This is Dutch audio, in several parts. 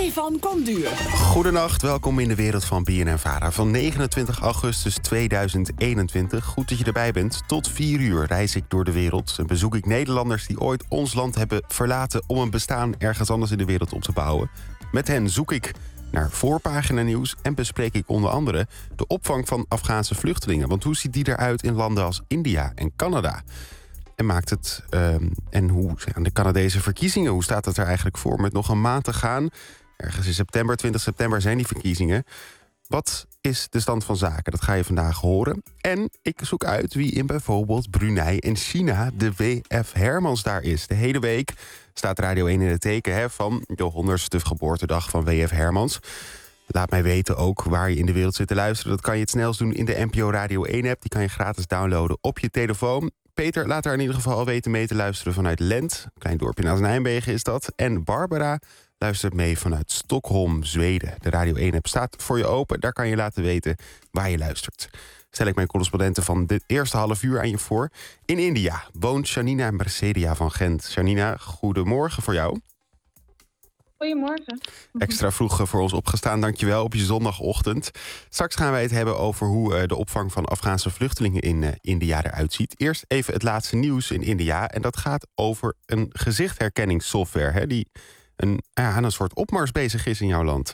Stefan Konduur. Goedenacht, welkom in de wereld van BNN-Vara. Van 29 augustus 2021. Goed dat je erbij bent. Tot 4 uur reis ik door de wereld en bezoek ik Nederlanders die ooit ons land hebben verlaten om een bestaan ergens anders in de wereld op te bouwen. Met hen zoek ik naar voorpagina nieuws en bespreek ik onder andere de opvang van Afghaanse vluchtelingen. Want hoe ziet die eruit in landen als India en Canada? En maakt het en hoe aan de Canadese verkiezingen? Hoe staat het er eigenlijk voor met nog een maand te gaan? Ergens in september, 20 september zijn die verkiezingen. Wat is de stand van zaken? Dat ga je vandaag horen. En ik zoek uit wie in bijvoorbeeld Brunei en China de W.F. Hermans daar is. De hele week staat Radio 1 in het teken van de 100ste geboortedag van W.F. Hermans. Laat mij weten ook waar je in de wereld zit te luisteren. Dat kan je het snelst doen in de NPO Radio 1-app. Die kan je gratis downloaden op je telefoon. Peter laat haar in ieder geval al weten mee te luisteren vanuit Lent. Een klein dorpje naast Nijmegen is dat. En Barbara luistert mee vanuit Stockholm, Zweden. De Radio 1-app staat voor je open. Daar kan je laten weten waar je luistert. Stel ik mijn correspondenten van dit eerste half uur aan je voor. In India woont Shanina Mercedia van Gent. Shanina, goedemorgen voor jou. Goedemorgen. Extra vroeg voor ons opgestaan, dankjewel, op je zondagochtend. Straks gaan wij het hebben over hoe de opvang van Afghaanse vluchtelingen in India eruit ziet. Eerst even het laatste nieuws in India. En dat gaat over een gezichtherkenningssoftware die aan een soort opmars bezig is in jouw land.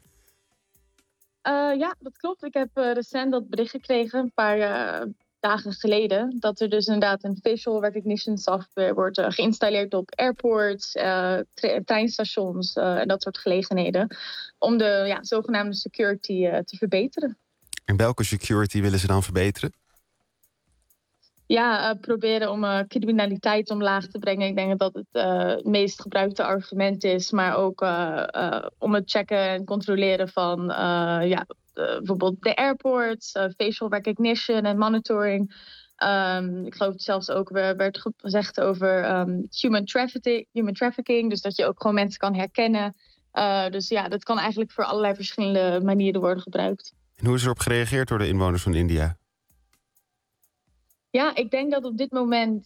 Ja, dat klopt. Ik heb recent dat bericht gekregen, een paar dagen geleden, dat er dus inderdaad een facial recognition software wordt geïnstalleerd op airports, treinstations en dat soort gelegenheden, om de zogenaamde security te verbeteren. En welke security willen ze dan verbeteren? Ja, proberen om criminaliteit omlaag te brengen. Ik denk dat het meest gebruikte argument is, maar ook om het checken en controleren van bijvoorbeeld de airports, facial recognition en monitoring. Ik geloof het zelfs ook werd gezegd over human trafficking, dus dat je ook gewoon mensen kan herkennen. Dus ja, dat kan eigenlijk voor allerlei verschillende manieren worden gebruikt. En hoe is erop gereageerd door de inwoners van India? Ja, ik denk dat op dit moment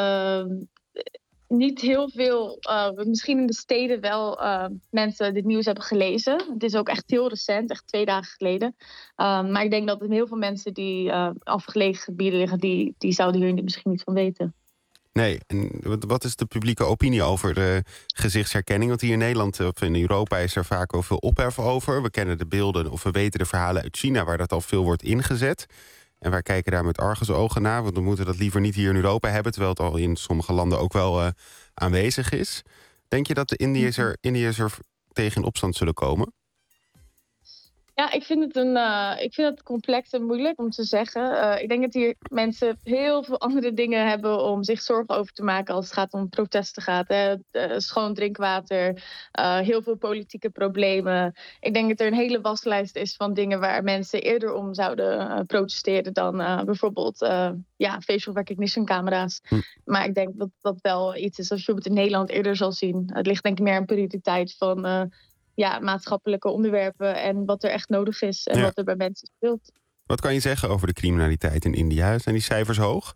niet heel veel, misschien in de steden wel mensen dit nieuws hebben gelezen. Het is ook echt heel recent, echt 2 dagen geleden. Maar ik denk dat er heel veel mensen die afgelegen gebieden liggen, die zouden hier misschien niet van weten. Nee, en wat is de publieke opinie over de gezichtsherkenning? Want hier in Nederland of in Europa is er vaak al veel ophef over. We kennen de beelden of we weten de verhalen uit China waar dat al veel wordt ingezet. En wij kijken daar met argusogen naar, want we moeten dat liever niet hier in Europa hebben, terwijl het al in sommige landen ook wel aanwezig is. Denk je dat de Indiërs er tegen in opstand zullen komen? Ja, ik vind het complex en moeilijk om te zeggen. Ik denk dat hier mensen heel veel andere dingen hebben om zich zorgen over te maken als het gaat om protesten gaat. Schoon drinkwater, heel veel politieke problemen. Ik denk dat er een hele waslijst is van dingen waar mensen eerder om zouden protesteren dan bijvoorbeeld facial recognition camera's. Maar ik denk dat dat wel iets is als je het in Nederland eerder zal zien. Het ligt denk ik meer aan prioriteit van maatschappelijke onderwerpen en wat er echt nodig is en wat er bij mensen speelt. Wat kan je zeggen over de criminaliteit in India? Zijn die cijfers hoog?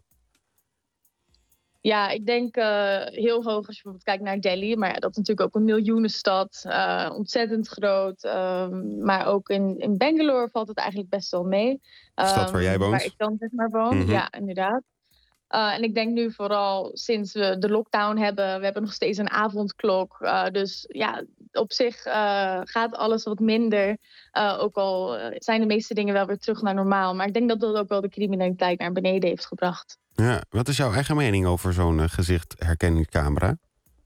Ja, ik denk heel hoog als je bijvoorbeeld kijkt naar Delhi. Maar dat is natuurlijk ook een miljoenenstad. Ontzettend groot. Maar ook in Bangalore valt het eigenlijk best wel mee. De stad waar jij woont? Waar ik dan zeg maar woon. Mm-hmm. Ja, inderdaad. En ik denk nu vooral sinds we de lockdown hebben, we hebben nog steeds een avondklok. Dus ja, op zich gaat alles wat minder. Ook al zijn de meeste dingen wel weer terug naar normaal. Maar ik denk dat dat ook wel de criminaliteit naar beneden heeft gebracht. Ja, wat is jouw eigen mening over zo'n gezichtherkenningscamera?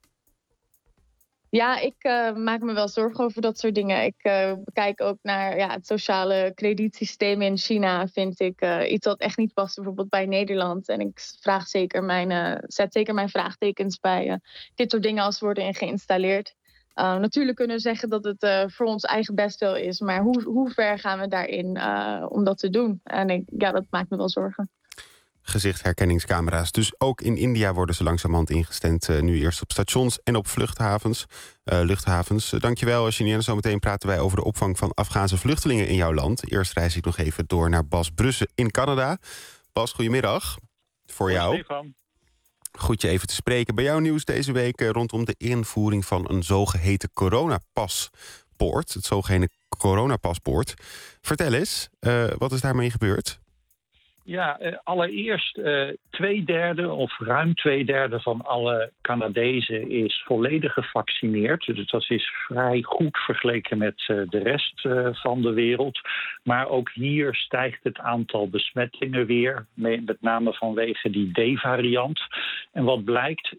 Ja, ik maak me wel zorgen over dat soort dingen. Ik bekijk ook naar het sociale kredietsysteem in China. Vind ik iets dat echt niet past bijvoorbeeld bij Nederland. En ik zet zeker mijn vraagtekens bij dit soort dingen als ze worden geïnstalleerd. Natuurlijk kunnen we zeggen dat het voor ons eigen best wel is. Maar hoe ver gaan we daarin om dat te doen? En dat maakt me wel zorgen. Gezichtherkenningscamera's. Dus ook in India worden ze langzamerhand ingesteld. Nu eerst op stations en op luchthavens. Dankjewel, Shanina. Zometeen praten wij over de opvang van Afghaanse vluchtelingen in jouw land. Eerst reis ik nog even door naar Bas Brussen in Canada. Bas, goedemiddag. Voor jou. Stefan. Goed je even te spreken. Bij jouw nieuws deze week rondom de invoering van een zogeheten coronapas. paspoort, het zogeheten coronapaspoort. Vertel eens, wat is daarmee gebeurd? Ja, allereerst 2/3 of ruim 2/3 van alle Canadezen is volledig gevaccineerd. Dus dat is vrij goed vergeleken met de rest van de wereld. Maar ook hier stijgt het aantal besmettingen weer, met name vanwege die D-variant. En wat blijkt,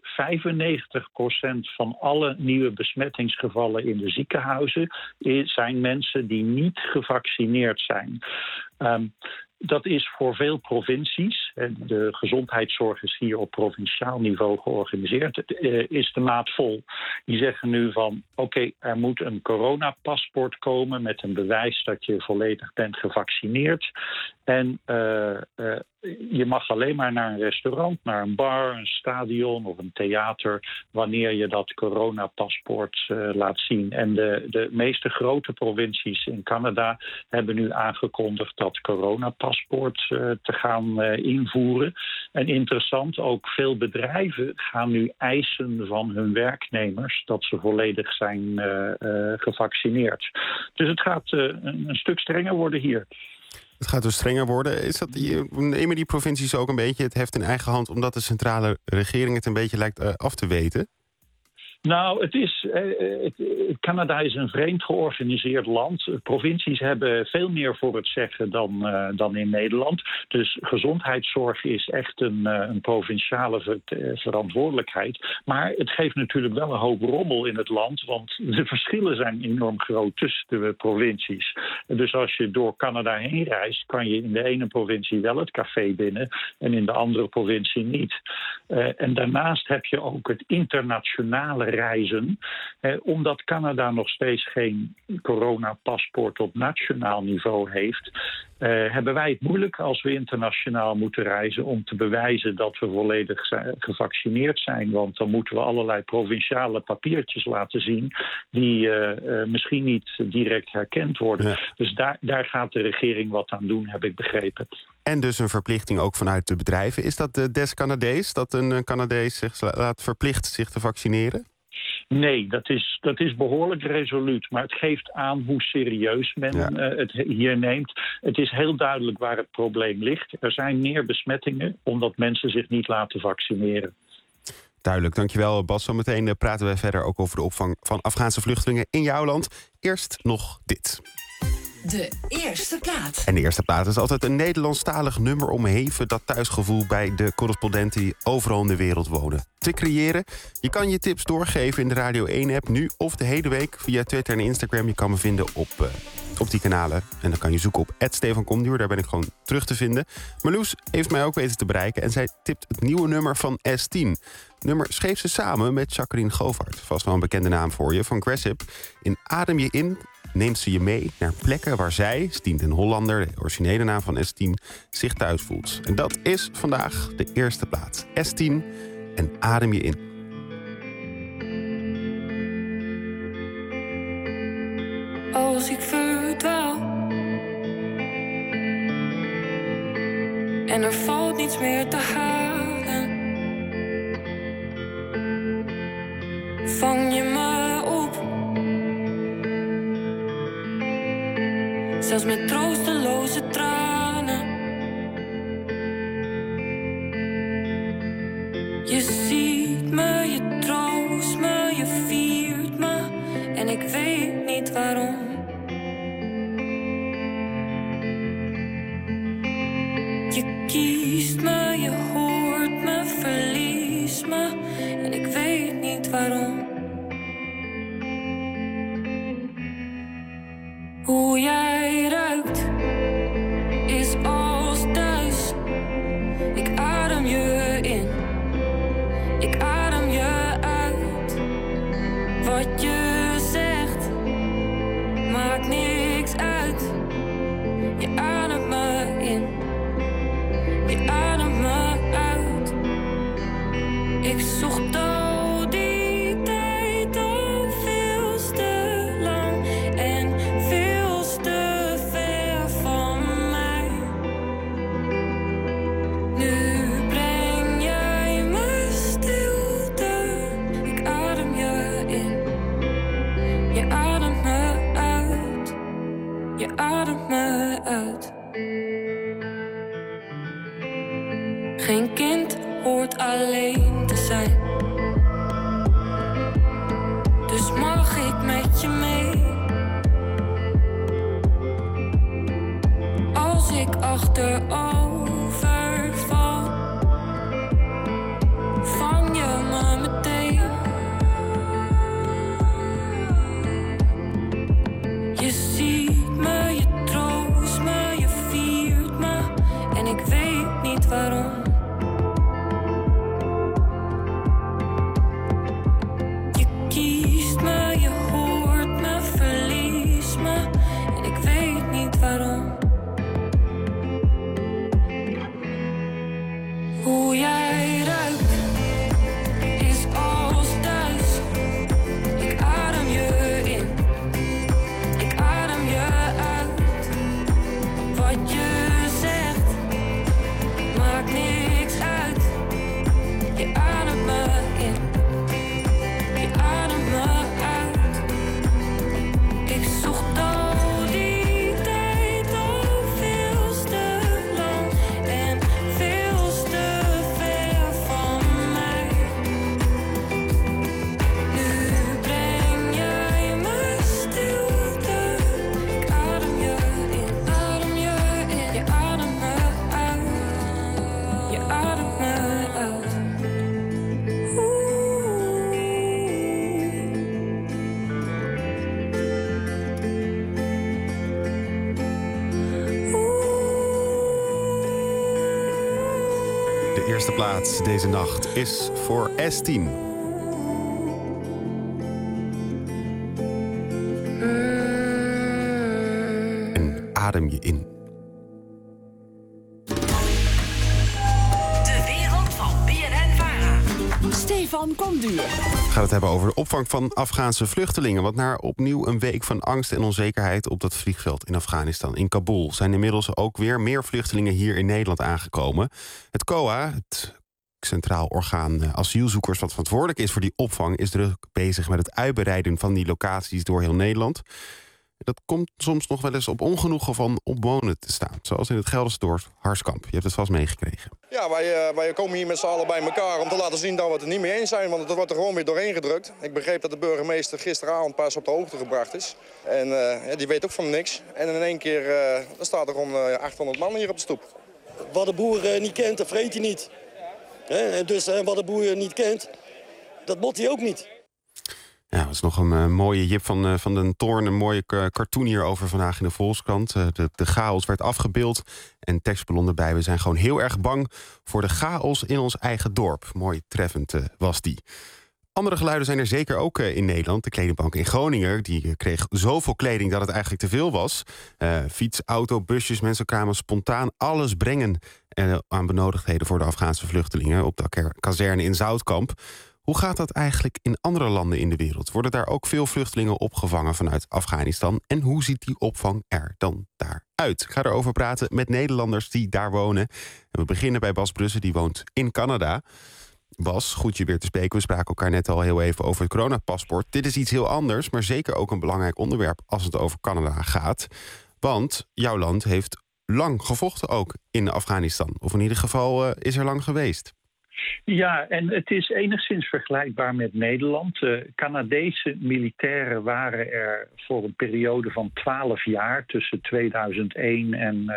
95% van alle nieuwe besmettingsgevallen in de ziekenhuizen zijn mensen die niet gevaccineerd zijn. Dat is voor veel provincies, de gezondheidszorg is hier op provinciaal niveau georganiseerd, is de maat vol. Die zeggen nu van, oké, er moet een coronapaspoort komen met een bewijs dat je volledig bent gevaccineerd. En je mag alleen maar naar een restaurant, naar een bar, een stadion of een theater wanneer je dat coronapaspoort laat zien. En de meeste grote provincies in Canada hebben nu aangekondigd dat coronapaspoort te gaan invoeren. En interessant, ook veel bedrijven gaan nu eisen van hun werknemers dat ze volledig zijn gevaccineerd. Dus het gaat een stuk strenger worden hier. Het gaat dus strenger worden. Nemen die provincies ook een beetje het heft in eigen hand omdat de centrale regering het een beetje lijkt af te weten? Nou, Canada is een vreemd georganiseerd land. Provincies hebben veel meer voor het zeggen dan in Nederland. Dus gezondheidszorg is echt een provinciale verantwoordelijkheid. Maar het geeft natuurlijk wel een hoop rommel in het land, want de verschillen zijn enorm groot tussen de provincies. Dus als je door Canada heen reist, kan je in de ene provincie wel het café binnen en in de andere provincie niet. En daarnaast heb je ook het internationale reizen. Omdat Canada nog steeds geen coronapaspoort op nationaal niveau heeft, hebben wij het moeilijk als we internationaal moeten reizen om te bewijzen dat we volledig gevaccineerd zijn. Want dan moeten we allerlei provinciale papiertjes laten zien die misschien niet direct herkend worden. Ja. Dus daar gaat de regering wat aan doen, heb ik begrepen. En dus een verplichting ook vanuit de bedrijven. Is dat des Canadees, dat een Canadees zich laat verplicht zich te vaccineren? Nee, dat is behoorlijk resoluut. Maar het geeft aan hoe serieus men het hier neemt. Het is heel duidelijk waar het probleem ligt. Er zijn meer besmettingen omdat mensen zich niet laten vaccineren. Duidelijk, dankjewel Bas. Zometeen praten we verder ook over de opvang van Afghaanse vluchtelingen in jouw land. Eerst nog dit. De eerste plaat. En de eerste plaat is altijd een Nederlandstalig nummer om even dat thuisgevoel bij de correspondenten die overal in de wereld wonen te creëren. Je kan je tips doorgeven in de Radio 1-app nu of de hele week via Twitter en Instagram. Je kan me vinden op die kanalen. En dan kan je zoeken op @StefanKomduur. Daar ben ik gewoon terug te vinden. Marloes heeft mij ook weten te bereiken en zij tipt het nieuwe nummer van S10. Het nummer schreef ze samen met Jacqueline Govaert. Vast wel een bekende naam voor je, van Grasship. In Adem je in neemt ze je mee naar plekken waar zij, Stien den Hollander, de originele naam van S10, zich thuis voelt. En dat is vandaag de eerste plaat. S10 en Adem je in. Als ik verdwaal en er valt niets meer te halen, vang je me op. Zelfs met troosteloze tranen. Je ziet me, je troost me, je viert me. En ik weet niet waarom. Je kiest me, je hoort me, verliest me. En ik weet niet waarom. Hoe jij ruikt is als thuis. Ik adem je in, ik adem je uit. Wat je zegt maakt niks uit. Je ademt me in, je ademt me uit. Ik zocht al die tijd al veel te lang en veel te ver van je ademt me uit. Geen kind hoort alleen te zijn. Dus mag ik met je mee? Als ik achterover val, vang je me meteen. Je ziet me, je troost me, je viert me. En ik weet niet waarom. Je kiest me, je hoort me, verlies me. En ik weet niet waarom. Hoe jij ruikt is als thuis. Ik adem je in, ik adem je uit. Wat je zegt maakt niks uit. Je ademt me in, je ademt me uit. Ik zocht al die tijd al veel te lang en veel te ver van mij. Nu breng jij me stilte. Ik adem je in, je ademt me uit. Je ademt me uit. De eerste plaats deze nacht is voor S10. En adem je in. De wereld van BNN-Vara. Stefan Konduur. We gaan het hebben over de opvang van Afghaanse vluchtelingen. Want na opnieuw een week van angst en onzekerheid op dat vliegveld in Afghanistan, in Kabul, zijn inmiddels ook weer meer vluchtelingen hier in Nederland aangekomen. Het COA, het Centraal Orgaan Asielzoekers, wat verantwoordelijk is voor die opvang, is druk bezig met het uitbreiden van die locaties door heel Nederland. Dat komt soms nog wel eens op ongenoegen van omwonenden te staan. Zoals in het Gelderse dorp Harskamp. Je hebt het vast meegekregen. Ja, wij komen hier met z'n allen bij elkaar om te laten zien dat we het er niet mee eens zijn. Want het wordt er gewoon weer doorheen gedrukt. Ik begreep dat de burgemeester gisteravond pas op de hoogte gebracht is. En die weet ook van niks. En in één keer dan staat er gewoon 800 man hier op de stoep. Wat de boer niet kent, dat vreet hij niet. Dus wat de boer niet kent, dat mot hij ook niet. Ja, dat is nog een mooie Jip van den Toorn. Een mooie cartoon hierover vandaag in de Volkskrant. De chaos werd afgebeeld. En tekstballon erbij. We zijn gewoon heel erg bang voor de chaos in ons eigen dorp. Mooi treffend was die. Andere geluiden zijn er zeker ook in Nederland. De kledingbank in Groningen die kreeg zoveel kleding dat het eigenlijk te veel was. Fiets, auto, busjes, mensen kwamen spontaan alles brengen aan benodigdheden voor de Afghaanse vluchtelingen op de kazerne in Zoutkamp. Hoe gaat dat eigenlijk in andere landen in de wereld? Worden daar ook veel vluchtelingen opgevangen vanuit Afghanistan? En hoe ziet die opvang er dan daar uit? Ik ga erover praten met Nederlanders die daar wonen. En we beginnen bij Bas Brussen, die woont in Canada. Bas, goed je weer te spreken. We spraken elkaar net al heel even over het coronapaspoort. Dit is iets heel anders, maar zeker ook een belangrijk onderwerp als het over Canada gaat. Want jouw land heeft lang gevochten ook in Afghanistan. Of in ieder geval is er lang geweest. Ja, en het is enigszins vergelijkbaar met Nederland. Canadese militairen waren er voor een periode van 12 jaar... tussen 2001 en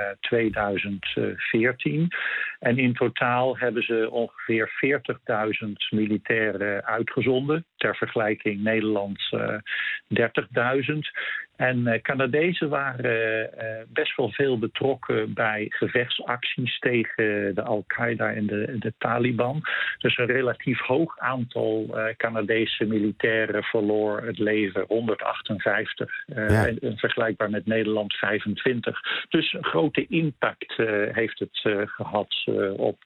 2014. En in totaal hebben ze ongeveer 40.000 militairen uitgezonden. Ter vergelijking Nederland 30.000. En Canadezen waren best wel veel betrokken bij gevechtsacties tegen de Al-Qaeda en de Taliban. Dus een relatief hoog aantal Canadese militairen verloor het leven, 158. En vergelijkbaar met Nederland 25. Dus een grote impact heeft het gehad op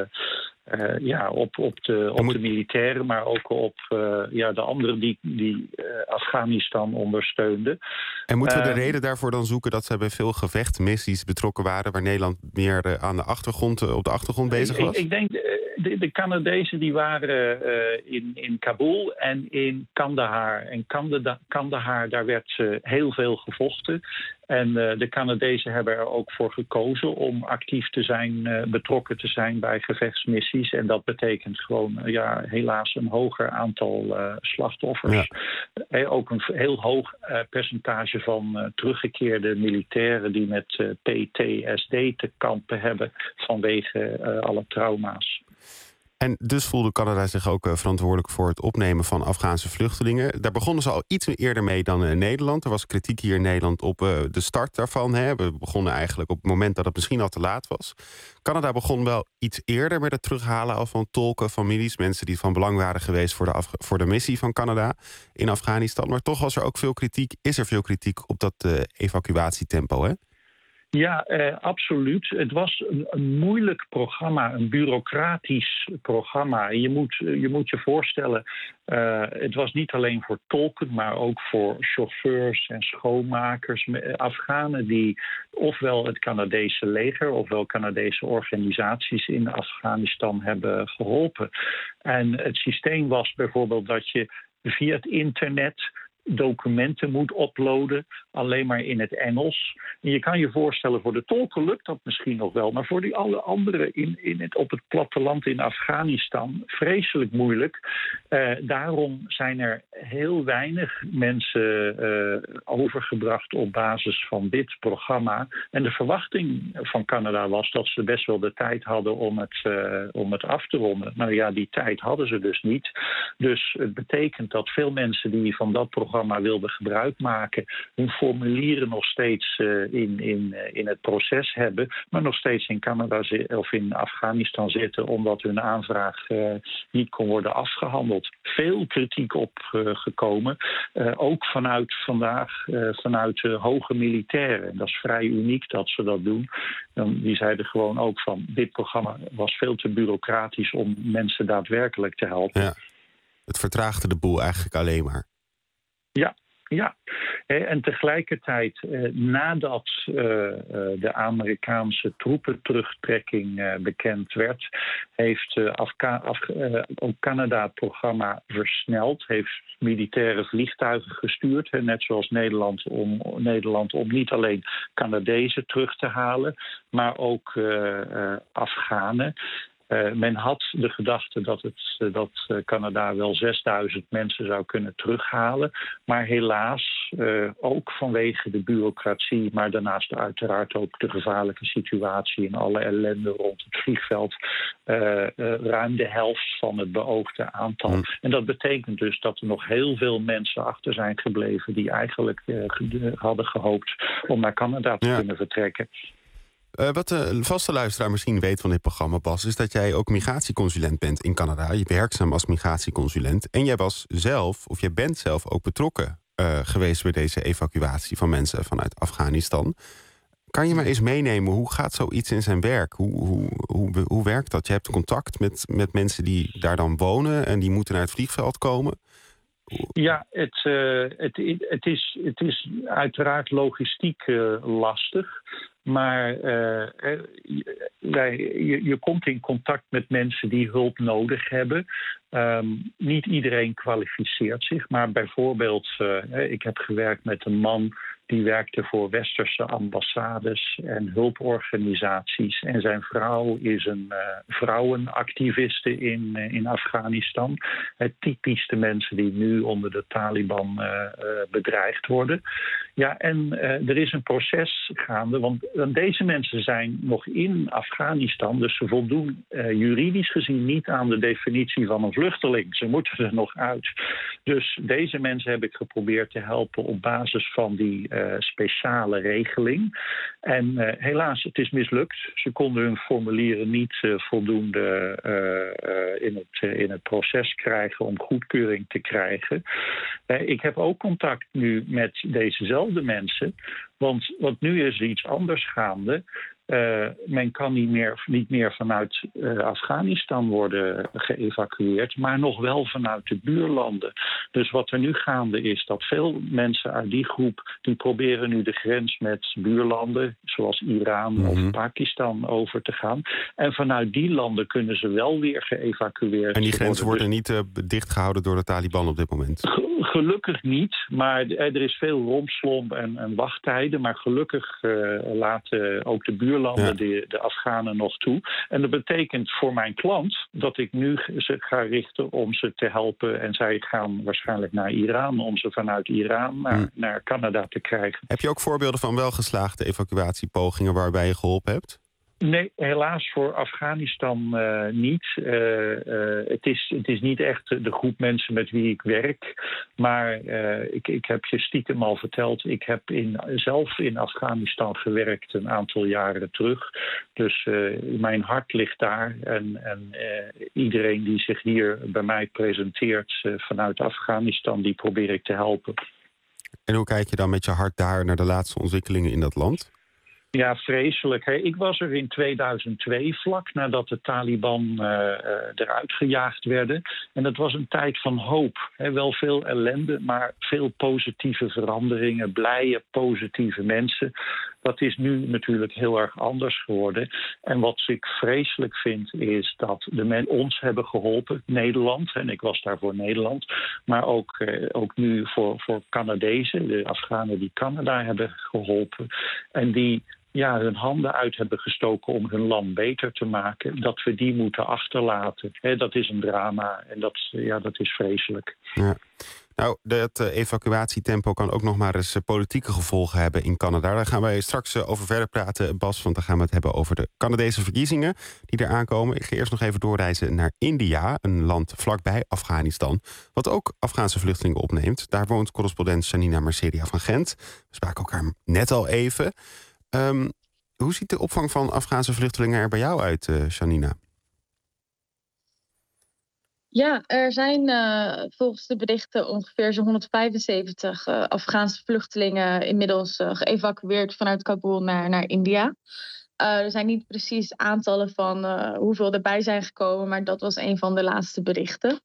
de militairen, maar ook op de anderen die Afghanistan ondersteunden. En moeten we de reden daarvoor dan zoeken dat ze bij veel gevechtmissies betrokken waren, waar Nederland meer aan de achtergrond, op de achtergrond bezig was? Ik denk de Canadezen die waren in Kabul en in Kandahar. En Kandahar, daar werd heel veel gevochten. En de Canadezen hebben er ook voor gekozen om actief te zijn, betrokken te zijn bij gevechtsmissies. En dat betekent gewoon helaas een hoger aantal slachtoffers. Ja. Ook een heel hoog percentage van teruggekeerde militairen die met PTSD te kampen hebben vanwege alle trauma's. En dus voelde Canada zich ook verantwoordelijk voor het opnemen van Afghaanse vluchtelingen. Daar begonnen ze al iets eerder mee dan in Nederland. Er was kritiek hier in Nederland op de start daarvan. Hè. We begonnen eigenlijk op het moment dat het misschien al te laat was. Canada begon wel iets eerder met het terughalen al van tolken, families, mensen die van belang waren geweest voor de missie van Canada in Afghanistan. Maar toch was er ook veel kritiek, is er veel kritiek op dat evacuatietempo, hè? Ja, absoluut. Het was een moeilijk programma, een bureaucratisch programma. Je moet je voorstellen, het was niet alleen voor tolken, maar ook voor chauffeurs en schoonmakers. Afghanen die ofwel het Canadese leger ofwel Canadese organisaties in Afghanistan hebben geholpen. En het systeem was bijvoorbeeld dat je via het internet documenten moet uploaden, alleen maar in het Engels. En je kan je voorstellen, voor de tolken lukt dat misschien nog wel, maar voor alle anderen op het platteland in Afghanistan vreselijk moeilijk. Daarom zijn er heel weinig mensen overgebracht op basis van dit programma. En de verwachting van Canada was dat ze best wel de tijd hadden om het af te ronden. Nou ja, die tijd hadden ze dus niet. Dus het betekent dat veel mensen die van dat programma wilden gebruik maken, hun formulieren nog steeds in het proces hebben, maar nog steeds in Canada of in Afghanistan zitten, omdat hun aanvraag niet kon worden afgehandeld. Veel kritiek opgekomen, ook vanuit hoge militairen. En dat is vrij uniek dat ze dat doen. Die zeiden gewoon ook van, dit programma was veel te bureaucratisch om mensen daadwerkelijk te helpen. Ja. Het vertraagde de boel eigenlijk alleen maar. Ja. En tegelijkertijd, nadat de Amerikaanse troepenterugtrekking bekend werd, heeft ook Canada het programma versneld, heeft militaire vliegtuigen gestuurd, net zoals Nederland om niet alleen Canadezen terug te halen, maar ook Afghanen. Men had de gedachte dat Canada wel 6000 mensen zou kunnen terughalen. Maar helaas, ook vanwege de bureaucratie, maar daarnaast uiteraard ook de gevaarlijke situatie en alle ellende rond het vliegveld, ruim de helft van het beoogde aantal. En dat betekent dus dat er nog heel veel mensen achter zijn gebleven die eigenlijk hadden gehoopt om naar Canada te kunnen vertrekken. Wat de vaste luisteraar misschien weet van dit programma, Bas, is dat jij ook migratieconsulent bent in Canada. Je werkzaam als migratieconsulent. En jij bent zelf ook betrokken geweest bij deze evacuatie van mensen vanuit Afghanistan. Kan je maar eens meenemen, hoe gaat zoiets in zijn werk? Hoe werkt dat? Je hebt contact met mensen die daar dan wonen en die moeten naar het vliegveld komen. Ja, het is uiteraard logistiek lastig. Maar je komt in contact met mensen die hulp nodig hebben. Niet iedereen kwalificeert zich. Maar bijvoorbeeld, ik heb gewerkt met een man die werkte voor westerse ambassades en hulporganisaties. En zijn vrouw is een vrouwenactiviste in Afghanistan. Typisch de mensen die nu onder de Taliban bedreigd worden. Ja, en er is een proces gaande, want deze mensen zijn nog in Afghanistan, dus ze voldoen juridisch gezien niet aan de definitie van een vluchteling. Ze moeten er nog uit. Dus deze mensen heb ik geprobeerd te helpen op basis van die speciale regeling. En helaas, het is mislukt. Ze konden hun formulieren niet voldoende in het proces krijgen om goedkeuring te krijgen. Ik heb ook contact nu met dezezelfde mensen. Want nu is er iets anders gaande. Men kan niet meer vanuit Afghanistan worden geëvacueerd, maar nog wel vanuit de buurlanden. Dus wat er nu gaande is, dat veel mensen uit die groep, die proberen nu de grens met buurlanden, zoals Iran of Pakistan, over te gaan. En vanuit die landen kunnen ze wel weer geëvacueerd. En die grens worden niet dichtgehouden door de Taliban op dit moment? Gelukkig niet, maar er is veel rompslomp en wachttijden. Maar gelukkig laten ook de buurlanden de Afghanen nog toe. En dat betekent voor mijn klant dat ik nu ze ga richten om ze te helpen. En zij gaan waarschijnlijk naar Iran om ze vanuit Iran naar Canada te krijgen. Heb je ook voorbeelden van welgeslaagde evacuatiepogingen waarbij je geholpen hebt? Nee, helaas voor Afghanistan niet. Het is niet echt de groep mensen met wie ik werk. Maar ik heb je stiekem al verteld. Ik heb zelf in Afghanistan gewerkt een aantal jaren terug. Dus mijn hart ligt daar. En iedereen die zich hier bij mij presenteert vanuit Afghanistan, die probeer ik te helpen. En hoe kijk je dan met je hart daar naar de laatste ontwikkelingen in dat land? Ja, vreselijk. Ik was er in 2002, vlak nadat de Taliban eruit gejaagd werden. En dat was een tijd van hoop. Wel veel ellende, maar veel positieve veranderingen. Blije, positieve mensen. Dat is nu natuurlijk heel erg anders geworden. En wat ik vreselijk vind is dat de mensen ons hebben geholpen, Nederland. En ik was daar voor Nederland. Maar ook nu voor Canadezen, de Afghanen die Canada hebben geholpen. En die hun handen uit hebben gestoken om hun land beter te maken. Dat we die moeten achterlaten. Dat is een drama en dat is vreselijk. Ja. Nou, dat evacuatietempo kan ook nog maar eens politieke gevolgen hebben in Canada. Daar gaan wij straks over verder praten, Bas. Want dan gaan we het hebben over de Canadese verkiezingen die er aankomen. Ik ga eerst nog even doorreizen naar India, een land vlakbij Afghanistan, wat ook Afghaanse vluchtelingen opneemt. Daar woont correspondent Janina Mercedia van Gent. We spraken elkaar net al even. Hoe ziet de opvang van Afghaanse vluchtelingen er bij jou uit, Janina? Ja, er zijn volgens de berichten ongeveer zo'n 175 Afghaanse vluchtelingen inmiddels geëvacueerd vanuit Kabul naar India. Er zijn niet precies aantallen van hoeveel erbij zijn gekomen, maar dat was een van de laatste berichten.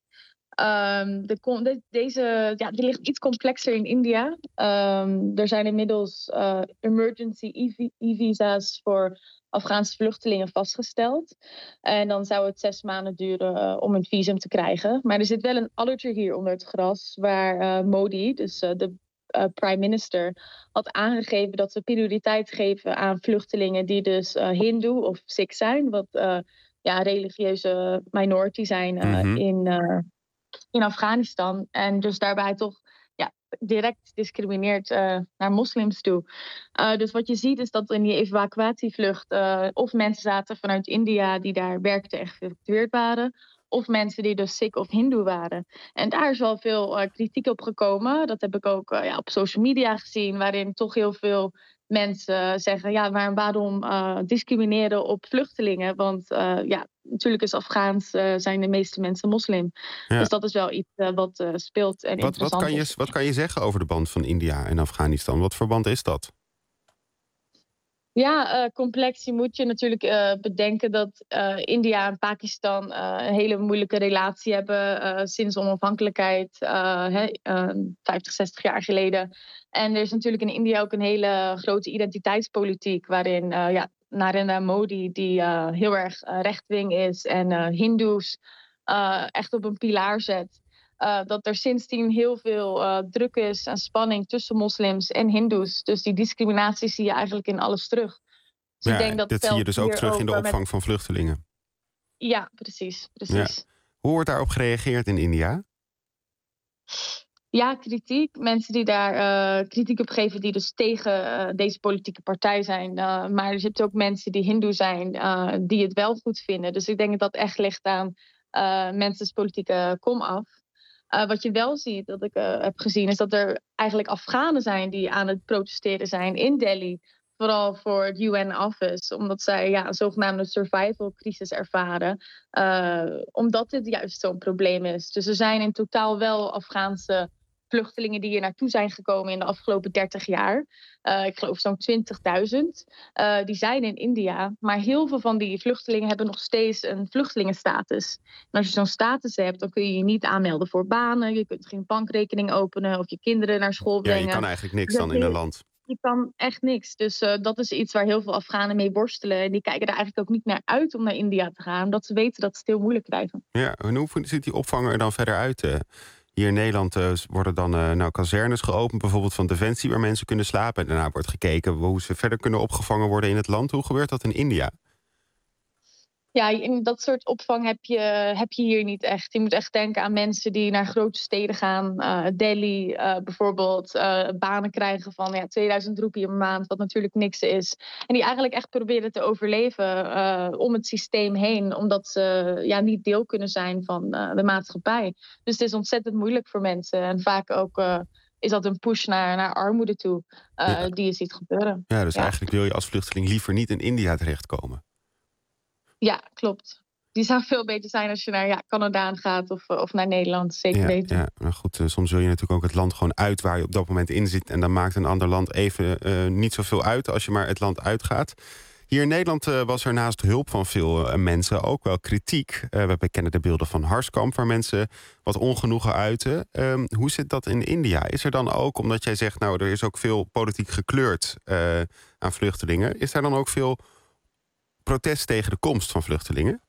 Die ligt iets complexer in India. Er zijn inmiddels emergency e-visa's voor Afghaanse vluchtelingen vastgesteld. En dan zou het 6 maanden duren om een visum te krijgen. Maar er zit wel een addertje hier onder het gras, waar Modi, dus de prime minister, had aangegeven dat ze prioriteit geven aan vluchtelingen die dus Hindoe of Sikh zijn, wat religieuze minority zijn in Afghanistan. En dus daarbij toch direct discrimineert naar moslims toe. Dus wat je ziet is dat in die evacuatievlucht of mensen zaten vanuit India die daar werkten en geëvacueerd waren, of mensen die dus Sikh of Hindoe waren. En daar is wel veel kritiek op gekomen. Dat heb ik ook op social media gezien, waarin toch heel veel mensen zeggen, waarom discrimineren op vluchtelingen? Want natuurlijk is Afghaans zijn de meeste mensen moslim. Ja. Dus dat is wel iets wat speelt en interessant is. Wat kan je zeggen over de band van India en Afghanistan? Wat voor band is dat? Ja, complex. Je moet je natuurlijk bedenken dat India en Pakistan een hele moeilijke relatie hebben sinds onafhankelijkheid, 50, 60 jaar geleden. En er is natuurlijk in India ook een hele grote identiteitspolitiek, waarin Narendra Modi, die heel erg rechtwing is en Hindoes echt op een pilaar zet. Dat er sindsdien heel veel druk is en spanning tussen moslims en hindoes. Dus die discriminatie zie je eigenlijk in alles terug. Dus ik denk dat zie je dus ook terug in de opvang van vluchtelingen. Ja, precies. Ja. Hoe wordt daarop gereageerd in India? Ja, kritiek. Mensen die daar kritiek op geven die dus tegen deze politieke partij zijn. Maar er zitten ook mensen die hindoe zijn die het wel goed vinden. Dus ik denk dat dat echt ligt aan mensen's politieke komaf. Wat je wel ziet, dat ik heb gezien, is dat er eigenlijk Afghanen zijn die aan het protesteren zijn in Delhi. Vooral voor het UN-office, omdat zij een zogenaamde survival crisis ervaren. Omdat dit juist zo'n probleem is. Dus er zijn in totaal wel Afghaanse vluchtelingen die hier naartoe zijn gekomen in de afgelopen 30 jaar. Ik geloof zo'n 20.000. Die zijn in India. Maar heel veel van die vluchtelingen hebben nog steeds een vluchtelingenstatus. En als je zo'n status hebt, dan kun je je niet aanmelden voor banen. Je kunt geen bankrekening openen of je kinderen naar school brengen. Ja, je kan eigenlijk niks dan in een land. Je kan echt niks. Dus dat is iets waar heel veel Afghanen mee worstelen. En die kijken er eigenlijk ook niet naar uit om naar India te gaan. Omdat ze weten dat ze het heel moeilijk krijgen. Ja, en hoe ziet die opvang er dan verder uit? Hier in Nederland worden dan kazernes geopend, bijvoorbeeld van Defensie, waar mensen kunnen slapen. En daarna wordt gekeken hoe ze verder kunnen opgevangen worden in het land. Hoe gebeurt dat in India? Ja, in dat soort opvang heb je hier niet echt. Je moet echt denken aan mensen die naar grote steden gaan. Delhi bijvoorbeeld. Banen krijgen van 2000 roepie per maand, wat natuurlijk niks is. En die eigenlijk echt proberen te overleven om het systeem heen. Omdat ze niet deel kunnen zijn van de maatschappij. Dus het is ontzettend moeilijk voor mensen. En vaak ook is dat een push naar armoede toe die je ziet gebeuren. Ja, dus eigenlijk wil je als vluchteling liever niet in India terechtkomen. Ja, klopt. Die zou veel beter zijn als je naar Canada gaat of naar Nederland. Zeker weten. Ja, maar goed, soms wil je natuurlijk ook het land gewoon uit waar je op dat moment in zit. En dan maakt een ander land even niet zoveel uit als je maar het land uitgaat. Hier in Nederland was er naast hulp van veel mensen ook wel kritiek. We kennen de beelden van Harskamp, waar mensen wat ongenoegen uiten. Hoe zit dat in India? Is er dan ook, omdat jij zegt, er is ook veel politiek gekleurd aan vluchtelingen. Is daar dan ook veel protest tegen de komst van vluchtelingen?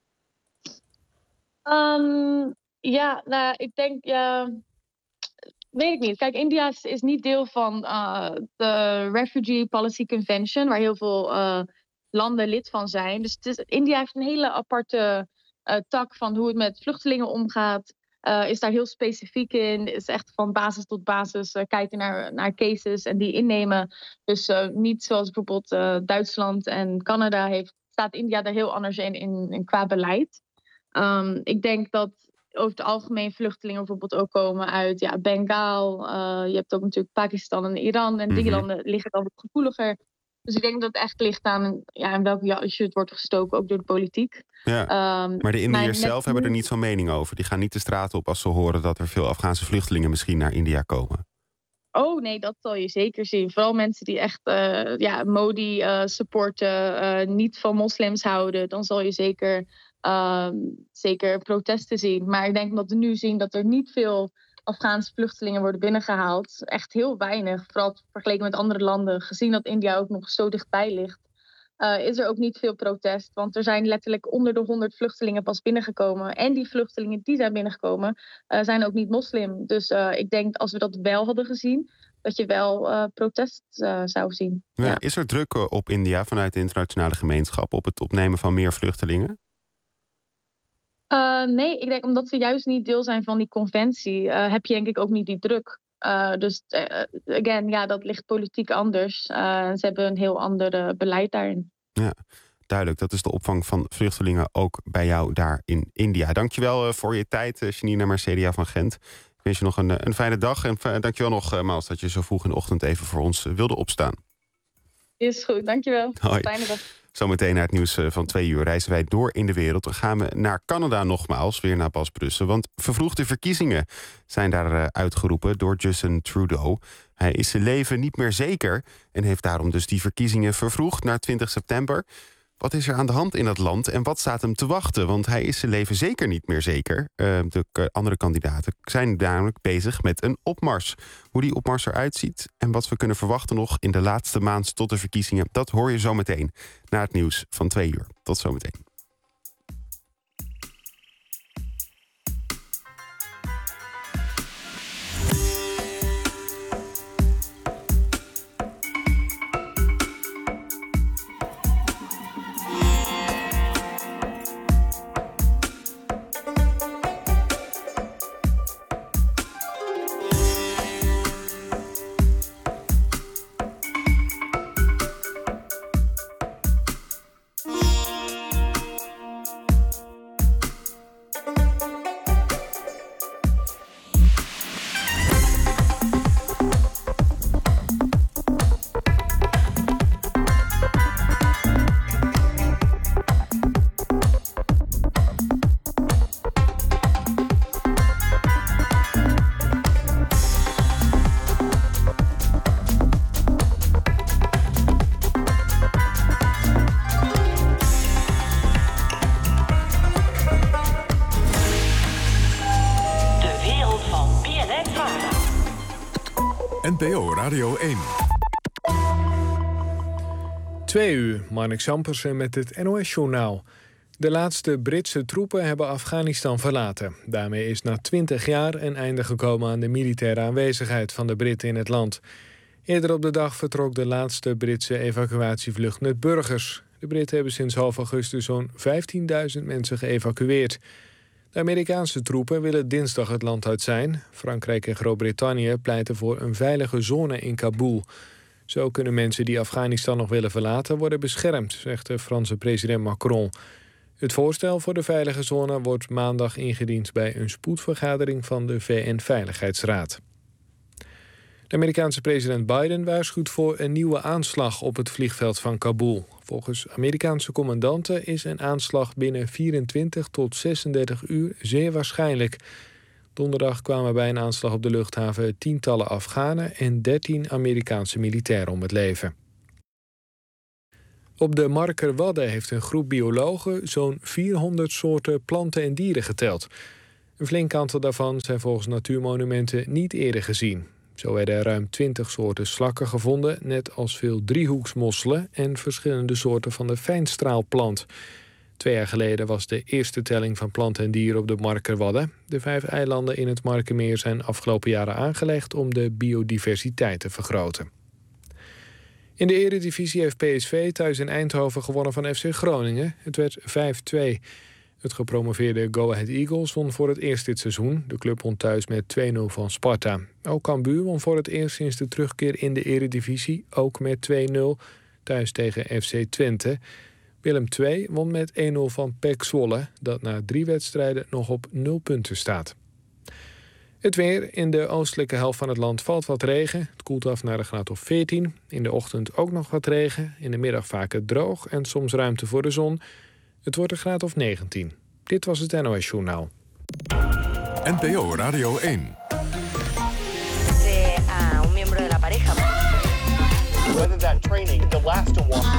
Ik denk, weet ik niet. Kijk, India is niet deel van de Refugee Policy Convention, waar heel veel landen lid van zijn. Dus India heeft een hele aparte tak van hoe het met vluchtelingen omgaat. Is daar heel specifiek in. Is echt van basis tot basis kijken naar cases en die innemen. Dus niet zoals bijvoorbeeld Duitsland en Canada staat India daar heel anders in qua beleid. Ik denk dat over het algemeen vluchtelingen bijvoorbeeld ook komen uit Bengaal. Je hebt ook natuurlijk Pakistan en Iran. En die landen liggen dan wat gevoeliger. Dus ik denk dat het echt ligt aan in welk jasje het wordt gestoken, ook door de politiek. Ja, maar de Indiërs zelf hebben er niet zo'n mening over. Die gaan niet de straat op als ze horen dat er veel Afghaanse vluchtelingen misschien naar India komen. Oh nee, dat zal je zeker zien. Vooral mensen die echt Modi supporten, niet van moslims houden. Dan zal je zeker protesten zien. Maar ik denk dat we nu zien dat er niet veel Afghaanse vluchtelingen worden binnengehaald. Echt heel weinig, vooral vergeleken met andere landen. Gezien dat India ook nog zo dichtbij ligt, is er ook niet veel protest. Want er zijn letterlijk onder de 100 vluchtelingen pas binnengekomen. En die vluchtelingen die zijn binnengekomen zijn ook niet moslim. Dus ik denk als we dat wel hadden gezien, dat je wel protest zou zien. Ja. Is er druk op India vanuit de internationale gemeenschap op het opnemen van meer vluchtelingen? Nee, ik denk omdat we juist niet deel zijn van die conventie, heb je denk ik ook niet die druk. Dus dat ligt politiek anders. Ze hebben een heel ander beleid daarin. Ja, duidelijk. Dat is de opvang van vluchtelingen ook bij jou daar in India. Dankjewel voor je tijd, Janine Mercedia van Gent. Ik wens je nog een fijne dag. En dankjewel nogmaals dat je zo vroeg in de ochtend even voor ons wilde opstaan. Is goed, dankjewel. Hoi. Fijne dag. Zometeen naar het nieuws van 2 uur reizen wij door in de wereld. Dan gaan we naar Canada nogmaals, weer naar Bas Brussen. Want vervroegde verkiezingen zijn daar uitgeroepen door Justin Trudeau. Hij is zijn leven niet meer zeker en heeft daarom dus die verkiezingen vervroegd naar 20 september. Wat is er aan de hand in dat land en wat staat hem te wachten? Want hij is zijn leven zeker niet meer zeker. De andere kandidaten zijn namelijk bezig met een opmars. Hoe die opmars eruit ziet en wat we kunnen verwachten nog in de laatste maand tot de verkiezingen, dat hoor je zometeen na het nieuws van 2 uur. Tot zometeen. Radio 1. 2 uur, Marnik Sampersen met het NOS-journaal. De laatste Britse troepen hebben Afghanistan verlaten. Daarmee is na 20 jaar een einde gekomen aan de militaire aanwezigheid van de Britten in het land. Eerder op de dag vertrok de laatste Britse evacuatievlucht met burgers. De Britten hebben sinds half augustus zo'n 15.000 mensen geëvacueerd. De Amerikaanse troepen willen dinsdag het land uit zijn. Frankrijk en Groot-Brittannië pleiten voor een veilige zone in Kabul. Zo kunnen mensen die Afghanistan nog willen verlaten worden beschermd, zegt de Franse president Macron. Het voorstel voor de veilige zone wordt maandag ingediend bij een spoedvergadering van de VN-veiligheidsraad. De Amerikaanse president Biden waarschuwt voor een nieuwe aanslag op het vliegveld van Kabul. Volgens Amerikaanse commandanten is een aanslag binnen 24 tot 36 uur zeer waarschijnlijk. Donderdag kwamen bij een aanslag op de luchthaven tientallen Afghanen en 13 Amerikaanse militairen om het leven. Op de Markerwadden heeft een groep biologen zo'n 400 soorten planten en dieren geteld. Een flink aantal daarvan zijn volgens natuurmonumenten niet eerder gezien. Zo werden er ruim 20 soorten slakken gevonden, net als veel driehoeksmosselen en verschillende soorten van de fijnstraalplant. 2 jaar geleden was de eerste telling van planten en dieren op de Markerwadden. De 5 eilanden in het Markermeer zijn afgelopen jaren aangelegd om de biodiversiteit te vergroten. In de Eredivisie heeft PSV thuis in Eindhoven gewonnen van FC Groningen. Het werd 5-2. Het gepromoveerde Go Ahead Eagles won voor het eerst dit seizoen. De club won thuis met 2-0 van Sparta. Ook Cambuur won voor het eerst sinds de terugkeer in de Eredivisie, ook met 2-0, thuis tegen FC Twente. Willem II won met 1-0 van PEC Zwolle, dat na 3 wedstrijden nog op 0 punten staat. Het weer. In de oostelijke helft van het land valt wat regen. Het koelt af naar een graad of 14. In de ochtend ook nog wat regen. In de middag vaker droog en soms ruimte voor de zon. Het wordt een graad of 19. Dit was het NOS Journaal. NPO Radio 1. Un miembro de la pareja. Whether that training, the last one.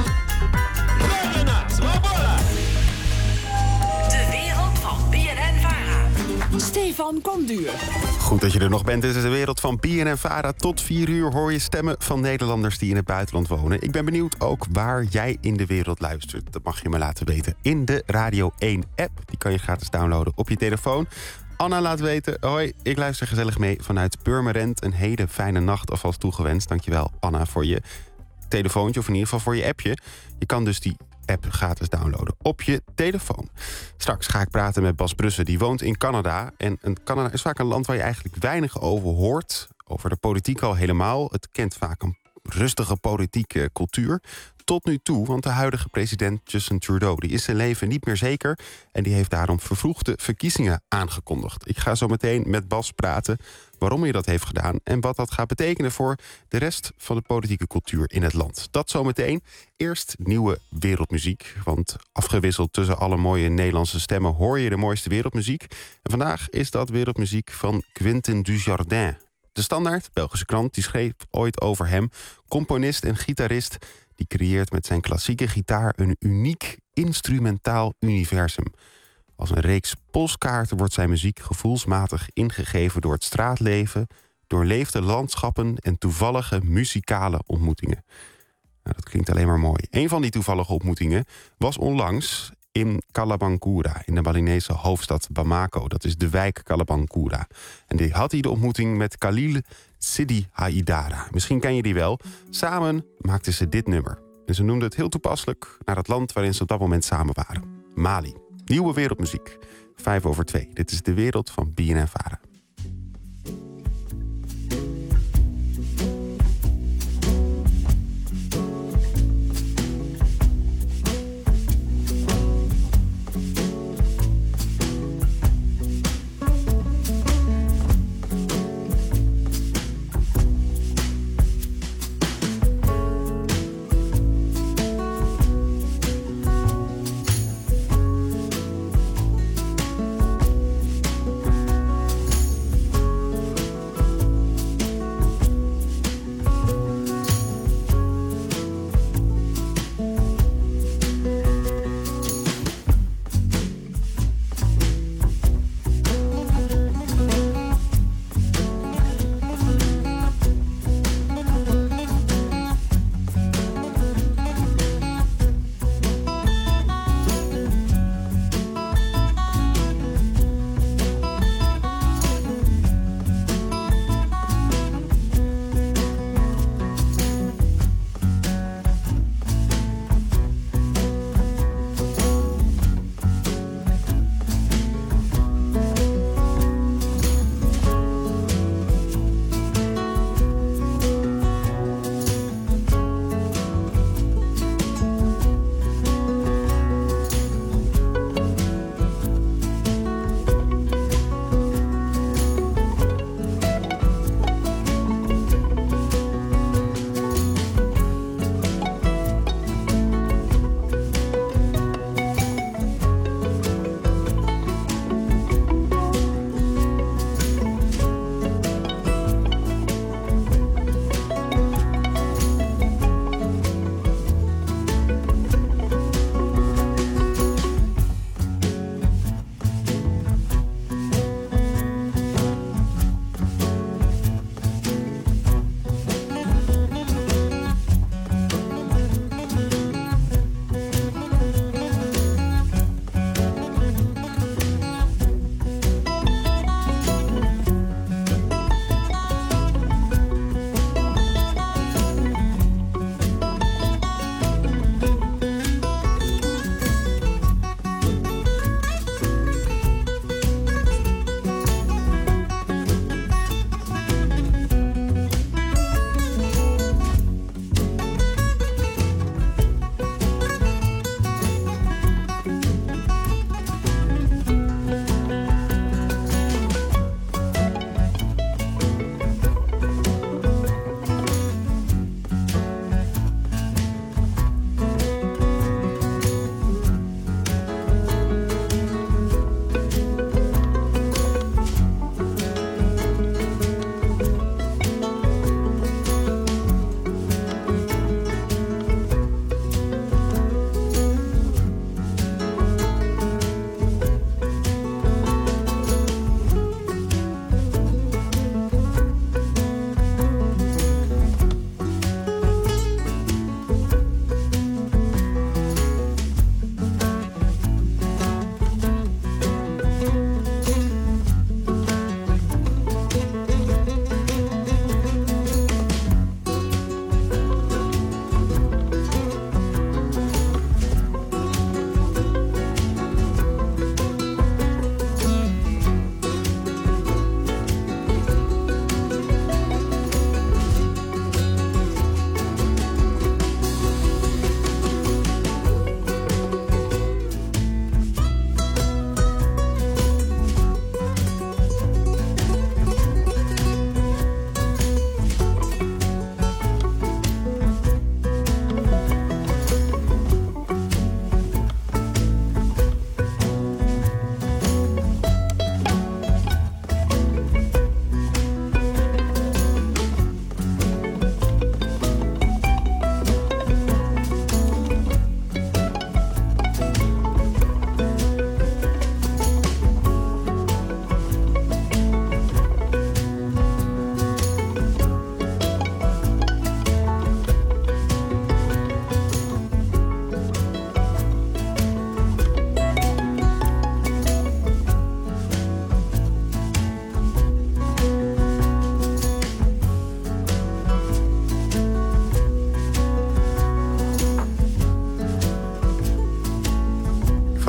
De wereld van BNN-Vara. Stefan Konduur. Goed dat je er nog bent. Dit is de wereld van BNN-Vara. Tot 4 uur hoor je stemmen van Nederlanders die in het buitenland wonen. Ik ben benieuwd ook waar jij in de wereld luistert. Dat mag je me laten weten in de Radio 1-app. Die kan je gratis downloaden op je telefoon. Anna laat weten: hoi, ik luister gezellig mee vanuit Purmerend. Een hele fijne nacht alvast toegewenst. Dankjewel, Anna, voor je telefoontje, of in ieder geval voor je appje. Je kan dus die app gratis downloaden op je telefoon. Straks ga ik praten met Bas Brussen, die woont in Canada. En Canada is vaak een land waar je eigenlijk weinig over hoort. Over de politiek al helemaal. Het kent vaak een rustige politieke cultuur. Tot nu toe, want de huidige president Justin Trudeau die is zijn leven niet meer zeker. En die heeft daarom vervroegde verkiezingen aangekondigd. Ik ga zo meteen met Bas praten waarom hij dat heeft gedaan en wat dat gaat betekenen voor de rest van de politieke cultuur in het land. Dat zometeen. Eerst nieuwe wereldmuziek. Want afgewisseld tussen alle mooie Nederlandse stemmen hoor je de mooiste wereldmuziek. En vandaag is dat wereldmuziek van Quentin Dujardin. De Standaard, Belgische krant, die schreef ooit over hem. Componist en gitarist, die creëert met zijn klassieke gitaar een uniek instrumentaal universum. Als een reeks postkaarten wordt zijn muziek gevoelsmatig ingegeven door het straatleven, doorleefde landschappen en toevallige muzikale ontmoetingen. Nou, dat klinkt alleen maar mooi. Een van die toevallige ontmoetingen was onlangs in Kalabankura, in de Balinese hoofdstad Bamako. Dat is de wijk Kalabankura. En die had hij de ontmoeting met Khalil Sidi Haidara. Misschien ken je die wel. Samen maakten ze dit nummer. En ze noemden het heel toepasselijk naar het land waarin ze op dat moment samen waren. Mali. Nieuwe wereldmuziek. 2:05. Dit is de wereld van BNN-Vara.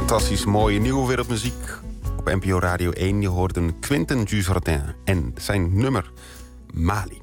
Fantastisch mooie nieuwe wereldmuziek. Op NPO Radio 1, je hoort een Quentin Dujardin en zijn nummer Mali.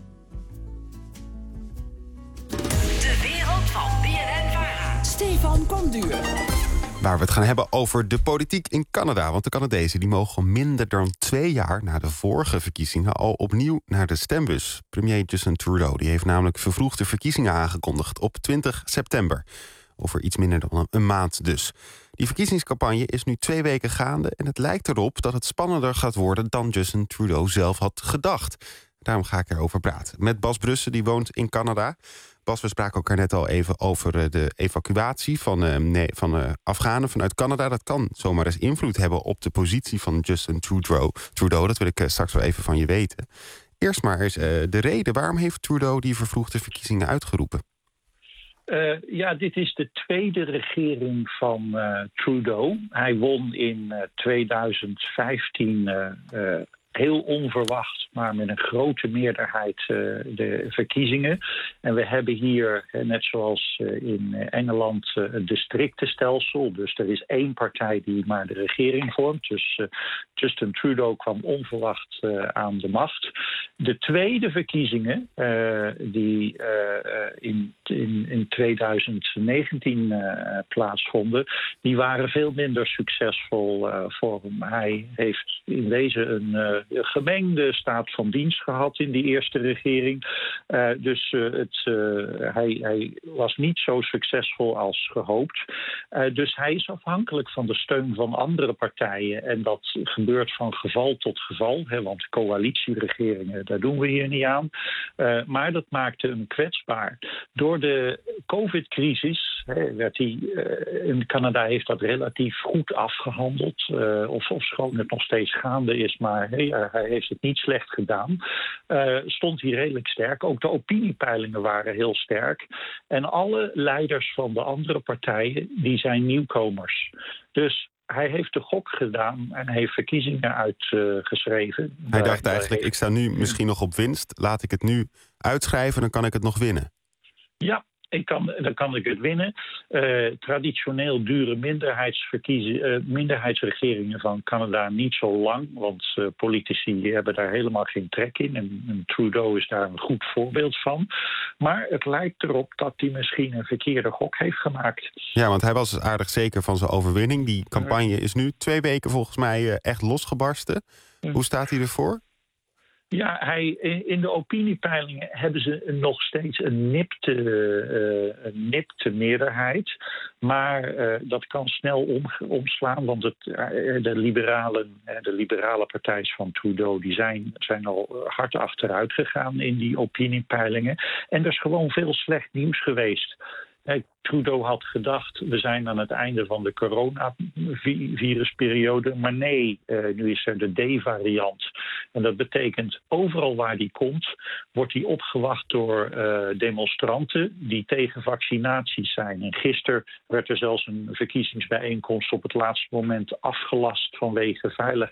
De wereld van BNN-VARA. Stefan Konduur. Waar we het gaan hebben over de politiek in Canada. Want de Canadezen die mogen minder dan 2 jaar na de vorige verkiezingen al opnieuw naar de stembus. Premier Justin Trudeau die heeft namelijk vervroegde verkiezingen aangekondigd op 20 september. Over iets minder dan een maand dus. Die verkiezingscampagne is nu 2 weken gaande en het lijkt erop dat het spannender gaat worden dan Justin Trudeau zelf had gedacht. Daarom ga ik erover praten met Bas Brussen, die woont in Canada. Bas, we spraken elkaar net al even over de evacuatie van Afghanen vanuit Canada. Dat kan zomaar eens invloed hebben op de positie van Justin Trudeau. Dat wil ik straks wel even van je weten. Eerst maar eens de reden. Waarom heeft Trudeau die vervroegde verkiezingen uitgeroepen? Dit is de tweede regering van Trudeau. Hij won in 2015 heel onverwacht, maar met een grote meerderheid de verkiezingen. En we hebben hier, net zoals in Engeland, het districtenstelsel. Dus er is 1 partij die maar de regering vormt. Dus Justin Trudeau kwam onverwacht aan de macht. De tweede verkiezingen, die in 2019 plaatsvonden, die waren veel minder succesvol voor hem. Hij heeft in deze een gemengde staat van dienst gehad in die eerste regering. Hij was niet zo succesvol als gehoopt. Dus hij is afhankelijk van de steun van andere partijen. En dat gebeurt van geval tot geval. Want coalitieregeringen, daar doen we hier niet aan. Maar dat maakte hem kwetsbaar. Door de COVID-crisis werd hij... in Canada heeft dat relatief goed afgehandeld. Ofschoon het nog steeds gaande is, maar hij heeft het niet slecht gedaan. Stond hij redelijk sterk. Ook de opiniepeilingen waren heel sterk. En alle leiders van de andere partijen, die zijn nieuwkomers. Dus hij heeft de gok gedaan en heeft verkiezingen uitgeschreven. Hij dacht eigenlijk, ik sta nu misschien nog op winst. Laat ik het nu uitschrijven, dan kan ik het nog winnen. Ja. Dan kan ik het winnen. Traditioneel duren minderheidsregeringen van Canada niet zo lang. Want politici hebben daar helemaal geen trek in. En Trudeau is daar een goed voorbeeld van. Maar het lijkt erop dat hij misschien een verkeerde gok heeft gemaakt. Ja, want hij was aardig zeker van zijn overwinning. Die campagne is nu 2 weken volgens mij echt losgebarsten. Hoe staat hij ervoor? Ja, in de opiniepeilingen hebben ze nog steeds een nipte meerderheid. Maar dat kan snel omslaan, want de liberale partij van Trudeau die zijn al hard achteruit gegaan in die opiniepeilingen. En er is gewoon veel slecht nieuws geweest. Trudeau had gedacht, we zijn aan het einde van de coronavirusperiode. Maar nee, nu is er de D-variant. En dat betekent, overal waar die komt, wordt die opgewacht door demonstranten die tegen vaccinaties zijn. En gisteren werd er zelfs een verkiezingsbijeenkomst op het laatste moment afgelast vanwege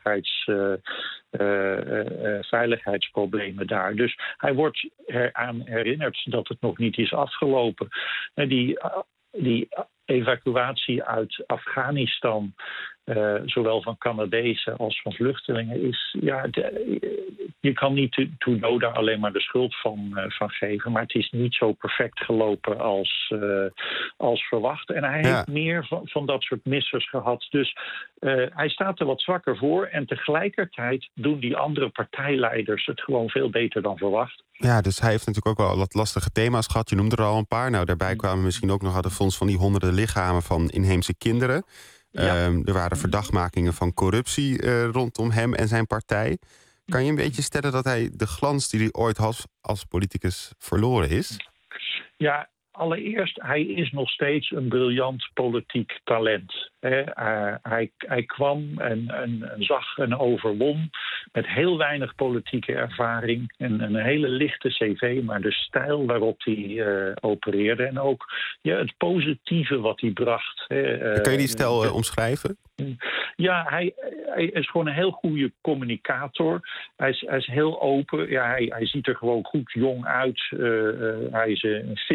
veiligheidsproblemen daar. Dus hij wordt eraan herinnerd dat het nog niet is afgelopen. Die evacuatie uit Afghanistan, zowel van Canadezen als van vluchtelingen, is... je kan niet Trudeau daar alleen maar de schuld van geven, maar het is niet zo perfect gelopen als verwacht. En hij heeft meer van dat soort missers gehad. Dus hij staat er wat zwakker voor. En tegelijkertijd doen die andere partijleiders het gewoon veel beter dan verwacht. Ja, dus hij heeft natuurlijk ook wel wat lastige thema's gehad. Je noemde er al een paar. Nou, daarbij kwamen misschien ook nog de fonds van die honderden lichamen van inheemse kinderen. Ja. Er waren verdachtmakingen van corruptie rondom hem en zijn partij. Kan je een beetje stellen dat hij de glans die hij ooit had als politicus verloren is? Ja, allereerst, hij is nog steeds een briljant politiek talent. Hij kwam en zag en overwon met heel weinig politieke ervaring. En een hele lichte cv, maar de stijl waarop hij opereerde. En ook het positieve wat hij bracht. Kan je die stijl omschrijven? Ja, hij is gewoon een heel goede communicator. Hij is heel open. Ja, hij ziet er gewoon goed jong uit. Hij is een fitte man.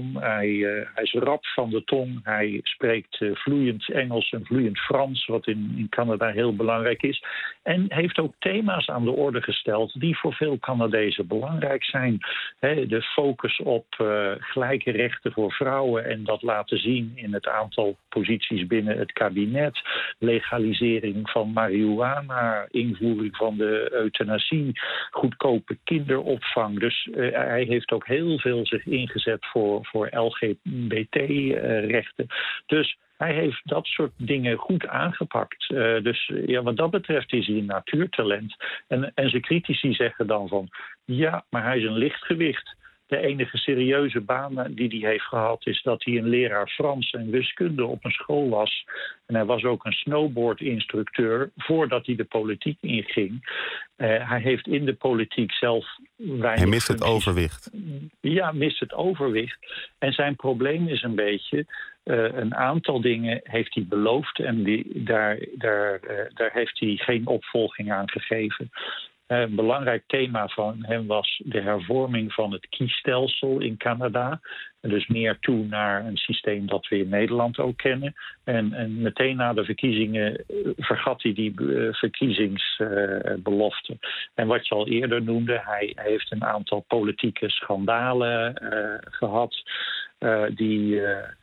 om. Hij is rap van de tong. Hij spreekt vloeiend Engels en vloeiend Frans, wat in Canada heel belangrijk is. En heeft ook thema's aan de orde gesteld die voor veel Canadezen belangrijk zijn. De focus op gelijke rechten voor vrouwen en dat laten zien in het aantal posities binnen het kabinet. Legalisering van marihuana, invoering van de euthanasie, goedkope kinderopvang. Dus hij heeft ook heel veel zich ingezet voor LGBT-rechten. Dus hij heeft dat soort dingen goed aangepakt. Dus wat dat betreft is hij een natuurtalent. En zijn critici zeggen dan van, ja, maar hij is een lichtgewicht. De enige serieuze baan die hij heeft gehad is dat hij een leraar Frans en wiskunde op een school was. En hij was ook een snowboardinstructeur voordat hij de politiek inging. Hij heeft in de politiek zelf weinig... Hij mist het overwicht. Ja, mist het overwicht. En zijn probleem is een beetje... een aantal dingen heeft hij beloofd en daar heeft hij geen opvolging aan gegeven. Een belangrijk thema van hem was de hervorming van het kiesstelsel in Canada. Dus meer toe naar een systeem dat we in Nederland ook kennen. En meteen na de verkiezingen vergat hij die verkiezingsbelofte. En wat je al eerder noemde, hij heeft een aantal politieke schandalen gehad. Die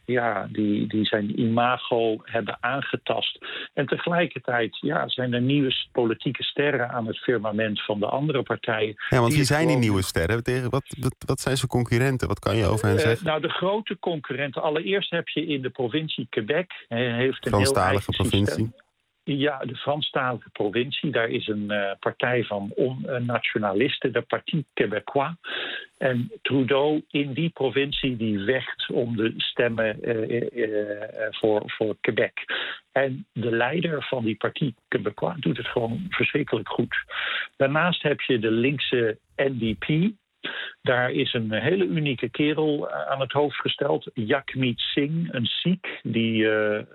zijn imago hebben aangetast. En tegelijkertijd zijn er nieuwe politieke sterren aan het firmament van de andere partijen. Ja, want wie zijn die nieuwe sterren? Wat zijn zijn concurrenten? Wat kan je over hen zeggen? Nou, de grote concurrenten. Allereerst heb je in de provincie Quebec... heeft een Franstalige provincie. Ja, de Franstalige provincie. Daar is een partij van nationalisten, de Parti Québécois. En Trudeau in die provincie die vecht om de stemmen voor Quebec. En de leider van die Parti Québécois doet het gewoon verschrikkelijk goed. Daarnaast heb je de linkse NDP. Daar is een hele unieke kerel aan het hoofd gesteld. Jagmeet Singh, een Sikh die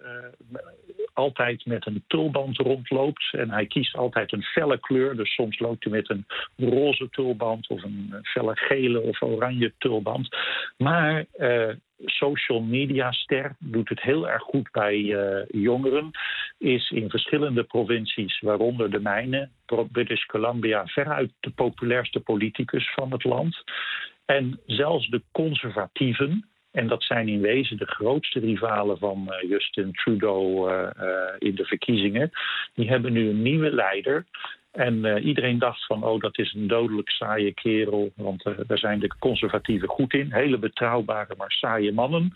altijd met een tulband rondloopt. En hij kiest altijd een felle kleur. Dus soms loopt hij met een roze tulband of een felle gele of oranje tulband. Maar social media ster doet het heel erg goed bij jongeren. Is in verschillende provincies, waaronder de mijne, British Columbia, veruit de populairste politicus van het land. En zelfs de conservatieven, en dat zijn in wezen de grootste rivalen van Justin Trudeau in de verkiezingen, die hebben nu een nieuwe leider. En iedereen dacht van, dat is een dodelijk saaie kerel, want daar zijn de conservatieven goed in. Hele betrouwbare, maar saaie mannen.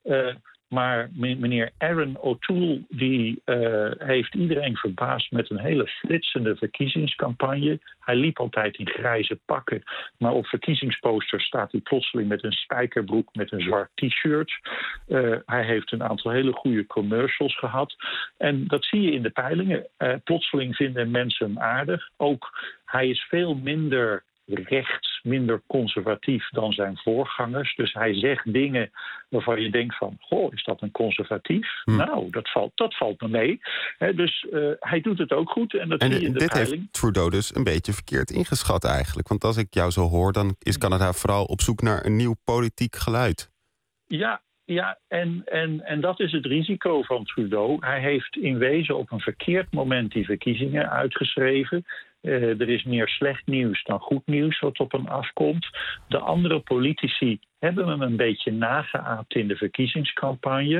Maar meneer Aaron O'Toole die heeft iedereen verbaasd met een hele flitsende verkiezingscampagne. Hij liep altijd in grijze pakken, maar op verkiezingsposters staat hij plotseling met een spijkerbroek met een zwart t-shirt. Hij heeft een aantal hele goede commercials gehad. En dat zie je in de peilingen. Plotseling vinden mensen hem aardig. Ook hij is veel minder rechts, minder conservatief dan zijn voorgangers. Dus hij zegt dingen waarvan je denkt van, is dat een conservatief? Nou, dat valt me mee. Dus hij doet het ook goed. En zie je in de dit peiling. Heeft Trudeau dus een beetje verkeerd ingeschat eigenlijk. Want als ik jou zo hoor, dan is Canada vooral op zoek naar een nieuw politiek geluid. Ja, en dat is het risico van Trudeau. Hij heeft in wezen op een verkeerd moment die verkiezingen uitgeschreven. Er is meer slecht nieuws dan goed nieuws wat op hem afkomt. De andere politici hebben hem een beetje nageaapt in de verkiezingscampagne.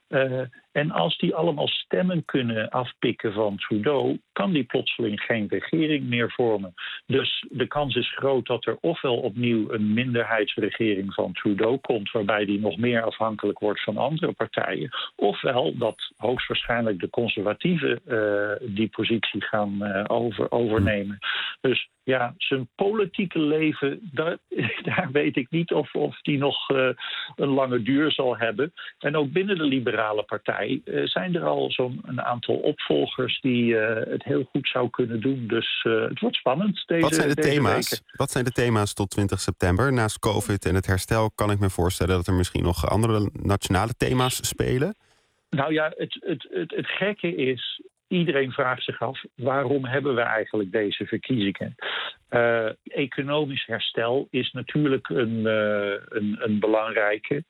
En als die allemaal stemmen kunnen afpikken van Trudeau, kan die plotseling geen regering meer vormen. Dus de kans is groot dat er ofwel opnieuw een minderheidsregering van Trudeau komt, waarbij die nog meer afhankelijk wordt van andere partijen. Ofwel dat hoogstwaarschijnlijk de conservatieven die positie gaan overnemen. Dus ja, zijn politieke leven, daar weet ik niet of die nog een lange duur zal hebben. En ook binnen de liberale partij zijn er al zo'n aantal opvolgers die het heel goed zou kunnen doen. Dus het wordt spannend deze weken. Wat zijn de thema's tot 20 september? Naast COVID en het herstel kan ik me voorstellen dat er misschien nog andere nationale thema's spelen. Nou ja, het gekke is, iedereen vraagt zich af, waarom hebben we eigenlijk deze verkiezingen? Economisch herstel is natuurlijk een belangrijke.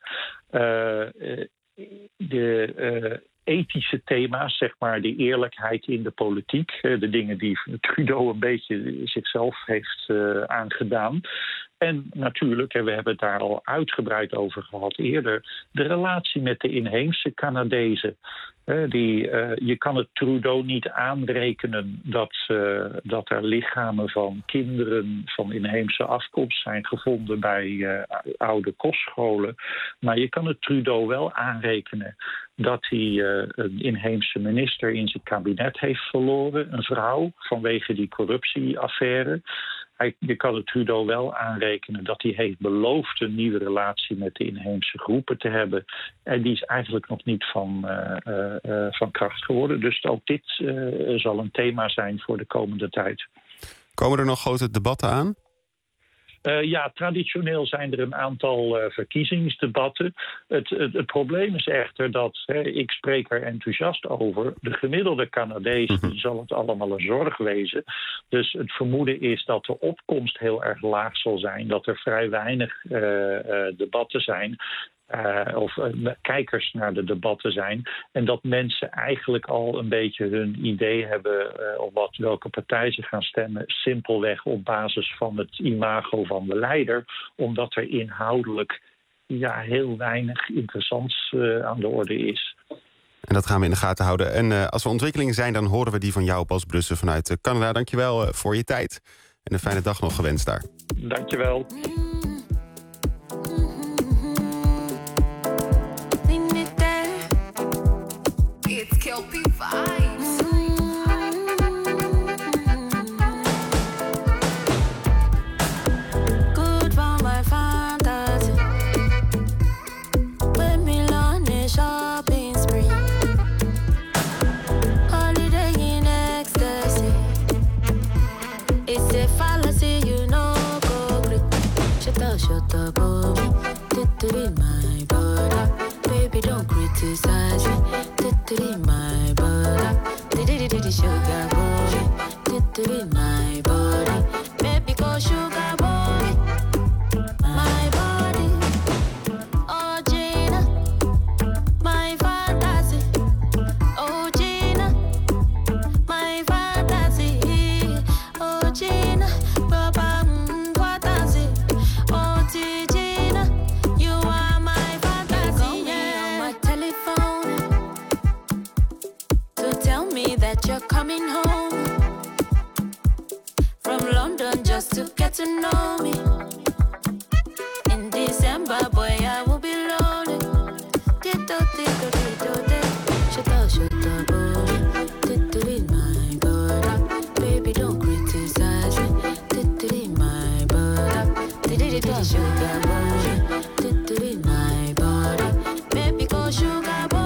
De ethische thema's, zeg maar, de eerlijkheid in de politiek, de dingen die Trudeau een beetje zichzelf heeft aangedaan. En natuurlijk, we hebben het daar al uitgebreid over gehad eerder, de relatie met de inheemse Canadezen. Je kan het Trudeau niet aanrekenen dat er lichamen van kinderen van inheemse afkomst zijn gevonden bij oude kostscholen. Maar je kan het Trudeau wel aanrekenen dat hij een inheemse minister in zijn kabinet heeft verloren, een vrouw, vanwege die corruptieaffaire. Je kan het Trudeau wel aanrekenen dat hij heeft beloofd een nieuwe relatie met de inheemse groepen te hebben. En die is eigenlijk nog niet van kracht geworden. Dus ook dit zal een thema zijn voor de komende tijd. Komen er nog grote debatten aan? Traditioneel zijn er een aantal verkiezingsdebatten. Het probleem is echter dat, ik spreek er enthousiast over, de gemiddelde Canadees die zal het allemaal een zorg wezen. Dus het vermoeden is dat de opkomst heel erg laag zal zijn, dat er vrij weinig debatten zijn. Of kijkers naar de debatten zijn. En dat mensen eigenlijk al een beetje hun idee hebben op welke partij ze gaan stemmen. Simpelweg op basis van het imago van de leider. Omdat er inhoudelijk heel weinig interessants aan de orde is. En dat gaan we in de gaten houden. En als er ontwikkelingen zijn, dan horen we die van jou, Bas Brussen vanuit Canada. Dankjewel voor je tijd. En een fijne dag nog gewenst daar. Dankjewel. Kelpie vibes. Good for my fantasy. When Milan is shopping spree. Holiday in ecstasy. It's a fallacy, you know, go grip. Shut up, boy. Did my body. Baby, don't criticize me. My body, did sugar boy, did my body, baby go sugar boy, my body, oh Gina, my fantasy, oh Gina, my fantasy, oh Gina, Papa fantasy, oh Gina, you are my fantasy, yeah. On my telephone. Tell me that you're coming home from London just to get to know me. In December, boy, I will be lonely. Shut up, boy. Did my body. Baby, don't criticize me. Did my body. Did sugar boy. Did my body. Baby, go sugar boy.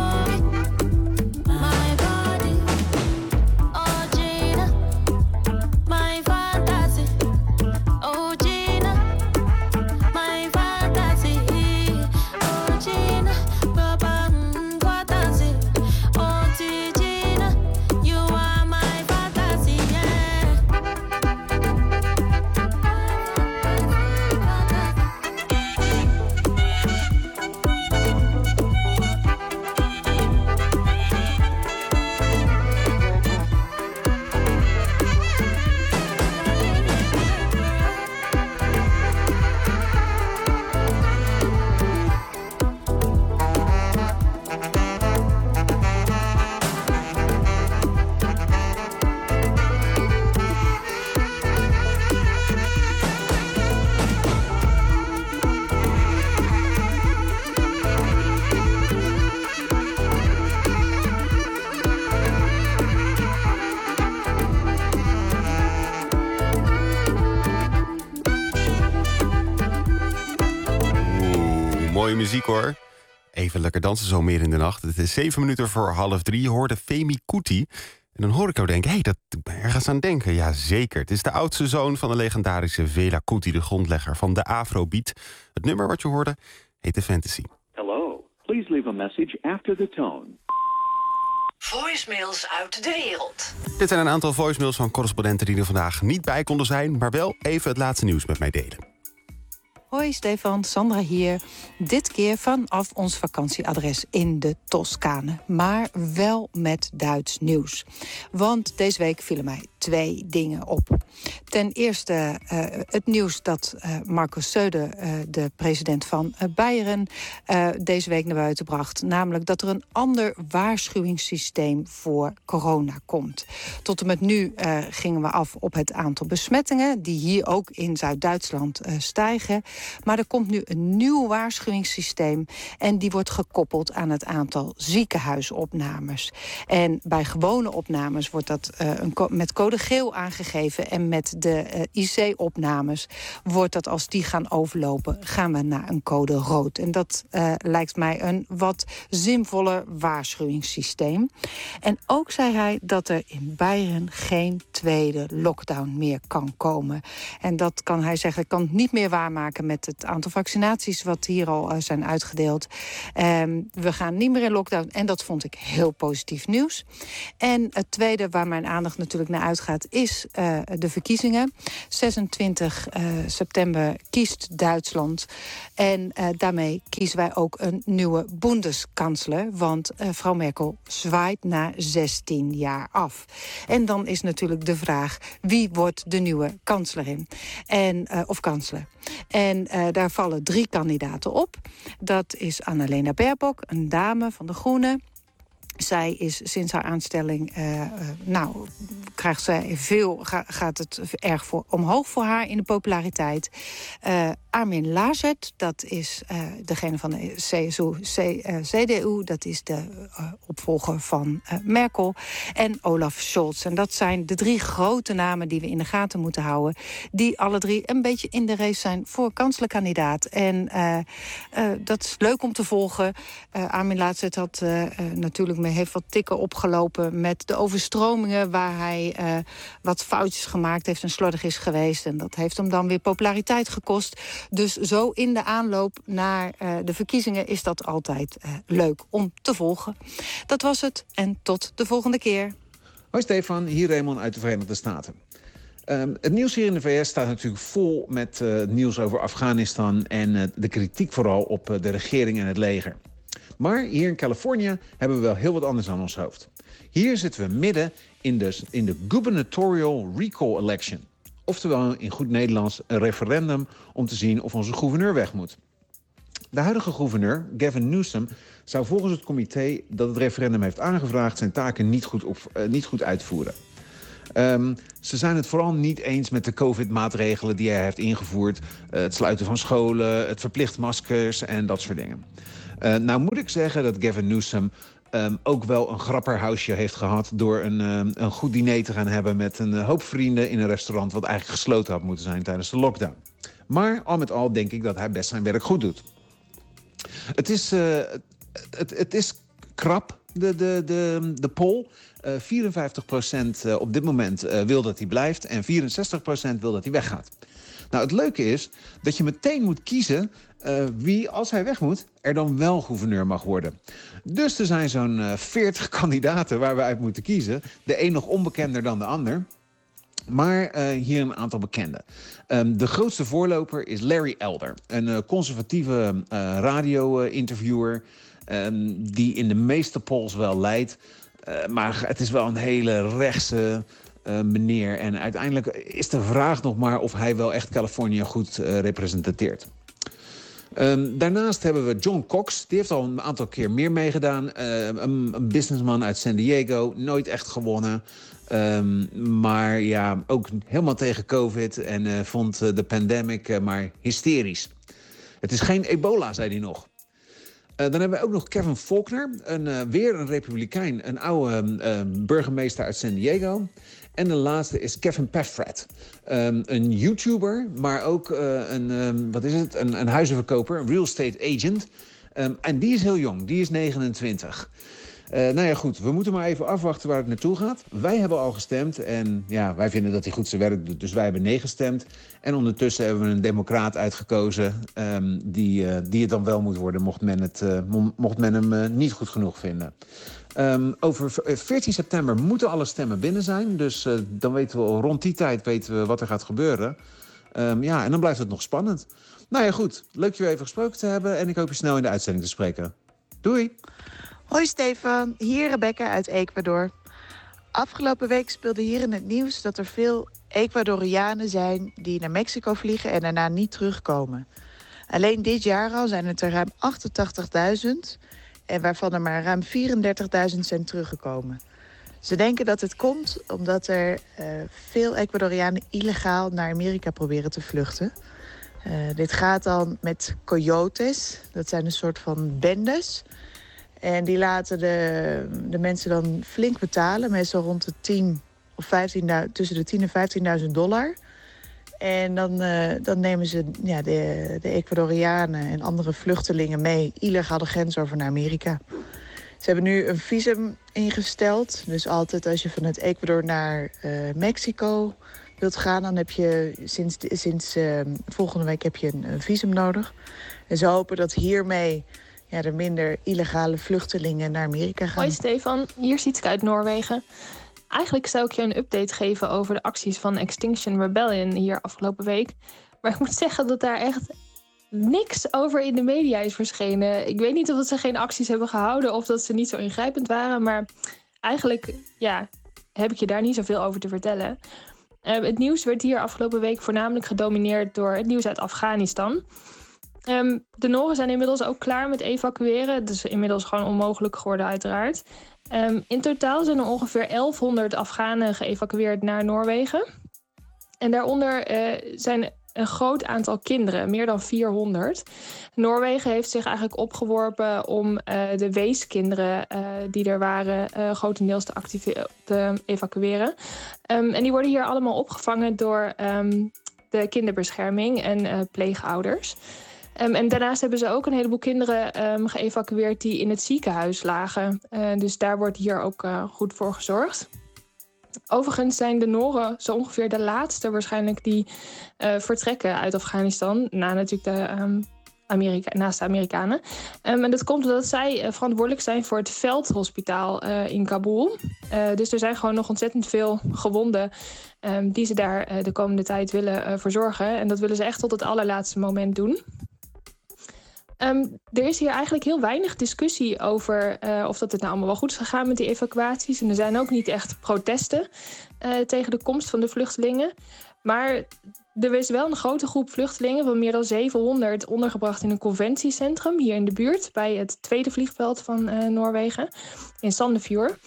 Mooie muziek hoor. Even lekker dansen zo meer in de nacht. Het is 7 minuten voor 2:30. Hoorde Femi Kuti. En dan hoor ik jou denken, dat doet me ergens aan denken. Ja, zeker. Het is de oudste zoon van de legendarische Fela Kuti, de grondlegger van de Afrobeat. Het nummer wat je hoorde heet The Fantasy. Hello. Please leave a message after the tone. Voicemails uit de wereld. Dit zijn een aantal voicemails van correspondenten die er vandaag niet bij konden zijn, maar wel even het laatste nieuws met mij delen. Hoi Stefan, Sandra hier. Dit keer vanaf ons vakantieadres in de Toscane. Maar wel met Duits nieuws. Want deze week vielen mij 2 dingen op. Ten eerste het nieuws dat Markus Söder, de president van Bayern, deze week naar buiten bracht. Namelijk dat er een ander waarschuwingssysteem voor corona komt. Tot en met nu gingen we af op het aantal besmettingen, die hier ook in Zuid-Duitsland stijgen. Maar er komt nu een nieuw waarschuwingssysteem en die wordt gekoppeld aan het aantal ziekenhuisopnames. En bij gewone opnames wordt dat met code geel aangegeven en met de IC-opnames wordt dat, als die gaan overlopen, gaan we naar een code rood. En dat lijkt mij een wat zinvoller waarschuwingssysteem. En ook zei hij dat er in Bayern geen tweede lockdown meer kan komen. En dat kan hij zeggen, kan het niet meer waarmaken met het aantal vaccinaties wat hier al zijn uitgedeeld. We gaan niet meer in lockdown en dat vond ik heel positief nieuws. En het tweede waar mijn aandacht natuurlijk naar uitgaat is de verkiezingen. 26 september kiest Duitsland. En daarmee kiezen wij ook een nieuwe Bundeskansler. Want mevrouw Merkel zwaait na 16 jaar af. En dan is natuurlijk de vraag, wie wordt de nieuwe kanslerin? Of kansler. En daar vallen 3 kandidaten op. Dat is Annalena Baerbock, een dame van de Groenen. Zij is sinds haar aanstelling, gaat het erg omhoog voor haar in de populariteit. Armin Laschet, dat is degene van de CDU, dat is de opvolger van Merkel. En Olaf Scholz. En dat zijn de 3 grote namen die we in de gaten moeten houden, die alle 3 een beetje in de race zijn voor kanslerkandidaat. En dat is leuk om te volgen. Armin Laschet had natuurlijk heeft wat tikken opgelopen met de overstromingen, waar hij wat foutjes gemaakt heeft en slordig is geweest. En dat heeft hem dan weer populariteit gekost. Dus zo in de aanloop naar de verkiezingen is dat altijd leuk om te volgen. Dat was het en tot de volgende keer. Hoi Stefan, hier Raymond uit de Verenigde Staten. Het nieuws hier in de VS staat natuurlijk vol met nieuws over Afghanistan en de kritiek vooral op de regering en het leger. Maar hier in Californië hebben we wel heel wat anders aan ons hoofd. Hier zitten we midden in de gubernatorial recall election. Oftewel in goed Nederlands een referendum om te zien of onze gouverneur weg moet. De huidige gouverneur, Gavin Newsom, zou volgens het comité dat het referendum heeft aangevraagd zijn taken niet goed uitvoeren. Ze zijn het vooral niet eens met de COVID-maatregelen die hij heeft ingevoerd. Het sluiten van scholen, het verplicht maskers en dat soort dingen. Nou moet ik zeggen dat Gavin Newsom ook wel een grapperhausje heeft gehad door een goed diner te gaan hebben met een hoop vrienden in een restaurant wat eigenlijk gesloten had moeten zijn tijdens de lockdown. Maar al met al denk ik dat hij best zijn werk goed doet. Het is krap, de poll. 54% op dit moment wil dat hij blijft en 64% wil dat hij weggaat. Nou, het leuke is dat je meteen moet kiezen wie, als hij weg moet, er dan wel gouverneur mag worden. Dus er zijn zo'n 40 kandidaten waar we uit moeten kiezen. De een nog onbekender dan de ander. Maar hier een aantal bekenden. De grootste voorloper is Larry Elder. Een conservatieve radio-interviewer die in de meeste polls wel leidt. Maar het is wel een hele rechtse meneer. En uiteindelijk is de vraag nog maar of hij wel echt Californië goed representeert. Daarnaast hebben we John Cox. Die heeft al een aantal keer meer meegedaan. Een businessman uit San Diego. Nooit echt gewonnen. Maar ja, ook helemaal tegen COVID. En vond de pandemic maar hysterisch. Het is geen ebola, zei hij nog. Dan hebben we ook nog Kevin Faulconer. Weer een republikein. Een oude burgemeester uit San Diego. En de laatste is Kevin Paffrath. Een YouTuber, maar ook een huizenverkoper. Een real estate agent. En die is heel jong. Die is 29. Nou ja, goed. We moeten maar even afwachten waar het naartoe gaat. Wij hebben al gestemd en ja, wij vinden dat hij goed zijn werk doet. Dus wij hebben nee gestemd. En ondertussen hebben we een democraat uitgekozen die het dan wel moet worden, mocht men hem niet goed genoeg vinden. Over 14 september moeten alle stemmen binnen zijn. Dus dan weten we rond die tijd wat er gaat gebeuren. En dan blijft het nog spannend. Nou ja, goed. Leuk je weer even gesproken te hebben. En ik hoop je snel in de uitzending te spreken. Doei! Hoi Stefan, hier Rebecca uit Ecuador. Afgelopen week speelde hier in het nieuws dat er veel Ecuadorianen zijn die naar Mexico vliegen en daarna niet terugkomen. Alleen dit jaar al zijn het er ruim 88.000 en waarvan er maar ruim 34.000 zijn teruggekomen. Ze denken dat het komt omdat er veel Ecuadorianen illegaal naar Amerika proberen te vluchten. Dit gaat dan met coyotes, dat zijn een soort van bendes. En die laten de mensen dan flink betalen, meestal rond de tussen de $10.000 en $15.000. En dan nemen ze de Ecuadorianen en andere vluchtelingen mee illegaal de grens over naar Amerika. Ze hebben nu een visum ingesteld. Dus altijd als je vanuit Ecuador naar Mexico wilt gaan, dan heb je sinds volgende week heb je een visum nodig. En ze hopen dat hiermee er minder illegale vluchtelingen naar Amerika gaan. Hoi Stefan, hier Sietske uit Noorwegen. Eigenlijk zou ik je een update geven over de acties van Extinction Rebellion hier afgelopen week. Maar ik moet zeggen dat daar echt niks over in de media is verschenen. Ik weet niet of ze geen acties hebben gehouden of dat ze niet zo ingrijpend waren. Maar eigenlijk heb ik je daar niet zoveel over te vertellen. Het nieuws werd hier afgelopen week voornamelijk gedomineerd door het nieuws uit Afghanistan. De Noren zijn inmiddels ook klaar met evacueren. Het is inmiddels gewoon onmogelijk geworden uiteraard. In totaal zijn er ongeveer 1100 Afghanen geëvacueerd naar Noorwegen. En daaronder zijn een groot aantal kinderen, meer dan 400. Noorwegen heeft zich eigenlijk opgeworpen om de weeskinderen die er waren grotendeels te evacueren. En die worden hier allemaal opgevangen door de kinderbescherming en pleegouders. En daarnaast hebben ze ook een heleboel kinderen geëvacueerd die in het ziekenhuis lagen. Dus daar wordt hier ook goed voor gezorgd. Overigens zijn de Noren zo ongeveer de laatste waarschijnlijk die vertrekken uit Afghanistan. Naast de Amerikanen. En dat komt omdat zij verantwoordelijk zijn voor het veldhospitaal in Kabul. Dus er zijn gewoon nog ontzettend veel gewonden die ze daar de komende tijd willen verzorgen. En dat willen ze echt tot het allerlaatste moment doen. Er is hier eigenlijk heel weinig discussie over of dat het nou allemaal wel goed is gegaan met die evacuaties. En er zijn ook niet echt protesten tegen de komst van de vluchtelingen. Maar er is wel een grote groep vluchtelingen van meer dan 700 ondergebracht in een conventiecentrum hier in de buurt bij het tweede vliegveld van Noorwegen in Sandefjord.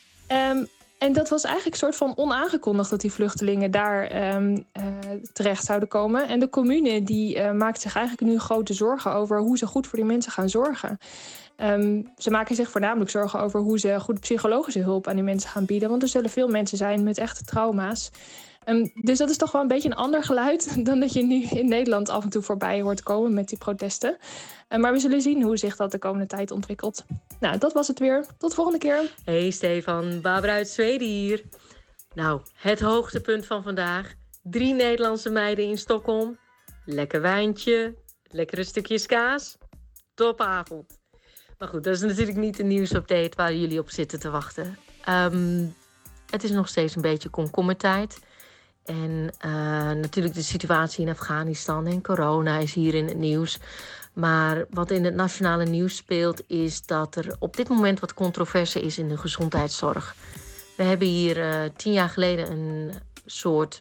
En dat was eigenlijk een soort van onaangekondigd dat die vluchtelingen daar terecht zouden komen. En de commune die maakt zich eigenlijk nu grote zorgen over hoe ze goed voor die mensen gaan zorgen. Ze maken zich voornamelijk zorgen over hoe ze goed psychologische hulp aan die mensen gaan bieden. Want er zullen veel mensen zijn met echte trauma's. Dus dat is toch wel een beetje een ander geluid dan dat je nu in Nederland af en toe voorbij hoort komen met die protesten. Maar we zullen zien hoe zich dat de komende tijd ontwikkelt. Nou, dat was het weer. Tot de volgende keer. Hey Stefan, Barbara uit Zweden hier. Nou, het hoogtepunt van vandaag. 3 Nederlandse meiden in Stockholm. Lekker wijntje, lekkere stukjes kaas. Topavond. Maar goed, dat is natuurlijk niet een nieuwsupdate waar jullie op zitten te wachten. Het is nog steeds een beetje komkommertijd. En natuurlijk de situatie in Afghanistan en corona is hier in het nieuws. Maar wat in het nationale nieuws speelt is dat er op dit moment wat controverse is in de gezondheidszorg. We hebben hier 10 jaar geleden een soort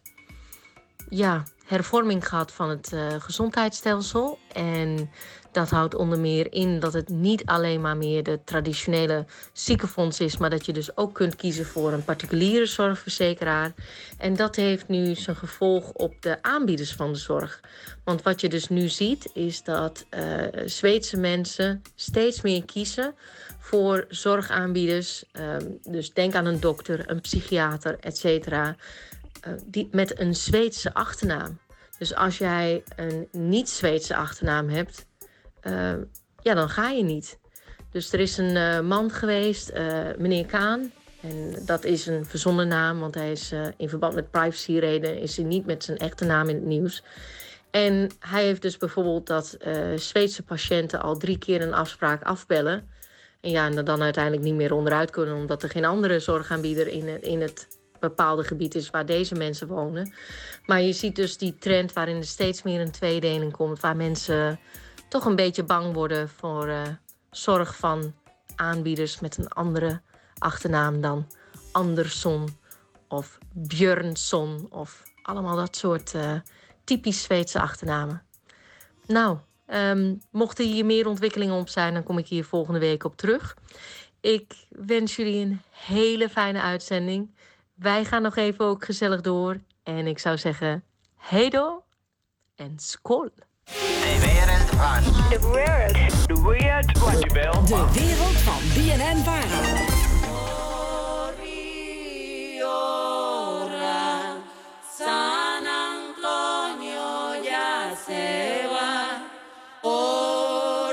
hervorming gehad van het gezondheidsstelsel. En dat houdt onder meer in dat het niet alleen maar meer de traditionele ziekenfonds is, maar dat je dus ook kunt kiezen voor een particuliere zorgverzekeraar. En dat heeft nu zijn gevolg op de aanbieders van de zorg. Want wat je dus nu ziet is dat Zweedse mensen steeds meer kiezen voor zorgaanbieders. Dus denk aan een dokter, een psychiater, etc. Die met een Zweedse achternaam. Dus als jij een niet-Zweedse achternaam hebt, dan ga je niet. Dus er is een man geweest, meneer Kaan. En dat is een verzonnen naam, want hij is in verband met privacyredenen is hij niet met zijn echte naam in het nieuws. En hij heeft dus bijvoorbeeld dat Zweedse patiënten al 3 keer een afspraak afbellen. En dan uiteindelijk niet meer onderuit kunnen, omdat er geen andere zorgaanbieder in het bepaalde gebied is waar deze mensen wonen. Maar je ziet dus die trend waarin er steeds meer een tweedeling komt, waar mensen toch een beetje bang worden voor zorg van aanbieders met een andere achternaam dan Andersson of Björnsson of allemaal dat soort typisch Zweedse achternamen. Nou, mochten hier meer ontwikkelingen op zijn, dan kom ik hier volgende week op terug. Ik wens jullie een hele fijne uitzending. Wij gaan nog even ook gezellig door. En ik zou zeggen, hej då en skål. De wereld van BNN-VARA. San Antonio ya se va. Oh,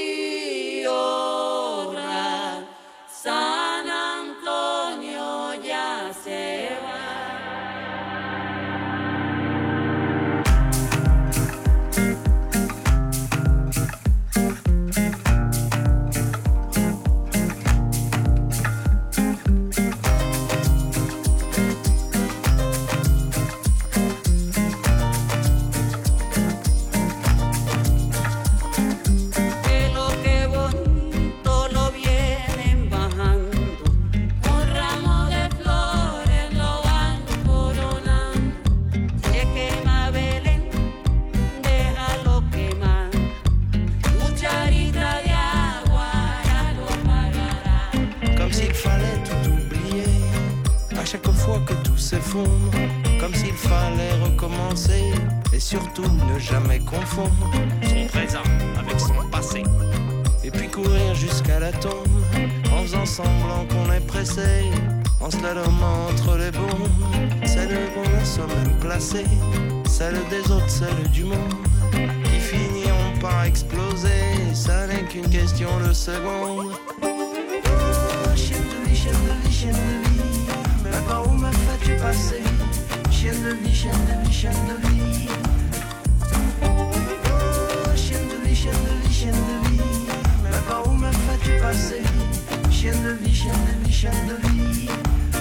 Rio Grande, San Antonio ya se va. Chaque fois que tout s'effondre, comme s'il fallait recommencer, et surtout ne jamais confondre son présent avec son passé, et puis courir jusqu'à la tombe, en faisant semblant qu'on est pressé, en slalomant entre les bombes, celle qu'on a soi-même placée, celle des autres, celle du monde, qui finiront par exploser, ça n'est qu'une question de secondes. Oh, chienne de vie, chienne de vie, chienne de vie. Mais par où me fais-tu passer? Chienne de vie, chienne de vie, chienne de vie. Oh, chienne de vie, chienne de vie, chienne de vie. Mais par où me fais-tu passer? Chienne de vie, chienne de vie, chienne de vie.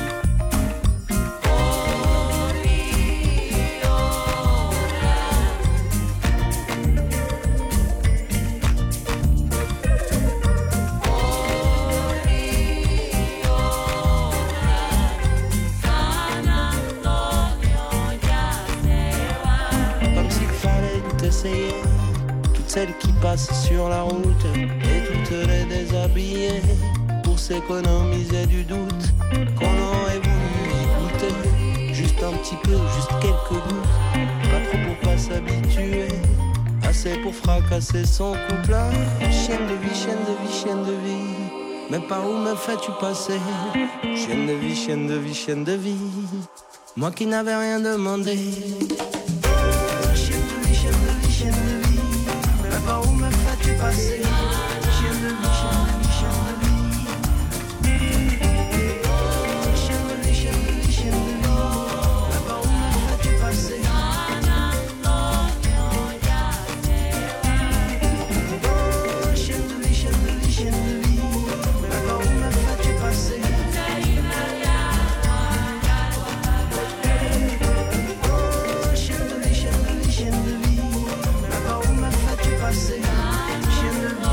Toutes celles qui passent sur la route et toutes les déshabillées pour s'économiser du doute qu'on aurait voulu y goûter. Juste un petit peu, juste quelques gouttes, pas trop pour pas s'habituer, assez pour fracasser son couple. Chienne de vie, chienne de vie, chienne de vie, mais par où me fais-tu passer? Chienne de vie, chienne de vie, chienne de vie, moi qui n'avais rien demandé. Chienne de vie, mais par où me fais-tu passer? Chienne de vie, chienne de vie, chienne de vie. Chienne de vie, chienne de vie, chienne de vie, mais par où me fais-tu passer? Chienne de vie, chienne de vie, chienne de vie, mais par où me fais-tu passer? Chienne de vie, chienne de vie, chienne de vie. Chienne de vie,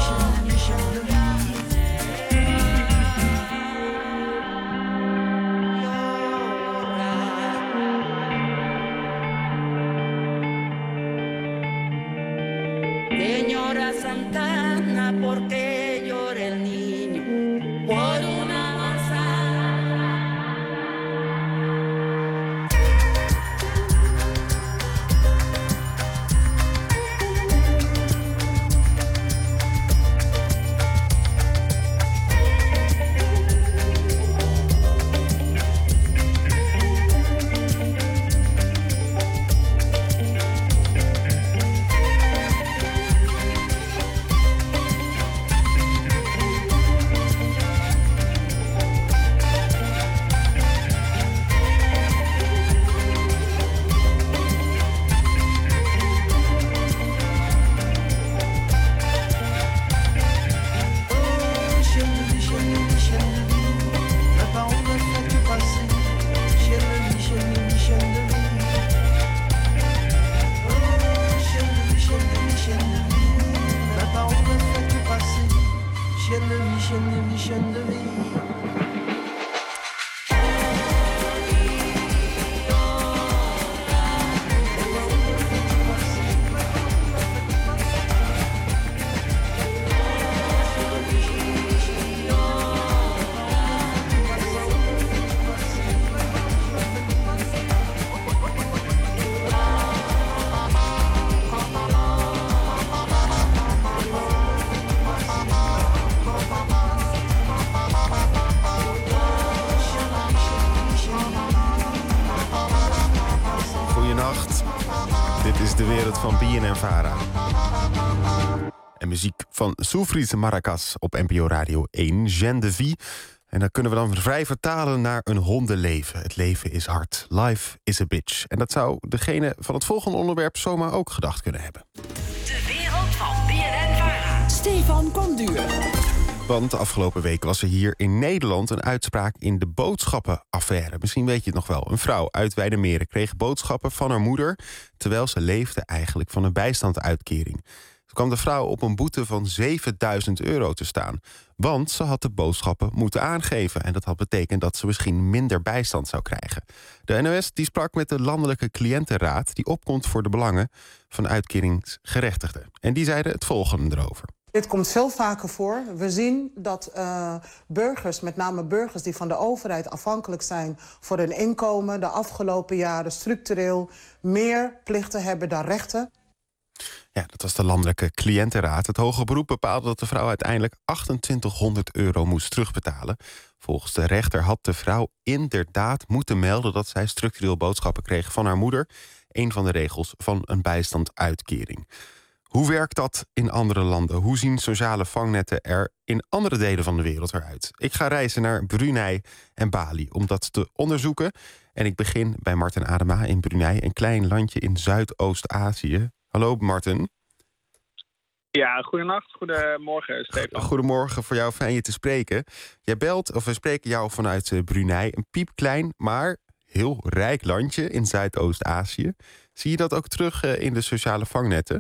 is de wereld van BNN-Vara. En muziek van Soufrize Maracas op NPO Radio 1, Jeanne de Vie. En dat kunnen we dan vrij vertalen naar een hondenleven. Het leven is hard. Life is a bitch. En dat zou degene van het volgende onderwerp zomaar ook gedacht kunnen hebben. De wereld van BNN-Vara. Stefan Konduur. Want de afgelopen week was er hier in Nederland een uitspraak in de boodschappenaffaire. Misschien weet je het nog wel. Een vrouw uit Weijdermeren kreeg boodschappen van haar moeder, terwijl ze leefde eigenlijk van een bijstandsuitkering. Toen kwam de vrouw op een boete van €7.000 te staan. Want ze had de boodschappen moeten aangeven. En dat had betekend dat ze misschien minder bijstand zou krijgen. De NOS die sprak met de Landelijke Cliëntenraad, die opkomt voor de belangen van uitkeringsgerechtigden. En die zeiden het volgende erover. Dit komt veel vaker voor. We zien dat burgers, met name burgers die van de overheid afhankelijk zijn voor hun inkomen, de afgelopen jaren structureel meer plichten hebben dan rechten. Ja, dat was de Landelijke Cliëntenraad. Het hoge beroep bepaalde dat de vrouw uiteindelijk €2800 moest terugbetalen. Volgens de rechter had de vrouw inderdaad moeten melden dat zij structureel boodschappen kreeg van haar moeder. Een van de regels van een bijstandsuitkering. Hoe werkt dat in andere landen? Hoe zien sociale vangnetten er in andere delen van de wereld eruit? Ik ga reizen naar Brunei en Bali om dat te onderzoeken. En ik begin bij Martin Adema in Brunei, een klein landje in Zuidoost-Azië. Hallo Martin. Ja, goedenacht. Goedemorgen, Stefan. Goedemorgen, voor jou fijn je te spreken. Jij belt, of we spreken jou vanuit Brunei. Een piepklein, maar heel rijk landje in Zuidoost-Azië. Zie je dat ook terug in de sociale vangnetten?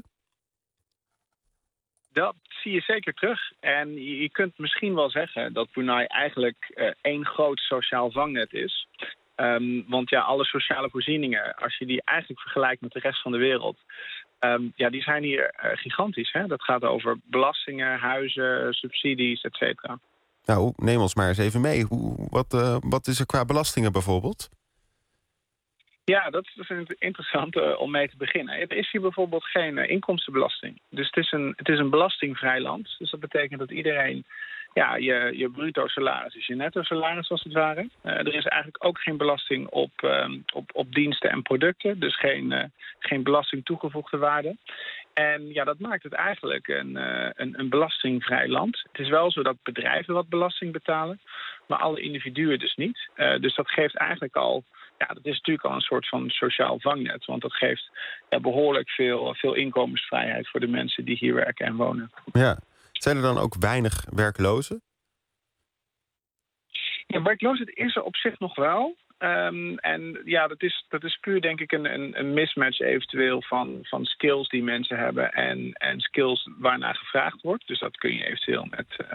Dat zie je zeker terug. En je kunt misschien wel zeggen dat Brunei eigenlijk één groot sociaal vangnet is. Want ja, alle sociale voorzieningen, als je die eigenlijk vergelijkt met de rest van de wereld, die zijn hier gigantisch. Hè? Dat gaat over belastingen, huizen, subsidies, et cetera. Nou, neem ons maar eens even mee. Wat is er qua belastingen bijvoorbeeld? Ja, dat is interessant om mee te beginnen. Er is hier bijvoorbeeld geen inkomstenbelasting. Dus het is een belastingvrij land. Dus dat betekent dat iedereen je bruto salaris is je netto salaris als het ware. Er is eigenlijk ook geen belasting op diensten en producten. Dus geen belasting toegevoegde waarde. En ja, dat maakt het eigenlijk een belastingvrij land. Het is wel zo dat bedrijven wat belasting betalen, maar alle individuen dus niet. Dus dat geeft eigenlijk al, dat is natuurlijk al een soort van sociaal vangnet. Want dat geeft behoorlijk veel inkomensvrijheid voor de mensen die hier werken en wonen. Ja. Zijn er dan ook weinig werklozen? Ja, werkloosheid is er op zich nog wel. En ja, dat is puur denk ik een mismatch eventueel van skills die mensen hebben en skills waarnaar gevraagd wordt. Dus dat kun je eventueel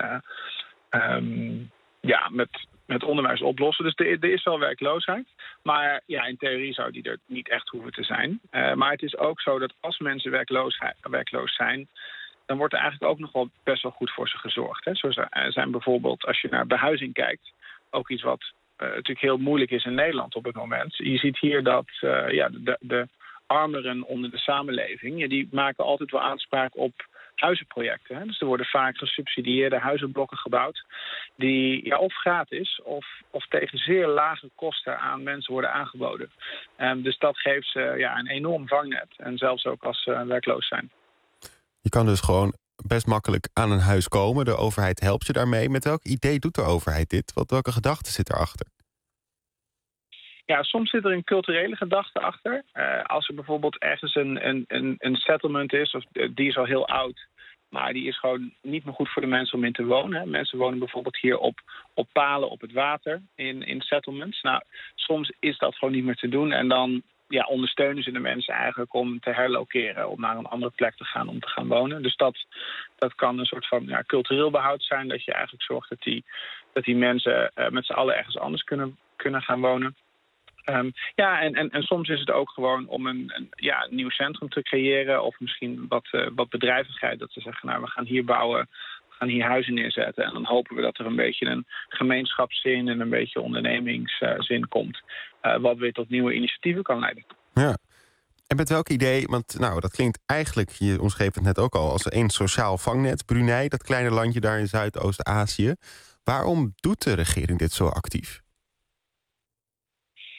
met onderwijs oplossen. Dus er is wel werkloosheid. Maar ja, in theorie zou die er niet echt hoeven te zijn. Maar het is ook zo dat als mensen werkloos zijn, dan wordt er eigenlijk ook nog wel best wel goed voor ze gezorgd. Hè. Zo zijn bijvoorbeeld, als je naar behuizing kijkt, ook iets wat natuurlijk heel moeilijk is in Nederland op het moment. Je ziet hier dat de armeren onder de samenleving, die maken altijd wel aanspraak op huizenprojecten. Hè. Dus er worden vaak gesubsidieerde huizenblokken gebouwd die of gratis of tegen zeer lage kosten aan mensen worden aangeboden. Dus dat geeft ze een enorm vangnet. En zelfs ook als ze werkloos zijn. Je kan dus gewoon best makkelijk aan een huis komen. De overheid helpt je daarmee. Met welk idee doet de overheid dit? Welke gedachte zit erachter? Ja, soms zit er een culturele gedachte achter. Als er bijvoorbeeld ergens een settlement is, of die is al heel oud, maar die is gewoon niet meer goed voor de mensen om in te wonen. Hè. Mensen wonen bijvoorbeeld hier op palen op het water in settlements. Nou, soms is dat gewoon niet meer te doen en dan ondersteunen ze de mensen eigenlijk om te herlokeren, om naar een andere plek te gaan om te gaan wonen. Dus dat kan een soort van cultureel behoud zijn, dat je eigenlijk zorgt dat die mensen met z'n allen ergens anders kunnen gaan wonen. En soms is het ook gewoon om een nieuw centrum te creëren of misschien wat bedrijvigheid, dat ze zeggen, we gaan hier bouwen, we gaan hier huizen neerzetten en dan hopen we dat er een beetje een gemeenschapszin en een beetje ondernemingszin komt, wat weer tot nieuwe initiatieven kan leiden. Ja. En met welk idee, want dat klinkt eigenlijk, je omschreef het net ook al, als een sociaal vangnet, Brunei, dat kleine landje daar in Zuidoost-Azië. Waarom doet de regering dit zo actief?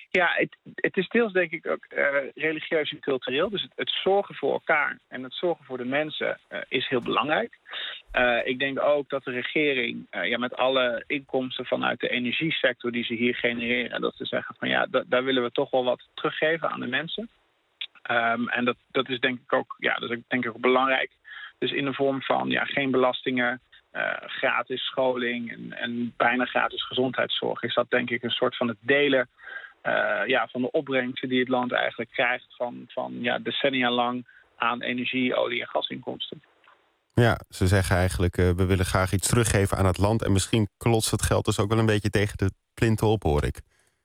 Ja, het is deels denk ik ook religieus en cultureel. Dus het zorgen voor elkaar en het zorgen voor de mensen is heel belangrijk. Ik denk ook dat de regering met alle inkomsten vanuit de energiesector die ze hier genereren, dat ze zeggen van daar willen we toch wel wat teruggeven aan de mensen. En dat is denk ik ook, dat is denk ik ook belangrijk. Dus in de vorm van geen belastingen, gratis scholing en bijna gratis gezondheidszorg is dat denk ik een soort van het delen van de opbrengsten die het land eigenlijk krijgt van decennia lang aan energie, olie en gasinkomsten. Ja, ze zeggen eigenlijk, we willen graag iets teruggeven aan het land en misschien klotst het geld dus ook wel een beetje tegen de plinten op, hoor ik.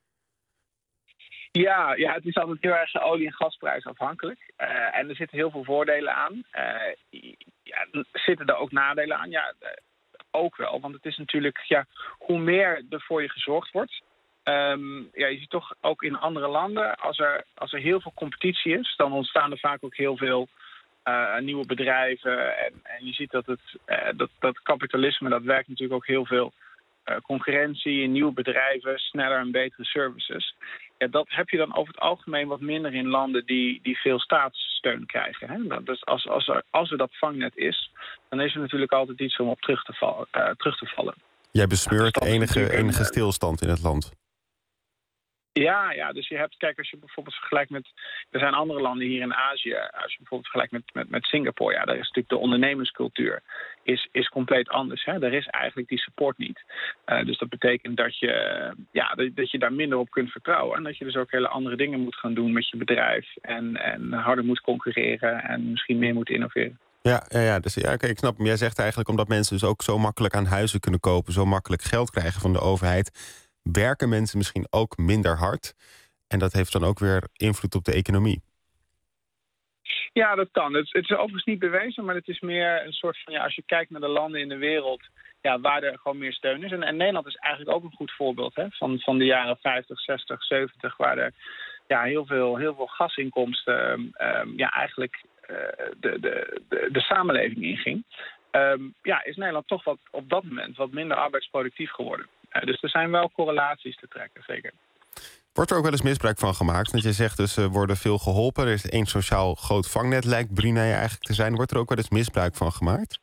Ja, het is altijd heel erg olie- en gasprijsafhankelijk. En er zitten heel veel voordelen aan. Zitten er ook nadelen aan? Ja, ook wel. Want het is natuurlijk, hoe meer er voor je gezorgd wordt. Je ziet toch ook in andere landen, als er heel veel competitie is, dan ontstaan er vaak ook heel veel nieuwe bedrijven. En je ziet dat kapitalisme, dat werkt natuurlijk ook heel veel concurrentie in nieuwe bedrijven, sneller en betere services. Ja, dat heb je dan over het algemeen wat minder in landen die veel staatssteun krijgen. Hè? Dus als er dat vangnet is, dan is er natuurlijk altijd iets om op terug te vallen. Jij besmeurt enige stilstand in het land. Ja, dus je hebt, kijk, als je bijvoorbeeld vergelijkt met, er zijn andere landen hier in Azië, als je bijvoorbeeld vergelijkt met Singapore, daar is natuurlijk de ondernemerscultuur is compleet anders. Hè? Daar is eigenlijk die support niet. Dus dat betekent dat je daar minder op kunt vertrouwen en dat je dus ook hele andere dingen moet gaan doen met je bedrijf en harder moet concurreren en misschien meer moet innoveren. Ja, dus oké, ik snap hem. Jij zegt eigenlijk omdat mensen dus ook zo makkelijk aan huizen kunnen kopen, zo makkelijk geld krijgen van de overheid, werken mensen misschien ook minder hard. En dat heeft dan ook weer invloed op de economie. Ja, dat kan. Het is overigens niet bewezen, maar het is meer een soort van, als je kijkt naar de landen in de wereld, waar er gewoon meer steun is. En Nederland is eigenlijk ook een goed voorbeeld van de jaren 50, 60, 70, waar er heel veel gasinkomsten eigenlijk de samenleving inging. Is Nederland toch op dat moment wat minder arbeidsproductief geworden. Dus er zijn wel correlaties te trekken, zeker. Wordt er ook wel eens misbruik van gemaakt? Want je zegt dus, er worden veel geholpen. Er is één sociaal groot vangnet, lijkt Brunei eigenlijk te zijn. Wordt er ook wel eens misbruik van gemaakt?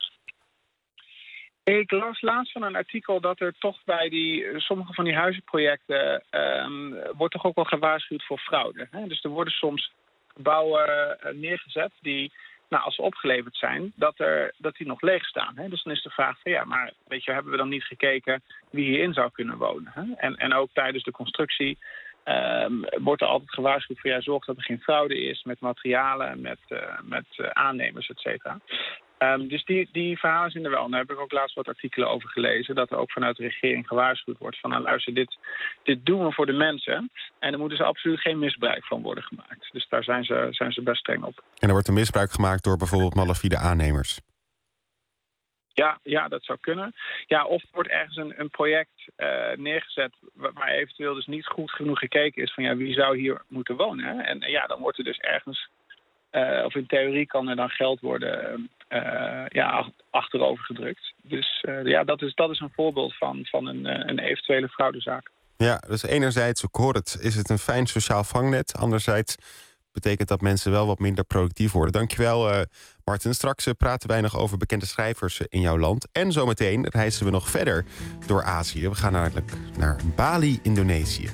Ik las laatst van een artikel dat er toch bij sommige van die huizenprojecten wordt toch ook wel gewaarschuwd voor fraude. Hè? Dus er worden soms gebouwen neergezet die, als ze opgeleverd zijn, dat die nog leeg staan. Hè? Dus dan is de vraag van maar hebben we dan niet gekeken wie hierin zou kunnen wonen? Hè? En ook tijdens de constructie wordt er altijd gewaarschuwd voor zorg dat er geen fraude is met materialen, met aannemers, et cetera. Dus die verhalen zijn er wel. Daar heb ik ook laatst wat artikelen over gelezen, dat er ook vanuit de regering gewaarschuwd wordt van luister, dit doen we voor de mensen en er moet dus absoluut geen misbruik van worden gemaakt. Dus daar zijn ze best streng op. En er wordt een misbruik gemaakt door bijvoorbeeld malafide aannemers? Ja, dat zou kunnen. Ja, of er wordt ergens een project neergezet waar eventueel dus niet goed genoeg gekeken is van wie zou hier moeten wonen. Hè? En dan wordt er dus ergens, of in theorie kan er dan geld worden achterover gedrukt. Dus dat is een voorbeeld van een eventuele fraudezaak. Ja, dus enerzijds, ik hoor het, is het een fijn sociaal vangnet. Anderzijds betekent dat mensen wel wat minder productief worden. Dankjewel, Martin. Straks praten wij nog over bekende schrijvers in jouw land. En zometeen reizen we nog verder door Azië. We gaan namelijk naar Bali, Indonesië.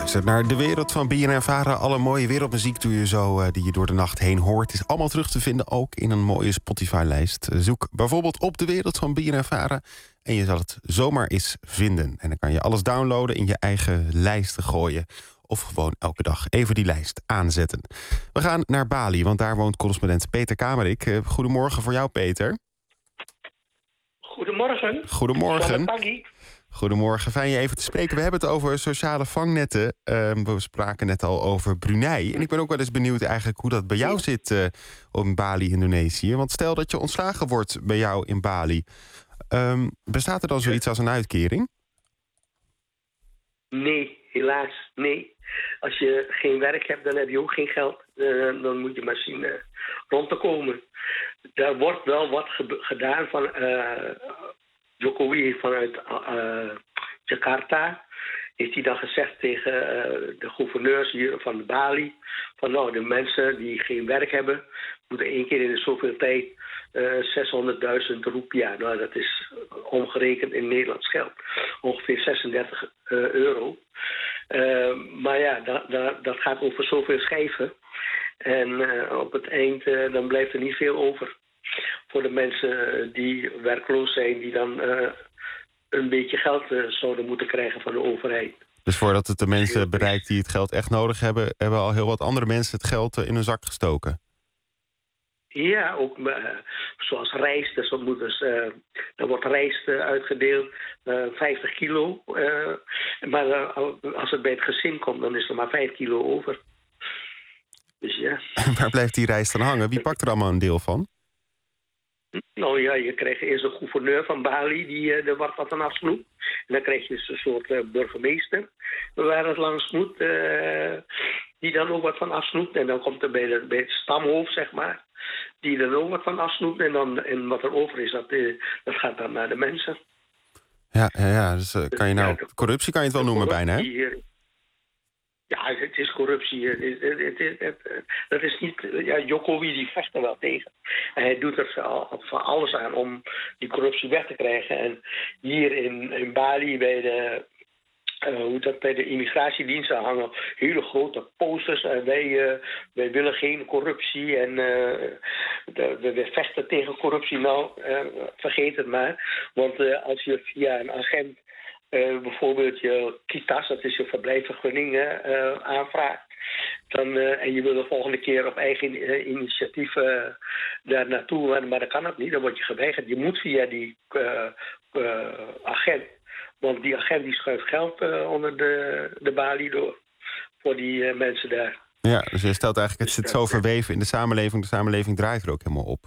luistert naar de wereld van BNN-Vara. Alle mooie wereldmuziek doe je zo, die je door de nacht heen hoort. Is allemaal terug te vinden, ook in een mooie Spotify-lijst. Zoek bijvoorbeeld op de wereld van BNN-Vara en je zal het zomaar eens vinden. En dan kan je alles downloaden, in je eigen lijsten gooien. Of gewoon elke dag even die lijst aanzetten. We gaan naar Bali, want daar woont correspondent Peter Kamerik. Goedemorgen voor jou, Peter. Goedemorgen. Goedemorgen. Goedemorgen, fijn je even te spreken. We hebben het over sociale vangnetten. We spraken net al over Brunei. En ik ben ook wel eens benieuwd eigenlijk hoe dat bij jou zit in Bali, Indonesië. Want stel dat je ontslagen wordt bij jou in Bali. Bestaat er dan zoiets als een uitkering? Nee, helaas, nee. Als je geen werk hebt, dan heb je ook geen geld. Dan moet je maar zien rond te komen. Er wordt wel wat gedaan van... Jokowi vanuit Jakarta heeft hij dan gezegd tegen de gouverneurs hier van Bali... van nou, de mensen die geen werk hebben... moeten 1 keer in de zoveel tijd 600.000 roepia. Nou, dat is omgerekend in Nederlands geld. Ongeveer 36 euro. Maar ja, dat gaat over zoveel schijven. En op het eind dan blijft er niet veel over. Voor de mensen die werkloos zijn, die dan een beetje geld zouden moeten krijgen van de overheid. Dus voordat het de mensen bereikt die het geld echt nodig hebben... hebben al heel wat andere mensen het geld in hun zak gestoken. Ja, ook zoals rijst. Dus er wordt rijst uitgedeeld, 50 kilo. Maar als het bij het gezin komt, dan is er maar 5 kilo over. Dus ja. Waar blijft die rijst dan hangen? Wie pakt er allemaal een deel van? Nou ja, je krijgt eerst een gouverneur van Bali die er wat van afsnoept. En dan krijg je dus een soort burgemeester waar het langs moet, die dan ook wat van afsnoept. En dan komt er bij het stamhoofd, zeg maar, die er ook wat van afsnoept. En wat er over is, dat gaat dan naar de mensen. Ja, dus corruptie kan je het wel noemen bijna, hè? Ja, het is corruptie. Dat is niet... Ja, Jokowi die vecht er wel tegen. En hij doet er van alles aan om die corruptie weg te krijgen. En hier in Bali bij de immigratiediensten hangen hele grote posters. Wij willen geen corruptie en we vechten tegen corruptie. Nou, vergeet het maar. Want als je via een agent... bijvoorbeeld je KITAS, dat is je verblijfsvergunning, aanvraagt. En je wil de volgende keer op eigen initiatief daar naartoe, maar dat kan het niet, dan word je geweigerd. Je moet via die agent, want die agent die schuift geld onder de balie door voor die mensen daar. Ja, dus je stelt eigenlijk, het zit zo verweven in de samenleving draait er ook helemaal op.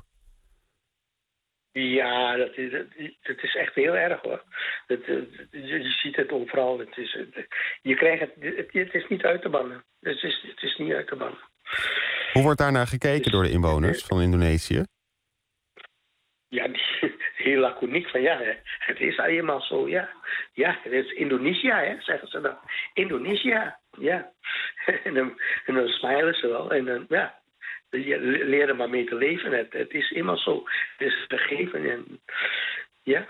Ja, dat is echt heel erg, hoor. Je ziet het overal. Je krijgt het is niet uit te bannen. Het is niet uit te bannen. Hoe wordt daarnaar gekeken door de inwoners van Indonesië? Ja, heel laconiek van ja, het is eenmaal zo, ja. Ja, het is Indonesië, hè, zeggen ze dan. Indonesië, ja. En dan smilen ze wel en dan, ja. Je leert er maar mee te leven. Het is immer zo. Het is gegeven. En ja,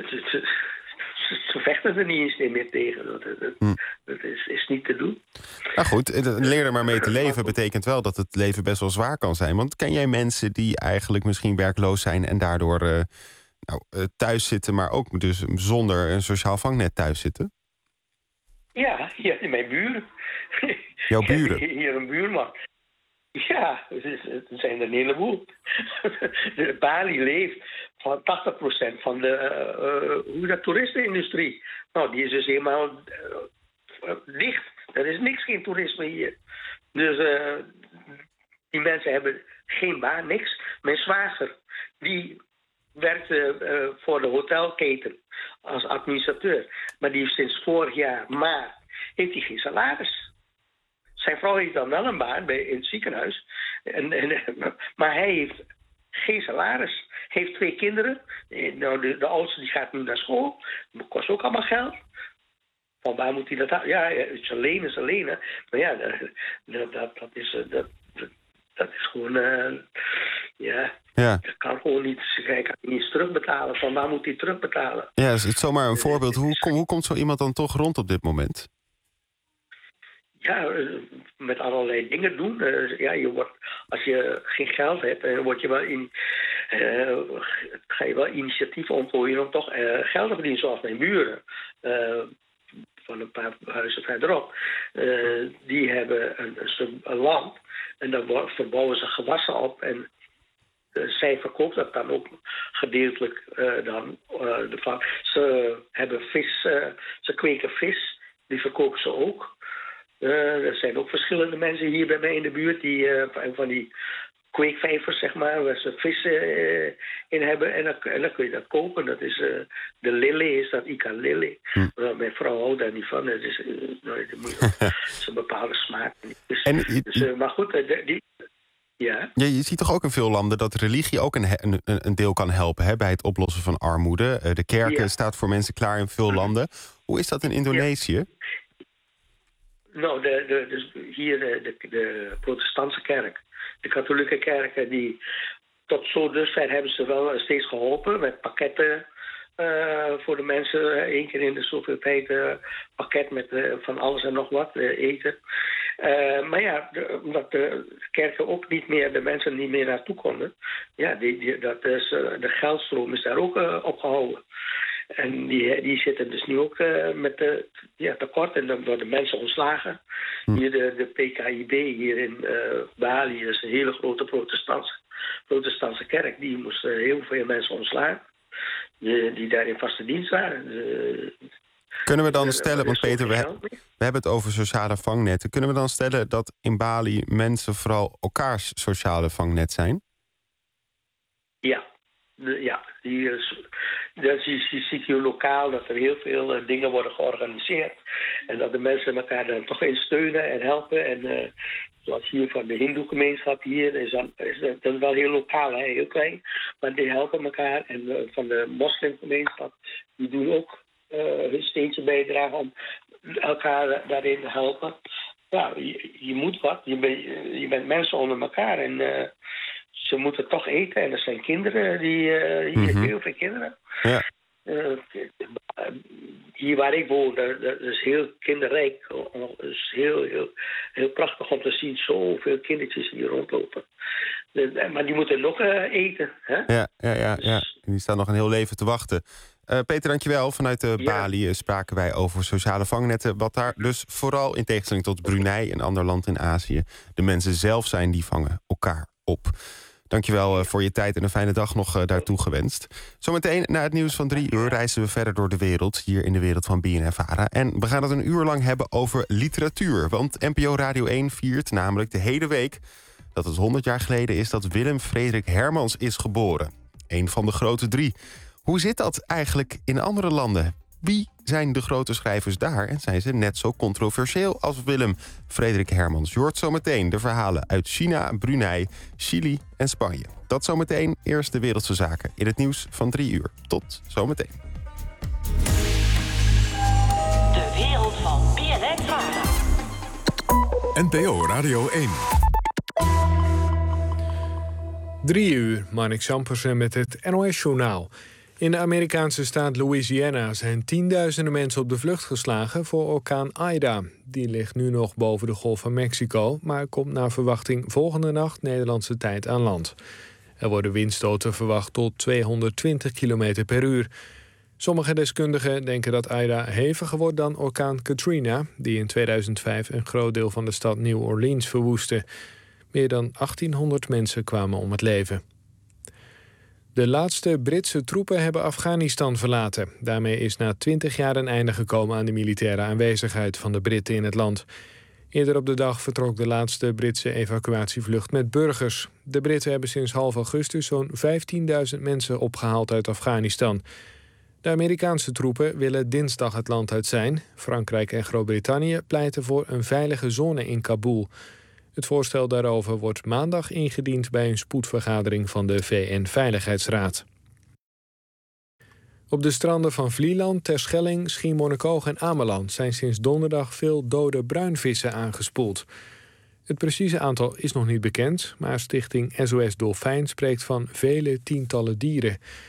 ze vechten er niet eens meer tegen. Dat is niet te doen. Nou goed, leer er maar mee te leven betekent wel dat het leven best wel zwaar kan zijn. Want ken jij mensen die eigenlijk misschien werkloos zijn en daardoor thuis zitten, maar ook dus zonder een sociaal vangnet thuis zitten? Ja, mijn buren. Jouw buren? Hier een buurman. Ja, er zijn er een heleboel. De Bali leeft van 80% van de toeristenindustrie. Nou, die is dus helemaal dicht. Er is geen toerisme hier. Dus die mensen hebben geen baan, niks. Mijn zwager, die werkt voor de hotelketen als administrateur. Maar die heeft sinds vorig jaar maart heeft hij geen salaris. Zijn vrouw heeft dan wel een baan in het ziekenhuis. Maar hij heeft geen salaris. Hij heeft 2 kinderen. Nou, de oudste die gaat nu naar school. Dat kost ook allemaal geld. Van waar moet hij dat halen? Ja, is alleen. Maar ja, dat is gewoon... ja. Dat kan gewoon niet. Hij kan niet terugbetalen. Van waar moet hij terugbetalen? Ja, is het zomaar een voorbeeld. Hoe komt zo iemand dan toch rond op dit moment? met allerlei dingen doen. Als je geen geld hebt, dan word je wel ga je wel initiatief ontplooien om toch geld te verdienen, zoals mijn buren. Van een paar huizen verderop. Die hebben een stuk land en dan verbouwen ze gewassen op en zij verkoopt dat dan ook gedeeltelijk ze hebben vis, ze kweken vis, die verkopen ze ook. Er zijn ook verschillende mensen hier bij mij in de buurt die van die kweekvijvers, zeg maar, waar ze vis in hebben. En dan kun je dat kopen. Dat is de lily, is dat Ica lily. Mijn vrouw houdt daar niet van. Het is een bepaalde smaak. Maar goed, ja. Je ziet toch ook in veel landen dat religie ook een deel kan helpen, hè, bij het oplossen van armoede. De kerken staat voor mensen klaar in veel landen. Hoe is dat in Indonesië? Nou, dus hier de protestantse kerk. De katholieke kerken, die tot zo dusver hebben ze wel steeds geholpen met pakketten voor de mensen. 1 keer in de zoveel tijd pakket met van alles en nog wat, eten. Maar omdat de kerken ook niet meer, de mensen niet meer naartoe konden. De geldstroom is daar ook opgehouden. En die zitten dus nu ook met tekort en dan worden mensen ontslagen. Hier de PKIB hier in Bali is een hele grote protestantse kerk. Die moest heel veel mensen ontslagen die daar in vaste dienst waren. Kunnen we dan stellen, want Peter, we hebben het over sociale vangnetten. Kunnen we dan stellen dat in Bali mensen vooral elkaars sociale vangnet zijn? Je ziet hier lokaal dat er heel veel dingen worden georganiseerd. En dat de mensen elkaar dan toch in steunen en helpen. En zoals hier van de hindoe-gemeenschap hier, is dat wel heel lokaal, hè, heel klein. Maar die helpen elkaar. En van de moslimgemeenschap, die doen ook hun steentje bijdragen om elkaar daarin te helpen. Ja, je moet wat. Je bent mensen onder elkaar en ze moeten toch eten. En er zijn kinderen, heel veel kinderen. Ja. Hier waar ik woon, dat is heel kinderrijk. Het is heel prachtig om te zien, zoveel kindertjes hier rondlopen. Maar die moeten nog eten. Hè? Ja. Die staan nog een heel leven te wachten. Peter, dankjewel. Vanuit Bali spraken wij over sociale vangnetten. Wat daar dus vooral, in tegenstelling tot Brunei, een ander land in Azië, de mensen zelf zijn die vangen elkaar op. Dankjewel voor je tijd en een fijne dag nog daartoe gewenst. Zometeen na het nieuws van 3 uur reizen we verder door de wereld, hier in de wereld van BNN-Vara. En we gaan het een uur lang hebben over literatuur. Want NPO Radio 1 viert namelijk de hele week dat het 100 jaar geleden is dat Willem Frederik Hermans is geboren. Een van de grote 3. Hoe zit dat eigenlijk in andere landen? Wie zijn de grote schrijvers daar en zijn ze net zo controversieel als Willem Frederik Hermans? Je hoort zometeen de verhalen uit China, Brunei, Chili en Spanje. Dat zometeen, eerst de wereldse zaken in het nieuws van 3 uur. Tot zometeen. De wereld van BNN-Vara. NPO Radio 1. 3 uur, Marnik Sampersen met het NOS-journaal. In de Amerikaanse staat Louisiana zijn tienduizenden mensen op de vlucht geslagen voor orkaan Ida. Die ligt nu nog boven de Golf van Mexico, maar komt naar verwachting volgende nacht Nederlandse tijd aan land. Er worden windstoten verwacht tot 220 km per uur. Sommige deskundigen denken dat Ida heviger wordt dan orkaan Katrina, die in 2005 een groot deel van de stad New Orleans verwoestte. Meer dan 1800 mensen kwamen om het leven. De laatste Britse troepen hebben Afghanistan verlaten. Daarmee is na 20 jaar een einde gekomen aan de militaire aanwezigheid van de Britten in het land. Eerder op de dag vertrok de laatste Britse evacuatievlucht met burgers. De Britten hebben sinds half augustus zo'n 15.000 mensen opgehaald uit Afghanistan. De Amerikaanse troepen willen dinsdag het land uit zijn. Frankrijk en Groot-Brittannië pleiten voor een veilige zone in Kabul. Het voorstel daarover wordt maandag ingediend bij een spoedvergadering van de VN-veiligheidsraad. Op de stranden van Vlieland, Terschelling, Schiermonnikoog en Ameland zijn sinds donderdag veel dode bruinvissen aangespoeld. Het precieze aantal is nog niet bekend, maar stichting SOS Dolfijn spreekt van vele tientallen dieren.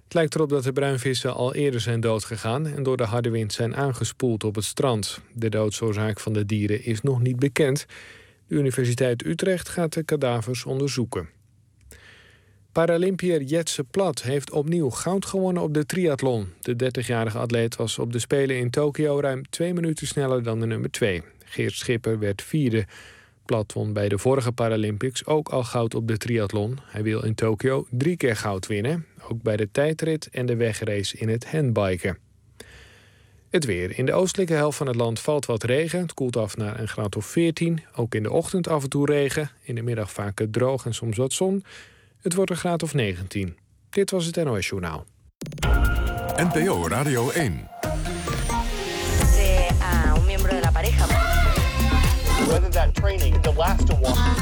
Het lijkt erop dat de bruinvissen al eerder zijn doodgegaan en door de harde wind zijn aangespoeld op het strand. De doodsoorzaak van de dieren is nog niet bekend. De Universiteit Utrecht gaat de kadavers onderzoeken. Paralympiër Jetse Plat heeft opnieuw goud gewonnen op de triathlon. De 30-jarige atleet was op de Spelen in Tokio ruim 2 minuten sneller dan de nummer 2. Geert Schipper werd 4e. Plat won bij de vorige Paralympics ook al goud op de triathlon. Hij wil in Tokio 3 keer goud winnen. Ook bij de tijdrit en de wegrace in het handbiken. Het weer. In de oostelijke helft van het land valt wat regen. Het koelt af naar een graad of 14. Ook in de ochtend af en toe regen. In de middag vaak droog en soms wat zon. Het wordt een graad of 19. Dit was het NOS Journaal. NPO Radio 1. Un miembro de la pareja. Whether that training, the last one.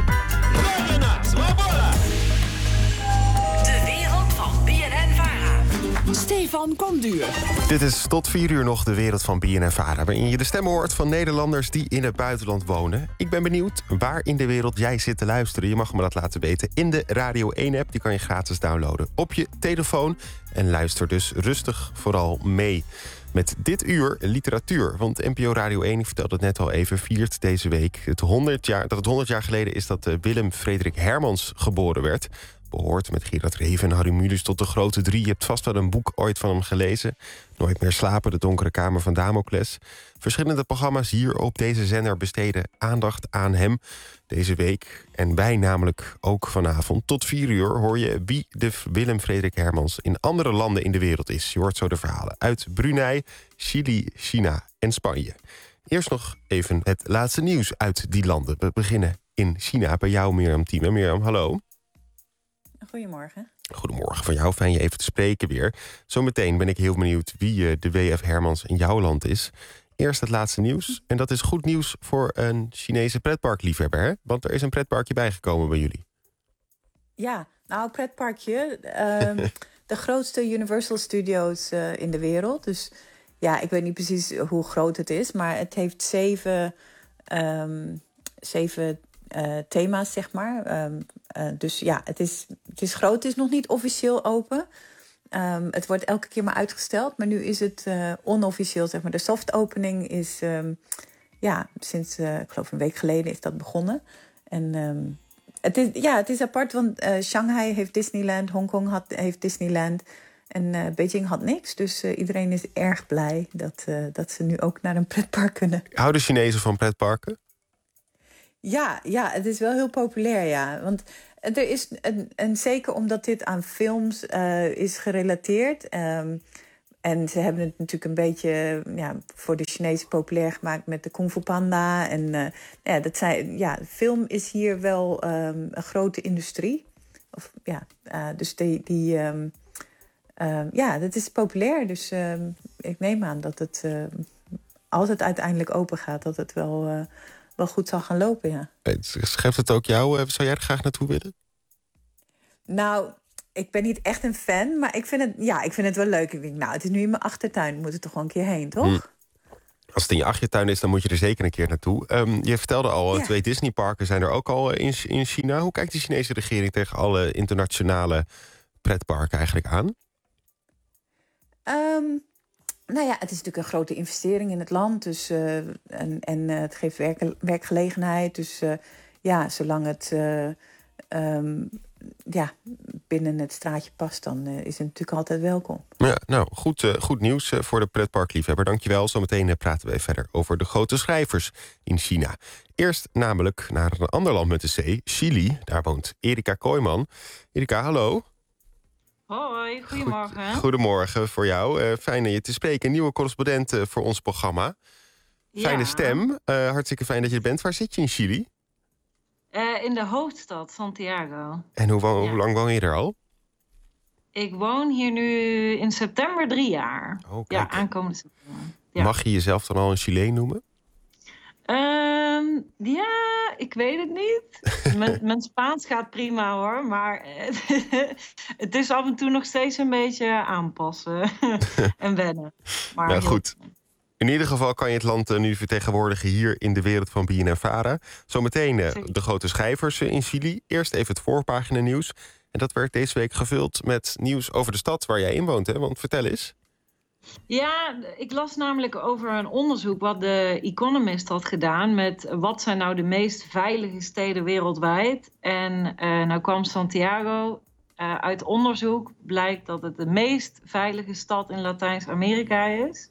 De wereld van BNN-Vara. Stefan Konduur. Dit is tot 4 uur nog de wereld van BNN-Vara, waarin je de stemmen hoort van Nederlanders die in het buitenland wonen. Ik ben benieuwd waar in de wereld jij zit te luisteren. Je mag me dat laten weten in de Radio 1-app. Die kan je gratis downloaden op je telefoon. En luister dus rustig vooral mee. Met dit uur literatuur. Want NPO Radio 1, ik vertelde het net al even, viert deze week het 100 jaar geleden is dat Willem Frederik Hermans geboren werd. Behoort met Gerard Reven en Harry Mulisch tot de grote 3. Je hebt vast wel een boek ooit van hem gelezen. Nooit meer slapen, de donkere kamer van Damocles. Verschillende programma's hier op deze zender besteden aandacht aan hem deze week. En wij namelijk ook vanavond. Tot 4 uur hoor je wie de Willem Frederik Hermans in andere landen in de wereld is. Je hoort zo de verhalen uit Brunei, Chili, China en Spanje. Eerst nog even het laatste nieuws uit die landen. We beginnen in China bij jou, Mirjam Thieme. Mirjam, hallo. Goedemorgen. Goedemorgen, van jou fijn je even te spreken weer. Zometeen ben ik heel benieuwd wie de W.F. Hermans in jouw land is. Eerst het laatste nieuws. En dat is goed nieuws voor een Chinese pretparkliefhebber, hè? Want er is een pretparkje bijgekomen bij jullie. Ja, nou, pretparkje. De grootste Universal Studios in de wereld. Dus ja, ik weet niet precies hoe groot het is. Maar het heeft 7 thema's, zeg maar. Dus ja, het is groot. Het is nog niet officieel open. Het wordt elke keer maar uitgesteld. Maar nu is het onofficieel, zeg maar. De soft opening is, sinds, ik geloof een week geleden is dat begonnen. En het is apart, want Shanghai heeft Disneyland, Hongkong heeft Disneyland. En Beijing had niks. Dus iedereen is erg blij dat ze nu ook naar een pretpark kunnen. Houden Chinezen van pretparken? Ja, het is wel heel populair, ja. Want er is zeker omdat dit aan films is gerelateerd. En ze hebben het natuurlijk een beetje voor de Chinezen populair gemaakt met de Kung Fu Panda. En film is hier wel een grote industrie. Dus dat is populair. Dus ik neem aan dat het, als het uiteindelijk open gaat, dat het wel goed zal gaan lopen, ja. Schrijft het ook jou? Zou jij er graag naartoe willen? Nou, ik ben niet echt een fan, maar ik vind het wel leuk. Ik denk, nou, het is nu in mijn achtertuin. Moet er toch wel een keer heen, toch? Als het in je achtertuin is, dan moet je er zeker een keer naartoe. Je vertelde al, 2 Disneyparken zijn er ook al in China. Hoe kijkt de Chinese regering tegen alle internationale pretparken eigenlijk aan? Nou ja, het is natuurlijk een grote investering in het land. Dus, en het geeft werkgelegenheid. Dus zolang het binnen het straatje past, dan is het natuurlijk altijd welkom. Ja, nou, goed nieuws voor de pretparkliefhebber. Dankjewel. Zometeen praten we verder over de grote schrijvers in China. Eerst namelijk naar een ander land met de C, Chili. Daar woont Erika Kooijman. Erika, hallo. Hoi, goedemorgen. Goedemorgen voor jou. Fijn je te spreken. Een nieuwe correspondent voor ons programma. Fijne stem. Hartstikke fijn dat je er bent. Waar zit je in Chili? In de hoofdstad, Santiago. En hoe lang woon je er al? Ik woon hier nu in september 3 jaar. Oh, ja, aankomende september. Ja. Mag je jezelf dan al een Chileen noemen? Ik weet het niet. Mijn Spaans gaat prima hoor, maar het is af en toe nog steeds een beetje aanpassen en wennen. Maar nou goed. In ieder geval kan je het land nu vertegenwoordigen hier in de wereld van BNN-Vara. Zometeen de grote schrijvers in Chili. Eerst even het voorpagina nieuws. En dat werd deze week gevuld met nieuws over de stad waar jij in woont, hè? Want vertel eens. Ja, ik las namelijk over een onderzoek wat de Economist had gedaan met wat zijn nou de meest veilige steden wereldwijd. En nou kwam Santiago uit onderzoek, blijkt dat het de meest veilige stad in Latijns-Amerika is.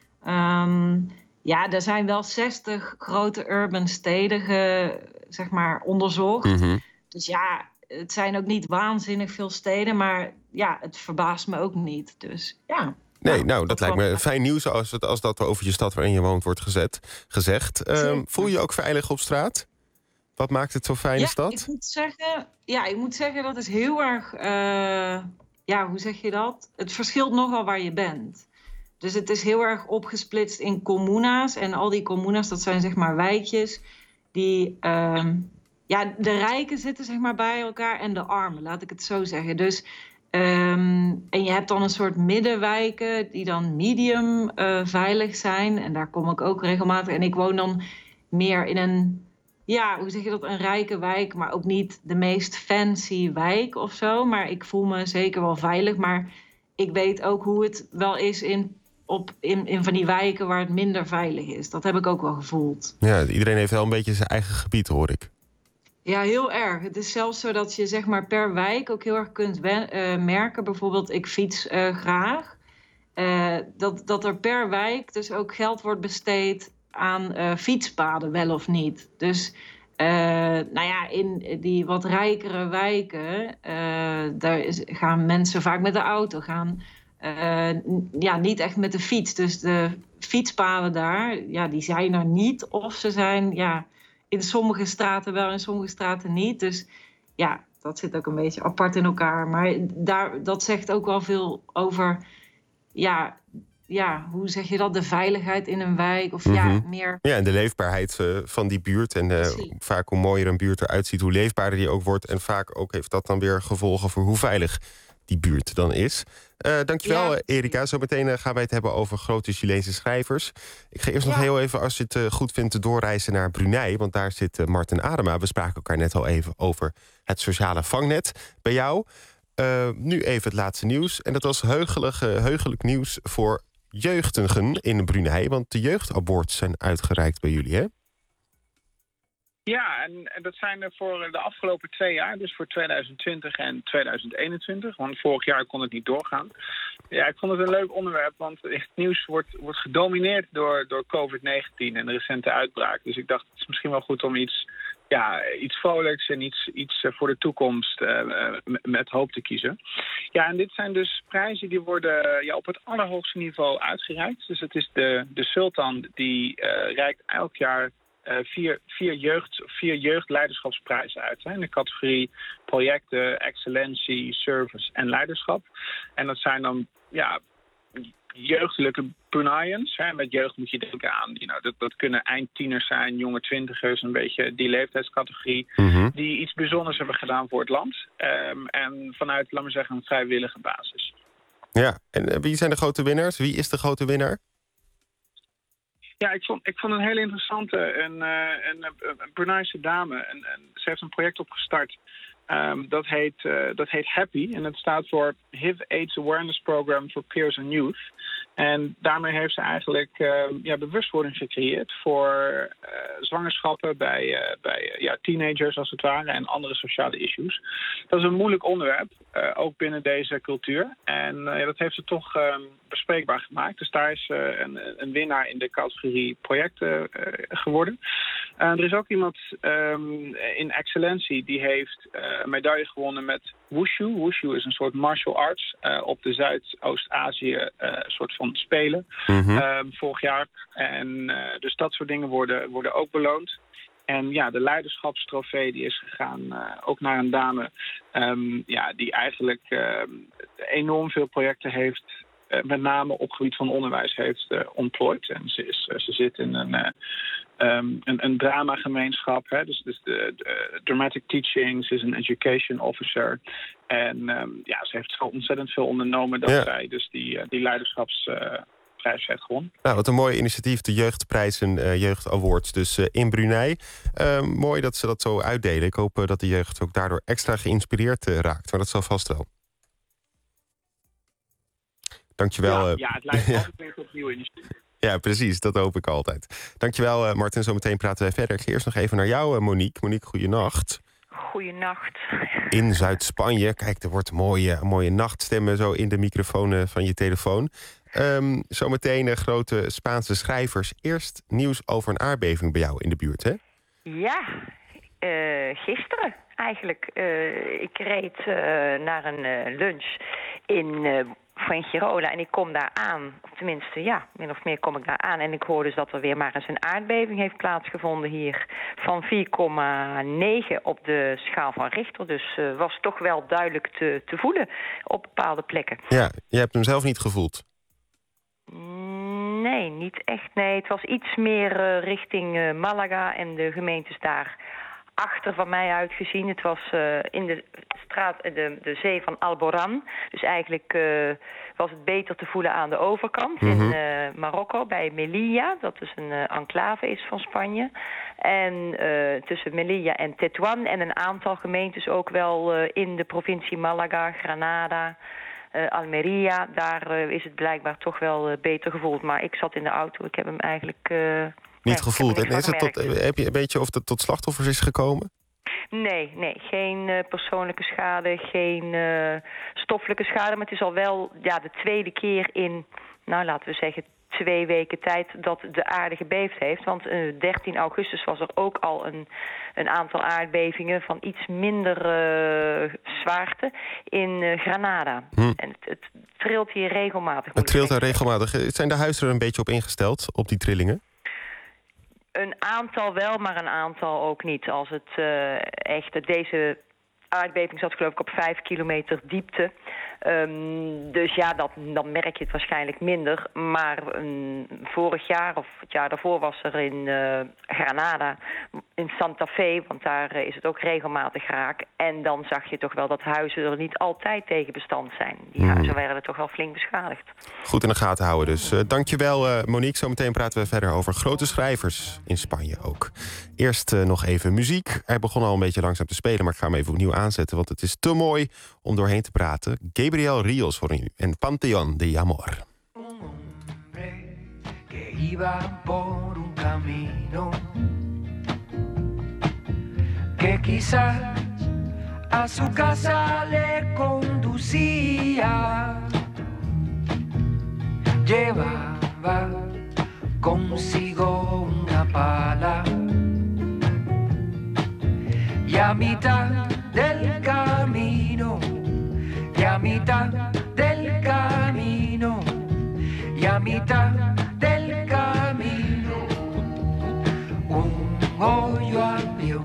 Ja, er zijn wel 60 grote urban steden onderzocht. Mm-hmm. Dus ja, het zijn ook niet waanzinnig veel steden, maar ja, het verbaast me ook niet. Dus ja. Nee, nou, dat lijkt me fijn nieuws als dat over je stad waarin je woont wordt gezegd. Voel je je ook veilig op straat? Wat maakt het zo'n fijne stad? Ik moet zeggen dat is heel erg... hoe zeg je dat? Het verschilt nogal waar je bent. Dus het is heel erg opgesplitst in communa's. En al die communa's, dat zijn zeg maar wijkjes die... de rijken zitten zeg maar bij elkaar en de armen, laat ik het zo zeggen. Dus... en je hebt dan een soort middenwijken die dan medium veilig zijn. En daar kom ik ook regelmatig. En ik woon dan meer in een, een rijke wijk, maar ook niet de meest fancy wijk of zo. Maar ik voel me zeker wel veilig. Maar ik weet ook hoe het wel is in van die wijken waar het minder veilig is. Dat heb ik ook wel gevoeld. Ja, iedereen heeft wel een beetje zijn eigen gebied, hoor ik. Ja, heel erg. Het is zelfs zo dat je zeg maar per wijk ook heel erg kunt merken. Bijvoorbeeld, ik fiets graag. Dat er per wijk dus ook geld wordt besteed aan fietspaden, wel of niet. Dus in die wat rijkere wijken... daar gaan mensen vaak met de auto gaan. Niet echt met de fiets. Dus de fietspaden daar, die zijn er niet. Of ze zijn... in sommige straten wel, in sommige straten niet. Dus ja, dat zit ook een beetje apart in elkaar. Maar dat zegt ook wel veel over... hoe zeg je dat? De veiligheid in een wijk. Of meer... Ja, en de leefbaarheid van die buurt. En vaak hoe mooier een buurt eruit ziet, hoe leefbaarder die ook wordt. En vaak ook heeft dat dan weer gevolgen voor hoe veilig die buurt dan is. Dankjewel, Erika. Zometeen gaan wij het hebben over grote Chileense schrijvers. Ik ga eerst nog heel even, als je het goed vindt, doorreizen naar Brunei. Want daar zit Marten Adema. We spraken elkaar net al even over het sociale vangnet bij jou. Nu even het laatste nieuws. En dat was heugelijk nieuws voor jeugdigen in Brunei. Want de jeugdabords zijn uitgereikt bij jullie, hè? Ja, en dat zijn er voor de afgelopen 2 jaar, dus voor 2020 en 2021. Want vorig jaar kon het niet doorgaan. Ja, ik vond het een leuk onderwerp, want het nieuws wordt gedomineerd door COVID-19 en de recente uitbraak. Dus ik dacht, het is misschien wel goed om iets vrolijks en iets voor de toekomst met hoop te kiezen. Ja, en dit zijn dus prijzen die worden op het allerhoogste niveau uitgereikt. Dus het is de Sultan die reikt elk jaar 4 jeugdleiderschapsprijzen uit. Hè, in de categorie projecten, excellentie, service en leiderschap. En dat zijn dan jeugdelijke Bruneians. Met jeugd moet je denken aan, dat kunnen eindtieners zijn, jonge twintigers, een beetje die leeftijdscategorie, die iets bijzonders hebben gedaan voor het land. En vanuit, laten we zeggen, een vrijwillige basis. Ja, en wie zijn de grote winnaars? Wie is de grote winnaar? Ja, ik vond een hele interessante, een Bruneise dame. En ze heeft een project opgestart. Dat heet Happy. En dat staat voor HIV/AIDS Awareness Program for Peers and Youth. En daarmee heeft ze eigenlijk bewustwording gecreëerd voor zwangerschappen bij teenagers als het ware en andere sociale issues. Dat is een moeilijk onderwerp, ook binnen deze cultuur. En dat heeft ze toch bespreekbaar gemaakt. Dus daar is een winnaar in de categorie projecten geworden. Er is ook iemand in excellentie die heeft een medaille gewonnen met Wushu. Wushu is een soort martial arts op de Zuidoost-Azië soort van spelen vorig jaar. En dus dat soort dingen worden ook beloond. En de leiderschapstrofee die is gegaan ook naar een dame die eigenlijk enorm veel projecten heeft, met name op het gebied van onderwijs heeft ontplooid. En ze zit in een dramagemeenschap, hè? Dus de dramatic teaching. Ze is een education officer. En ze heeft zo ontzettend veel ondernomen dat zij dus die prijs heeft gewonnen. Nou, wat een mooi initiatief, de Jeugdprijs en Jeugd Awards. Dus in Brunei. Mooi dat ze dat zo uitdelen. Ik hoop dat de jeugd ook daardoor extra geïnspireerd raakt. Maar dat zal vast wel. Dankjewel. Ja, het lijkt me altijd weer opnieuw initiatief. Ja, precies. Dat hoop ik altijd. Dankjewel, Martin. Zometeen praten wij verder. Ik ga eerst nog even naar jou, Monique. Monique, goeienacht. Goeienacht. In Zuid-Spanje. Kijk, er wordt mooie nachtstemmen zo in de microfoon van je telefoon. Zometeen grote Spaanse schrijvers. Eerst nieuws over een aardbeving bij jou in de buurt, hè? Ja, gisteren eigenlijk. Ik reed naar een lunch in Fuengirola en ik kom daar aan. Of tenminste, ja, min of meer kom ik daar aan. En ik hoor dus dat er weer maar eens een aardbeving heeft plaatsgevonden hier. Van 4,9 op de schaal van Richter. Dus was toch wel duidelijk te voelen op bepaalde plekken. Ja, je hebt hem zelf niet gevoeld? Nee, niet echt. Nee, het was iets meer richting Malaga en de gemeentes daar achter van mij uitgezien. Het was in de straat, de zee van Alborán. Dus eigenlijk was het beter te voelen aan de overkant in Marokko, bij Melilla. Dat dus een enclave is van Spanje. En tussen Melilla en Tetuan en een aantal gemeentes ook wel in de provincie Malaga, Granada, Almeria. Daar is het blijkbaar toch wel beter gevoeld. Maar ik zat in de auto, ik heb hem eigenlijk niet gevoeld. En heb je een beetje of het tot slachtoffers is gekomen? Nee, geen persoonlijke schade, geen stoffelijke schade. Maar het is al wel de tweede keer in, nou laten we zeggen, 2 weken tijd dat de aarde gebeefd heeft. Want 13 augustus was er ook al een aantal aardbevingen van iets minder zwaarte in Granada. En het trilt hier regelmatig. Het trilt daar regelmatig. Zijn de huizen er een beetje op ingesteld, op die trillingen? Een aantal wel, maar een aantal ook niet. Als het deze aardbeving zat geloof ik op 5 kilometer diepte. Dus ja, dan merk je het waarschijnlijk minder. Maar vorig jaar of het jaar daarvoor was er in Granada, in Santa Fe, want daar is het ook regelmatig raak. En dan zag je toch wel dat huizen er niet altijd tegen bestand zijn. Die huizen werden toch wel flink beschadigd. Goed in de gaten houden dus. Dankjewel Monique. Zometeen praten we verder over grote schrijvers in Spanje ook. Eerst nog even muziek. Hij begon al een beetje langzaam te spelen, maar ik ga hem even opnieuw aanzetten, want het is te mooi om doorheen te praten. Gabriel Ríos voor u en Panteón de Amor. Que iba por un camino que quizás a su casa le conducía. Llevaba consigo una pala y a mitad del camino, y a mitad del camino, y a mitad del camino, un hoyo abrió.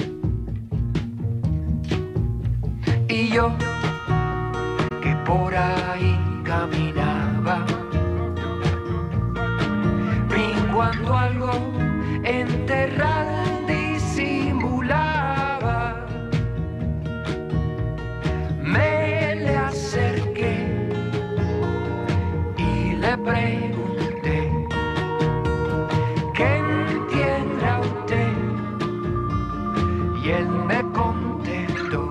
Y yo, que por ahí caminaba, vi cuando algo enterrado disimulaba. Me le acerqué y le pregunté: ¿qué entiende usted? Y él me contestó: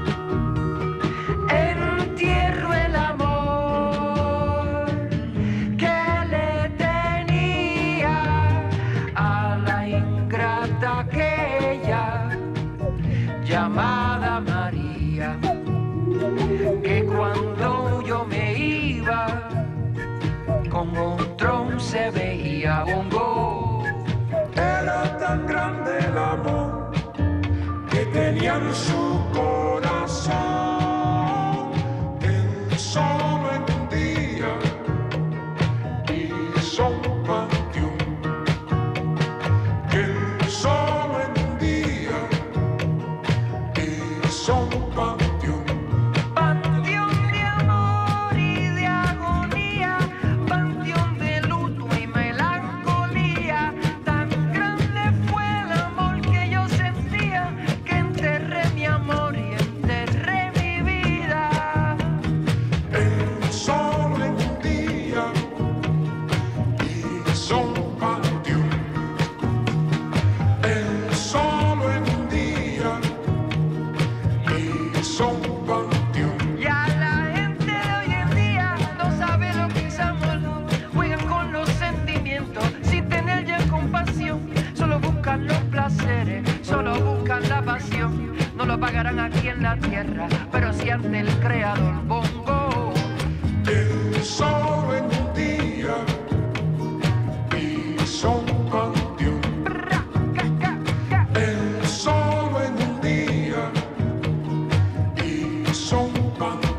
entierro el amor que le tenía a la ingrata aquella llamada María, que cuando yo me iba con otro se veía bongo. Era tan grande el amor que tenía en su corazón, que solo en un día hizo un panteón, que solo en un día hizo un panteón. Mi amor. encuentran aquí en la tierra, pero siente el creador bongo. El solo en un día hizo un panteón. El solo en un día hizo un panteón.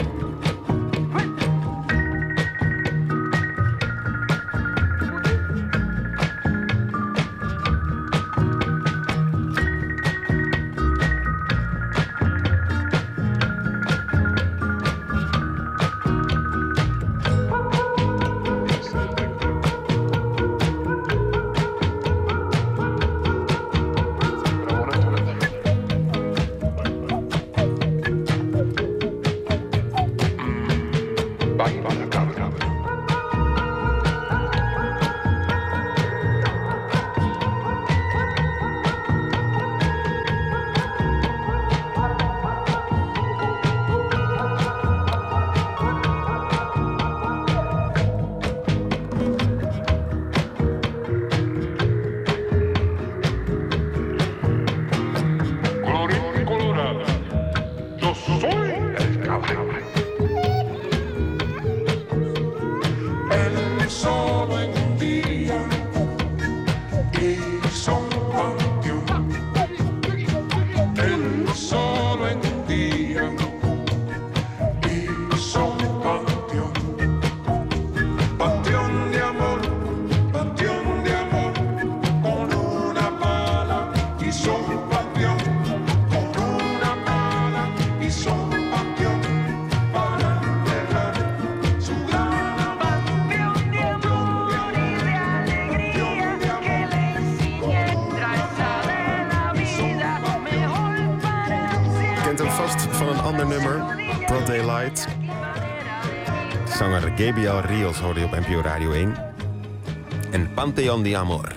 Zanger Gabriel Rios hoorde je op NPO Radio 1. En Panteón de Amor.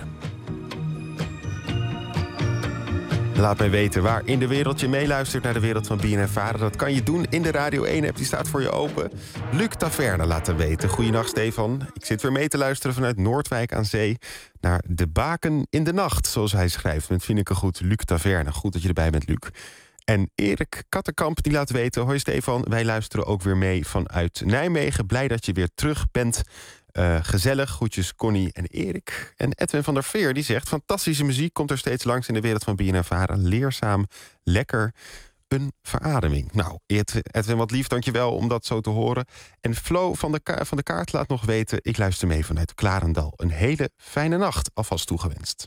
Laat mij weten waar in de wereld je meeluistert naar de wereld van BNN-Vara. Dat kan je doen in de Radio 1-app, die staat voor je open. Luc Taverne laat hem weten. Goeienacht, Stefan. Ik zit weer mee te luisteren vanuit Noordwijk aan Zee... naar De Baken in de Nacht, zoals hij schrijft. Met vind ik een goed Luc Taverne. Goed dat je erbij bent, Luc. En Erik Kattenkamp die laat weten... Hoi Stefan, wij luisteren ook weer mee vanuit Nijmegen. Blij dat je weer terug bent. Gezellig, groetjes Connie en Erik. En Edwin van der Veer die zegt... fantastische muziek komt er steeds langs in de wereld van BNN-Vara. Leerzaam, lekker, een verademing. Nou, Edwin, wat lief, dankjewel om dat zo te horen. En Flo van de Kaart laat nog weten... ik luister mee vanuit Klarendal. Een hele fijne nacht, alvast toegewenst.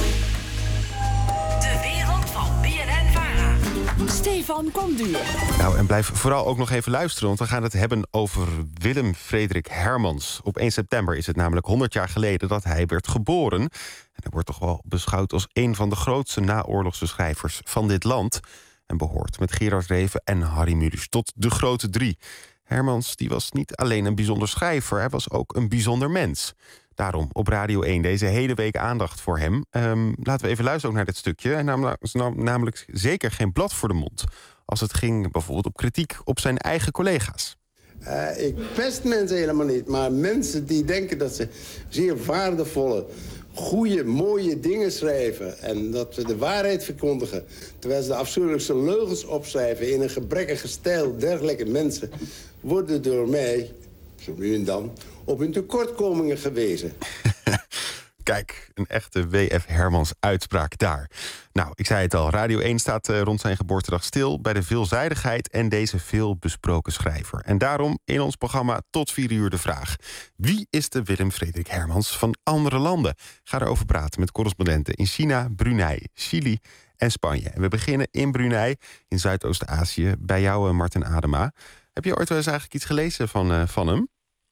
Stefan Komduur. Nou, en blijf vooral ook nog even luisteren... want we gaan het hebben over Willem Frederik Hermans. Op 1 september is het namelijk 100 jaar geleden dat hij werd geboren. En hij wordt toch wel beschouwd als een van de grootste naoorlogse schrijvers van dit land. En behoort met Gerard Reven en Harry Mulisch tot de grote drie. Hermans die was niet alleen een bijzonder schrijver, hij was ook een bijzonder mens. Daarom op Radio 1 deze hele week aandacht voor hem. Laten we even luisteren ook naar dit stukje. En namelijk zeker geen blad voor de mond. Als het ging bijvoorbeeld op kritiek op zijn eigen collega's. Ik pest mensen helemaal niet. Maar mensen die denken dat ze zeer waardevolle, goede, mooie dingen schrijven... en dat ze de waarheid verkondigen... terwijl ze de afschuwelijkste leugens opschrijven in een gebrekkige stijl... dergelijke mensen worden door mij, zo nu en dan... op hun tekortkomingen gewezen. Kijk, een echte W.F. Hermans uitspraak daar. Nou, ik zei het al, Radio 1 staat rond zijn geboortedag stil... bij de veelzijdigheid en deze veelbesproken schrijver. En daarom in ons programma tot 4 uur de vraag... wie is de Willem Frederik Hermans van andere landen? Ga erover praten met correspondenten in China, Brunei, Chili en Spanje. En we beginnen in Brunei, in Zuidoost-Azië, bij jou, Martin Adema. Heb je ooit wel eens eigenlijk iets gelezen van hem?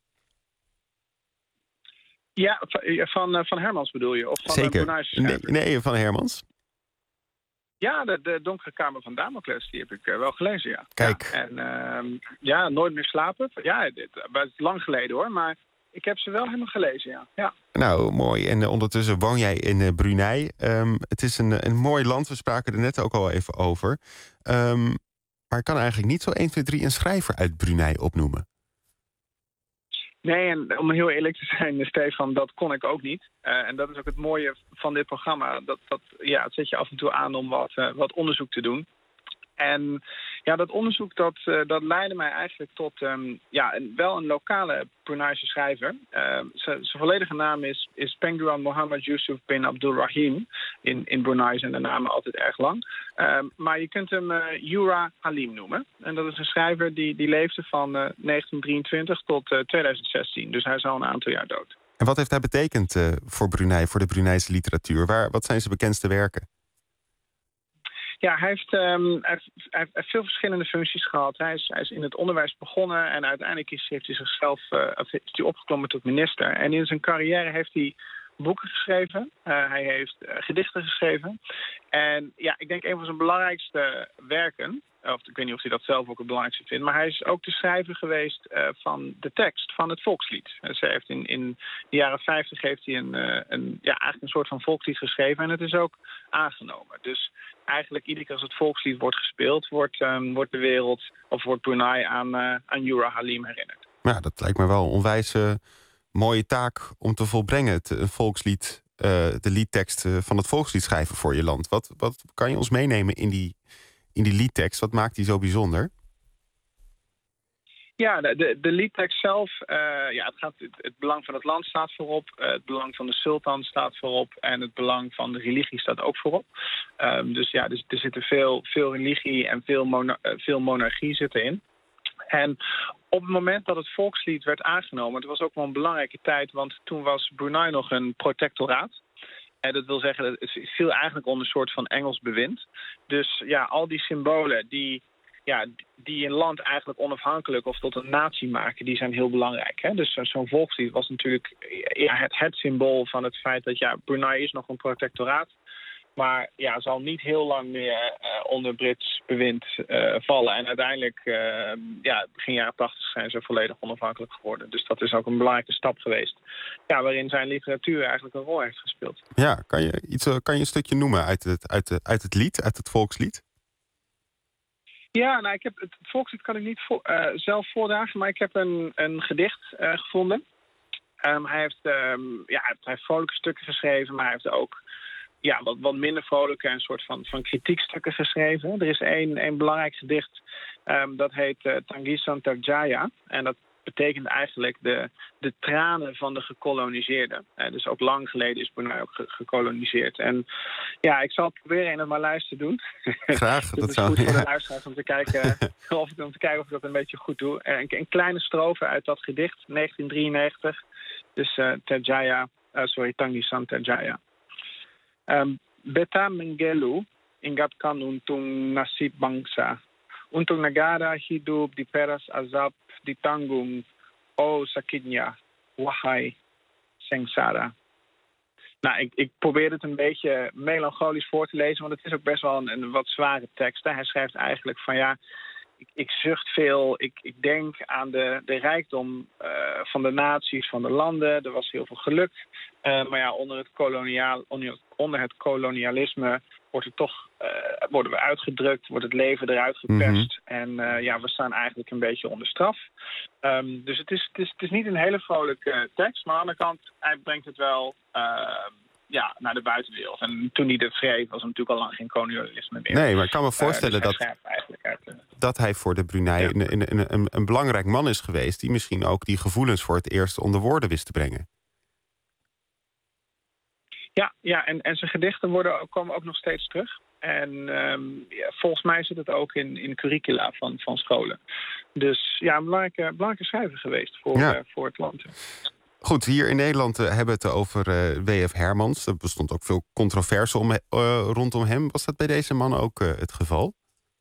Ja, van Hermans bedoel je? Of van Zeker. Nee, van Hermans. Ja, de Donkere Kamer van Damocles, die heb ik wel gelezen, ja. Kijk. Ja, en Nooit meer slapen. Ja, het is lang geleden hoor, maar ik heb ze wel helemaal gelezen, ja. Nou, mooi. En ondertussen woon jij in Brunei. Het is een mooi land, we spraken er net ook al even over. Maar ik kan eigenlijk niet zo 1, 2, 3 een schrijver uit Brunei opnoemen. Nee, en om heel eerlijk te zijn, Stefan, dat kon ik ook niet. En dat is ook het mooie van dit programma. Het zet je af en toe aan om wat onderzoek te doen. En ja, dat onderzoek dat leidde mij eigenlijk tot wel een lokale Bruneise schrijver. Zijn volledige naam is Penguran Mohammed Yusuf bin Abdul Rahim. In Brunei zijn de namen altijd erg lang. Maar je kunt hem Yura Halim noemen. En dat is een schrijver die leefde van 1923 tot 2016. Dus hij is al een aantal jaar dood. En wat heeft hij betekend voor Brunei, voor de Bruneise literatuur? Wat zijn zijn bekendste werken? Ja, hij heeft veel verschillende functies gehad. Hij is in het onderwijs begonnen en uiteindelijk heeft hij zichzelf opgeklommen tot minister. En in zijn carrière heeft hij boeken geschreven. Hij heeft gedichten geschreven. En ja, ik denk een van zijn belangrijkste werken, of ik weet niet of hij dat zelf ook het belangrijkste vindt, maar hij is ook de schrijver geweest van de tekst van het volkslied. Dus hij heeft in de jaren 50 heeft hij eigenlijk een soort van volkslied geschreven en het is ook aangenomen. Dus eigenlijk iedere keer als het volkslied wordt gespeeld, wordt de wereld of wordt Brunei aan Yura Halim herinnerd. Ja, dat lijkt me wel een onwijs mooie taak om te volbrengen. Het volkslied, de liedtekst van het volkslied schrijven voor je land. Wat kan je ons meenemen in die liedtekst? Wat maakt die zo bijzonder? Ja, de liedtekst zelf, het belang van het land staat voorop. Het belang van de sultan staat voorop. En het belang van de religie staat ook voorop. Dus er zitten veel religie en veel monarchie zit erin. En op het moment dat het volkslied werd aangenomen, het was ook wel een belangrijke tijd, want toen was Brunei nog een protectoraat. En dat wil zeggen, het viel eigenlijk onder een soort van Engels bewind. Dus ja, al die symbolen die een land eigenlijk onafhankelijk of tot een natie maken, die zijn heel belangrijk. Hè? Dus zo'n volkslied was natuurlijk het symbool van het feit dat Brunei is nog een protectoraat. Maar zal niet heel lang meer onder Brits bewind vallen. En uiteindelijk, begin jaren 80 zijn ze volledig onafhankelijk geworden. Dus dat is ook een belangrijke stap geweest. Ja, waarin zijn literatuur eigenlijk een rol heeft gespeeld. Ja, kan je een stukje noemen uit het lied, uit het volkslied? Ja, nou, het volkslied kan ik niet zelf voordragen, maar ik heb een gedicht gevonden. Hij heeft vrolijke stukken geschreven, maar hij heeft ook wat minder vrolijke en een soort van kritiekstukken geschreven. Er is één belangrijk gedicht, dat heet Tangisan Terjaya. En dat betekent eigenlijk de tranen van de gekoloniseerden. Dus ook lang geleden is Brunei ook gekoloniseerd. En ja, ik zal het proberen in het Maleis te doen. Graag. dat is goed voor de luisteraars om te kijken of ik dat een beetje goed doe. Een kleine strofe uit dat gedicht, 1993. Dus Tangisan Terjaya. Beta Mengelu ingat kan untung nasib bangsa. Untung negara hidup di peras azab di tanggung. O sakitnya, wahai sengsara. Nou, ik probeer het een beetje melancholisch voor te lezen, want het is ook best wel een wat zware tekst. Hij schrijft eigenlijk van ik zucht veel, ik denk aan de rijkdom van de naties, van de landen. Er was heel veel geluk. Maar onder het kolonialisme worden we uitgedrukt, wordt het leven eruit geperst. En we staan eigenlijk een beetje onder straf. Dus het is niet een hele vrolijke tekst, maar aan de andere kant, hij brengt het wel naar de buitenwereld. En toen hij dit schreef, was er natuurlijk al lang geen kolonialisme meer. Nee, maar ik kan me voorstellen dat hij voor de Brunei een belangrijk man is geweest, die misschien ook die gevoelens voor het eerst onder woorden wist te brengen. Ja, en zijn gedichten komen ook nog steeds terug. En volgens mij zit het ook in curricula van scholen. Dus ja, een belangrijke schrijver geweest voor het land. Goed, hier in Nederland hebben we het over W.F. Hermans. Er bestond ook veel controverse rondom hem. Was dat bij deze man ook het geval?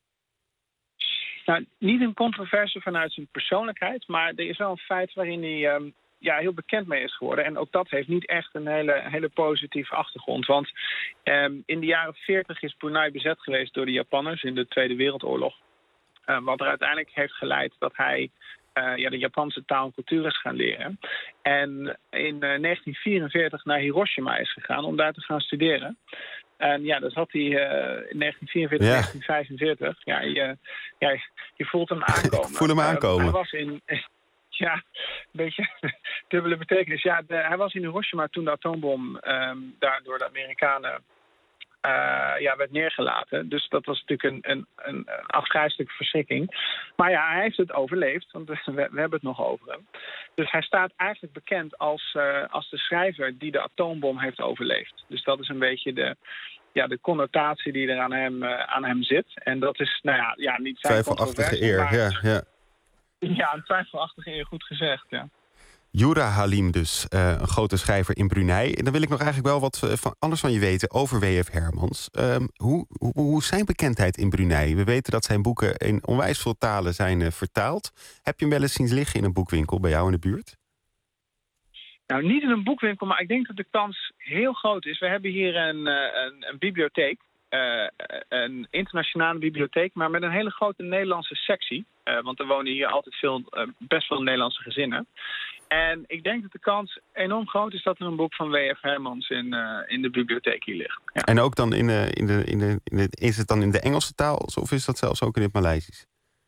Nou, niet een controverse vanuit zijn persoonlijkheid, maar er is wel een feit waarin hij heel bekend mee is geworden. En ook dat heeft niet echt een hele positieve achtergrond. Want in de jaren 40 is Brunei bezet geweest door de Japanners in de Tweede Wereldoorlog. Wat er uiteindelijk heeft geleid dat hij de Japanse taal en cultuur is gaan leren. En in 1944 naar Hiroshima is gegaan om daar te gaan studeren. En dat zat hij in 1944, 1945. Je voelt hem aankomen. Ik voel hem aankomen. Hij was in... een beetje dubbele betekenis. Hij was in Hiroshima toen de atoombom daar door de Amerikanen werd neergelaten. Dus dat was natuurlijk een afgrijselijke verschrikking. Maar ja, hij heeft het overleefd, want we hebben het nog over hem. Dus hij staat eigenlijk bekend als de schrijver die de atoombom heeft overleefd. Dus dat is een beetje de connotatie die er aan hem zit. En dat is, niet zijn twijfelachtige eer, ja. Ja, een twijfelachtige eer, goed gezegd, ja. Jura Halim dus, een grote schrijver in Brunei. En dan wil ik nog eigenlijk wel wat anders van je weten over W.F. Hermans. Hoe is zijn bekendheid in Brunei? We weten dat zijn boeken in onwijs veel talen zijn vertaald. Heb je hem wel eens zien liggen in een boekwinkel bij jou in de buurt? Nou, niet in een boekwinkel, maar ik denk dat de kans heel groot is. We hebben hier een bibliotheek. Een internationale bibliotheek, maar met een hele grote Nederlandse sectie. Want er wonen hier altijd best veel Nederlandse gezinnen. En ik denk dat de kans enorm groot is dat er een boek van W.F. Hermans in de bibliotheek hier ligt. Ja. En ook dan is het dan in de Engelse taal of is dat zelfs ook in het Maleisisch?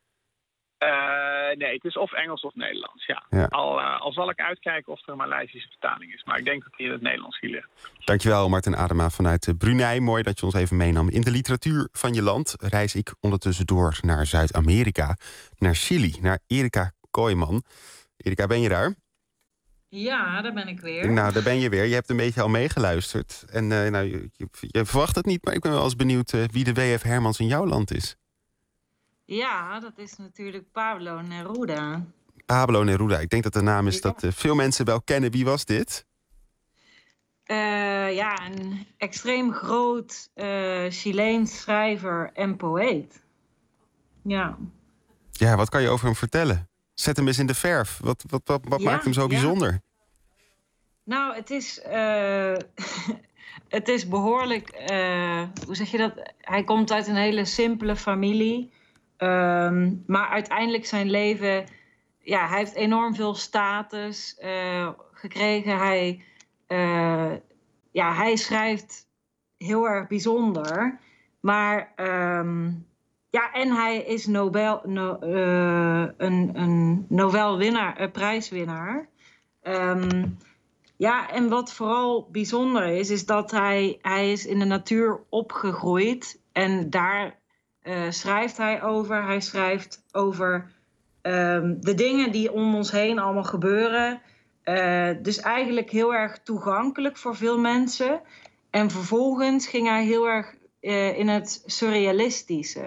Nee, het is of Engels of Nederlands, ja. Al zal ik uitkijken of er een Maleisische vertaling is. Maar ik denk dat die in het Nederlands hier ligt. Dankjewel, Martin Adema vanuit Brunei. Mooi dat je ons even meenam. In de literatuur van je land reis ik ondertussen door naar Zuid-Amerika. Naar Chili, naar Erika Kooijman. Erika, ben je daar? Ja, daar ben ik weer. Nou, daar ben je weer. Je hebt een beetje al meegeluisterd. En je verwacht het niet, maar ik ben wel eens benieuwd wie de W.F. Hermans in jouw land is. Ja, dat is natuurlijk Pablo Neruda. Pablo Neruda. Ik denk dat de naam is dat veel mensen wel kennen. Wie was dit? Een extreem groot Chileens schrijver en poëet. Ja. Ja, wat kan je over hem vertellen? Zet hem eens in de verf. Wat maakt hem zo bijzonder? Nou, het is behoorlijk... hoe zeg je dat? Hij komt uit een hele simpele familie. Maar uiteindelijk zijn leven... Ja, hij heeft enorm veel status gekregen. Hij schrijft heel erg bijzonder. Maar... en hij is een Nobelprijswinnaar. En wat vooral bijzonder is dat hij is in de natuur opgegroeid. En daar schrijft hij over. Hij schrijft over de dingen die om ons heen allemaal gebeuren. Dus eigenlijk heel erg toegankelijk voor veel mensen. En vervolgens ging hij heel erg in het surrealistische.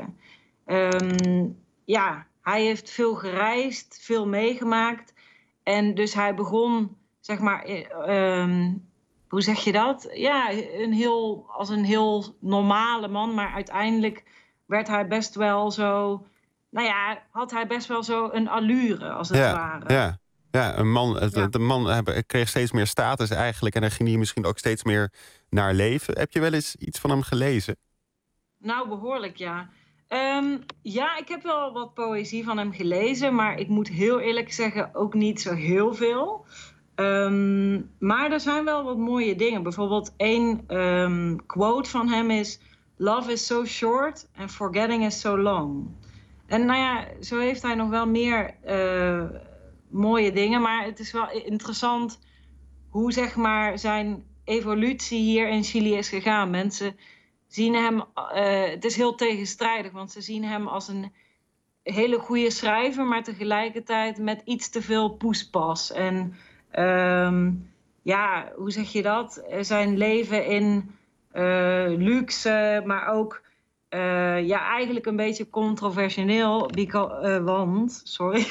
Hij heeft veel gereisd, veel meegemaakt. En dus hij begon, zeg maar, hoe zeg je dat? Ja, als een heel normale man. Maar uiteindelijk werd hij best wel zo... had hij best wel zo een allure, als het ware. Ja, de man kreeg steeds meer status eigenlijk. En dan ging hij misschien ook steeds meer naar leven. Heb je wel eens iets van hem gelezen? Nou, behoorlijk, ja. Ik heb wel wat poëzie van hem gelezen, maar ik moet heel eerlijk zeggen ook niet zo heel veel. Maar er zijn wel wat mooie dingen. Bijvoorbeeld één quote van hem is... Love is so short and forgetting is so long. En zo heeft hij nog wel meer mooie dingen. Maar het is wel interessant hoe, zeg maar, zijn evolutie hier in Chili is gegaan. Mensen... zien hem, het is heel tegenstrijdig, want ze zien hem als een hele goede schrijver, maar tegelijkertijd met iets te veel poespas. En hoe zeg je dat? Zijn leven in luxe, maar ook eigenlijk een beetje controversieel, want, sorry...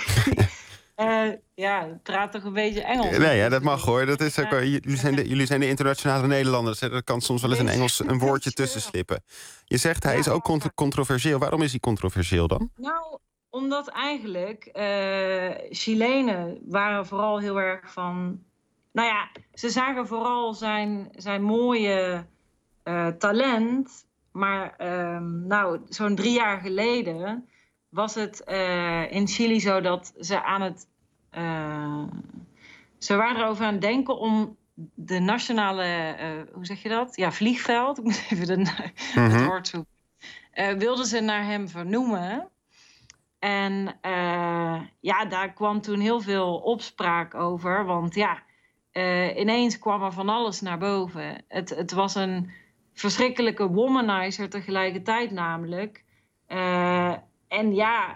praat toch een beetje Engels? Nee, dat mag hoor. Dat is ook, jullie zijn de internationale Nederlanders. Er kan soms wel eens in Engels een woordje tussen slippen. Je zegt hij is ook controversieel. Waarom is hij controversieel dan? Nou, omdat eigenlijk Chilenen waren vooral heel erg van... ze zagen vooral zijn mooie talent. Maar zo'n 3 jaar geleden... was het in Chili zo dat ze aan het... ze waren erover aan het denken om de nationale... hoe zeg je dat? Ja, vliegveld. Ik moet even het woord zoeken. Wilden ze naar hem vernoemen. En daar kwam toen heel veel opspraak over. Want ineens kwam er van alles naar boven. Het was een verschrikkelijke womanizer tegelijkertijd namelijk. En ja,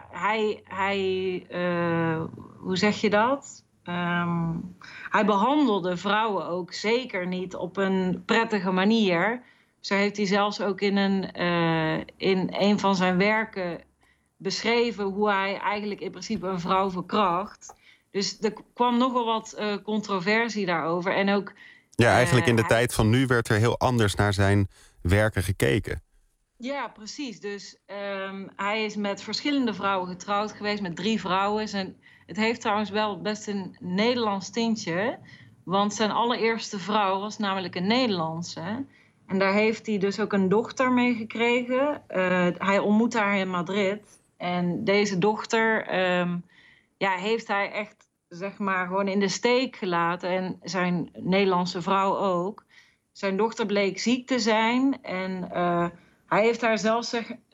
hoe zeg je dat? Hij behandelde vrouwen ook zeker niet op een prettige manier. Zo heeft hij zelfs ook in een van zijn werken beschreven hoe hij eigenlijk in principe een vrouw verkracht. Dus er kwam nogal wat controversie daarover. En ook, ja, eigenlijk in de tijd van nu werd er heel anders naar zijn werken gekeken. Ja, precies. Dus hij is met verschillende vrouwen getrouwd geweest, met 3 vrouwen. Het heeft trouwens wel best een Nederlands tintje. Want zijn allereerste vrouw was namelijk een Nederlandse. En daar heeft hij dus ook een dochter mee gekregen. Hij ontmoette haar in Madrid. En deze dochter heeft hij echt, zeg maar, gewoon in de steek gelaten. En zijn Nederlandse vrouw ook. Zijn dochter bleek ziek te zijn. En hij heeft haar zelfs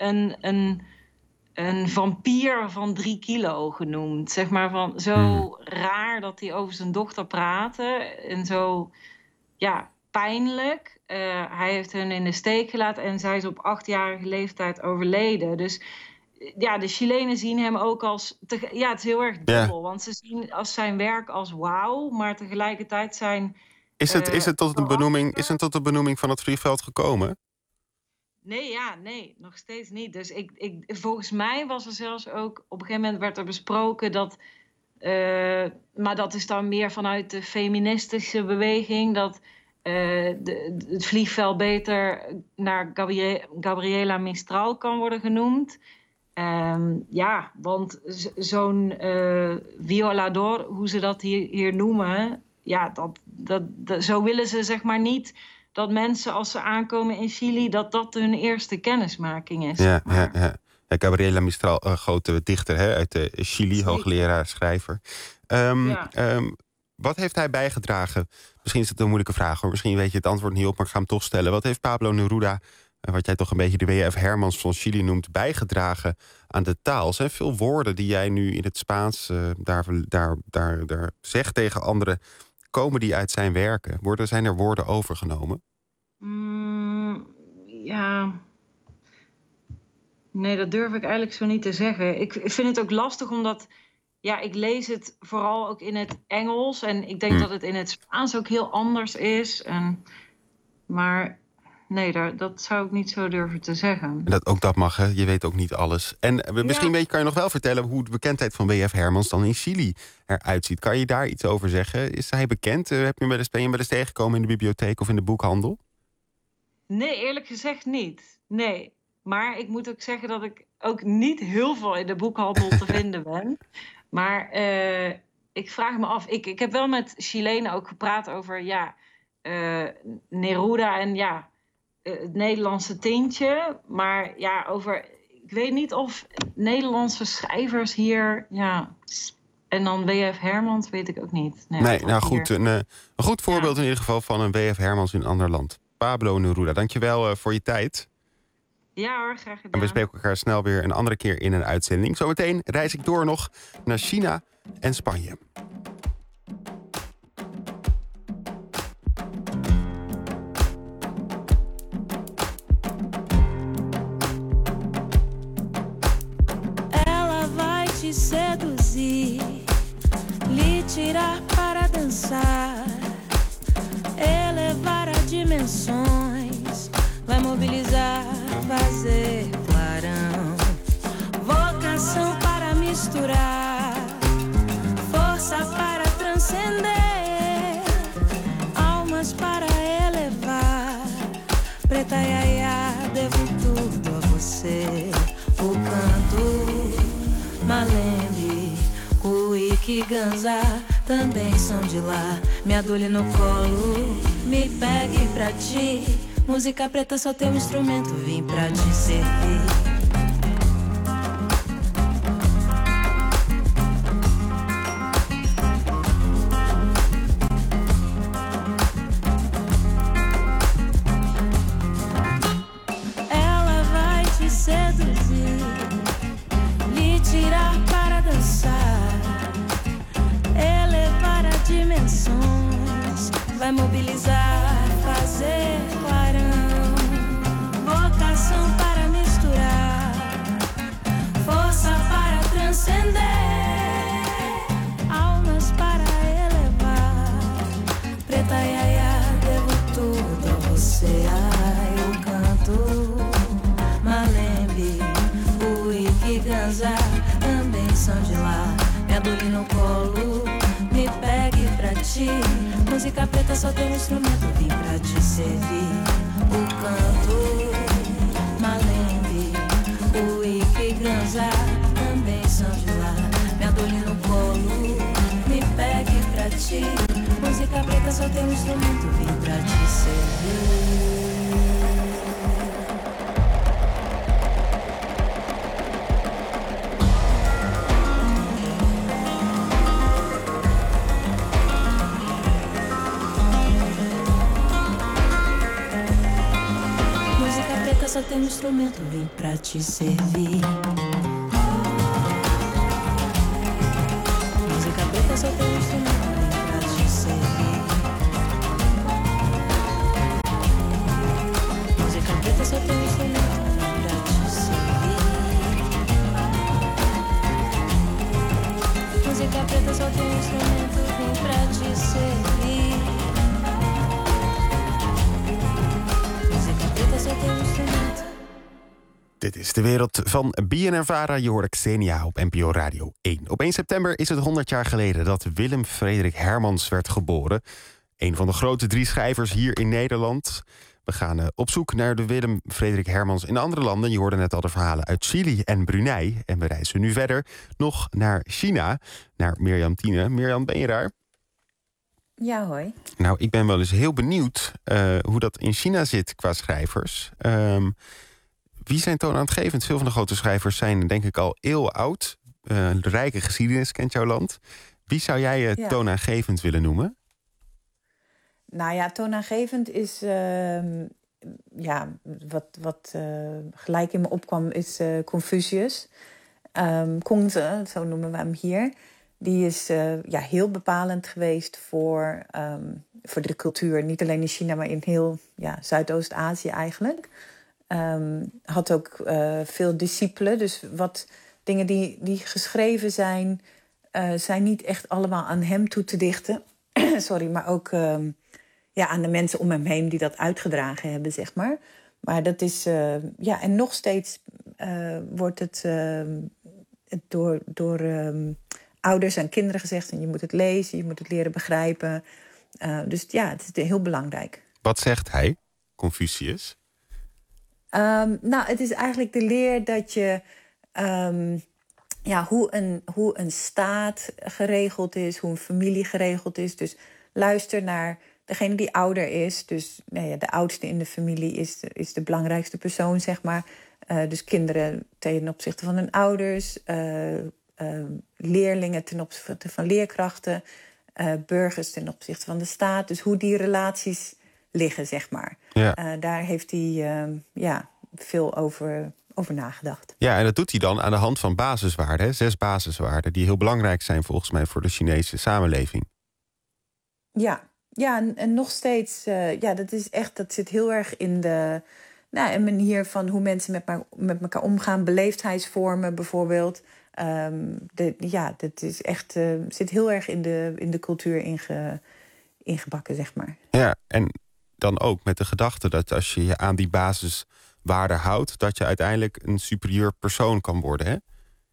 een vampier van 3 kilo genoemd. Zeg maar van zo raar dat hij over zijn dochter praatte. En zo, ja, pijnlijk. Hij heeft hen in de steek gelaten en zij is op 8-jarige leeftijd overleden. Dus ja, de Chilenen zien hem ook als... Ja, het is heel erg dubbel. Want ze zien als zijn werk als wauw, maar tegelijkertijd zijn... Is het tot de benoeming van het vliegveld gekomen? Nee, nog steeds niet. Dus volgens mij was er zelfs ook... Op een gegeven moment werd er besproken dat... maar dat is dan meer vanuit de feministische beweging... dat het vliegveld beter naar Gabriela Mistral kan worden genoemd. Ja, want zo'n violador, hoe ze dat hier noemen... Ja, zo willen ze zeg maar niet... dat mensen als ze aankomen in Chili... dat hun eerste kennismaking is. Ja. Gabriela Mistral, grote dichter uit Chili, hoogleraar, schrijver. Wat heeft hij bijgedragen? Misschien is het een moeilijke vraag, hoor. Misschien weet je het antwoord niet op, maar ik ga hem toch stellen. Wat heeft Pablo Neruda, wat jij toch een beetje de W.F. Hermans van Chili noemt... bijgedragen aan de taal? Er zijn veel woorden die jij nu in het Spaans daar zegt tegen anderen... komen die uit zijn werken? Zijn er woorden overgenomen? Ja. Nee, dat durf ik eigenlijk zo niet te zeggen. Ik vind het ook lastig omdat... Ja, ik lees het vooral ook in het Engels. En ik denk dat het in het Spaans ook heel anders is. Maar nee, dat zou ik niet zo durven te zeggen. Ook dat mag, hè? Je weet ook niet alles. En misschien kan je nog wel vertellen... hoe de bekendheid van W.F. Hermans dan in Chili eruit ziet. Kan je daar iets over zeggen? Is hij bekend? Ben je hem wel eens tegengekomen in de bibliotheek of in de boekhandel? Nee, eerlijk gezegd niet. Nee. Maar ik moet ook zeggen dat ik ook niet heel veel in de boekhandel te vinden ben. Maar ik vraag me af. Ik heb wel met Chilenen ook gepraat over Neruda en het Nederlandse tintje. Maar ik weet niet of Nederlandse schrijvers hier... En dan W.F. Hermans weet ik ook niet. Goed. Een goed voorbeeld in ieder geval van een W.F. Hermans in een ander land. Pablo Neruda, dankjewel voor je tijd. Ja hoor, graag gedaan. En we spreken elkaar snel weer een andere keer in een uitzending. Zometeen reis ik door nog naar China en Spanje. Ela vai te seduzir, lhe tirar para dançar, elevar a dimensões, vai mobilizar, fazer clarão, vocação para misturar, força para transcender, almas para elevar, preta iaiá, devo tudo a você, o canto, malembe, cuíque, ganza, também são de lá, me adule no colo, me pegue pra ti. Música preta, só teu instrumento, vim pra te servir. Ela vai te seduzir, lhe tirar para dançar, elevar a dimensões, vai mobilizar, fazer clarão, dor no colo, me pegue pra ti. Música preta só tem um instrumento, vim pra te servir. O canto, malembe, o Ike e Granza também são de lá. Me adole no colo, me pegue pra ti. Música preta só tem um instrumento, vim pra te servir. Só tem um instrumento, vim pra te servir. Música preta só tem um instrumento, vim pra te servir. Música preta só tem um instrumento, vim pra te servir. Música preta só tem um instrumento, vim pra te servir. Música preta só tem um instrumento. Dit is de wereld van BNN-Vara. Je hoorde Xenia op NPO Radio 1. Op 1 september is het 100 jaar geleden dat Willem Frederik Hermans werd geboren. Een van de grote 3 schrijvers hier in Nederland. We gaan op zoek naar de Willem Frederik Hermans in andere landen. Je hoorde net al de verhalen uit Chili en Brunei. En we reizen nu verder nog naar China, naar Mirjam Tiene. Mirjam, ben je daar? Ja, hoi. Nou, ik ben wel eens heel benieuwd hoe dat in China zit qua schrijvers. Wie zijn toonaangevend? Veel van de grote schrijvers zijn denk ik al eeuwenoud. De rijke geschiedenis kent jouw land. Wie zou jij toonaangevend willen noemen? Nou ja, toonaangevend is... wat gelijk in me opkwam is Confucius. Kongzi, zo noemen we hem hier. Die is heel bepalend geweest voor de cultuur. Niet alleen in China, maar in heel Zuidoost-Azië eigenlijk. Had ook veel discipelen. Dus wat dingen die geschreven zijn... zijn niet echt allemaal aan hem toe te dichten. Sorry, maar ook aan de mensen om hem heen... die dat uitgedragen hebben, zeg maar. Maar dat is... en nog steeds wordt het door ouders en kinderen gezegd... en je moet het lezen, je moet het leren begrijpen. Dus ja, het is heel belangrijk. Wat zegt hij, Confucius? Het is eigenlijk de leer dat je... hoe een staat geregeld is, hoe een familie geregeld is. Dus luister naar degene die ouder is. Dus de oudste in de familie is de belangrijkste persoon, zeg maar. Dus kinderen ten opzichte van hun ouders... leerlingen ten opzichte van leerkrachten... burgers ten opzichte van de staat. Dus hoe die relaties liggen, zeg maar. Ja. Daar heeft hij veel over nagedacht. Ja, en dat doet hij dan aan de hand van basiswaarden. Hè? 6 basiswaarden die heel belangrijk zijn volgens mij voor de Chinese samenleving. Ja, en nog steeds... dat zit heel erg in de... een manier van hoe mensen met elkaar omgaan. Beleefdheidsvormen bijvoorbeeld... dat is echt, zit heel erg in de cultuur ingebakken, zeg maar. Ja, en dan ook met de gedachte dat als je je aan die basiswaarden houdt... dat je uiteindelijk een superieur persoon kan worden, hè?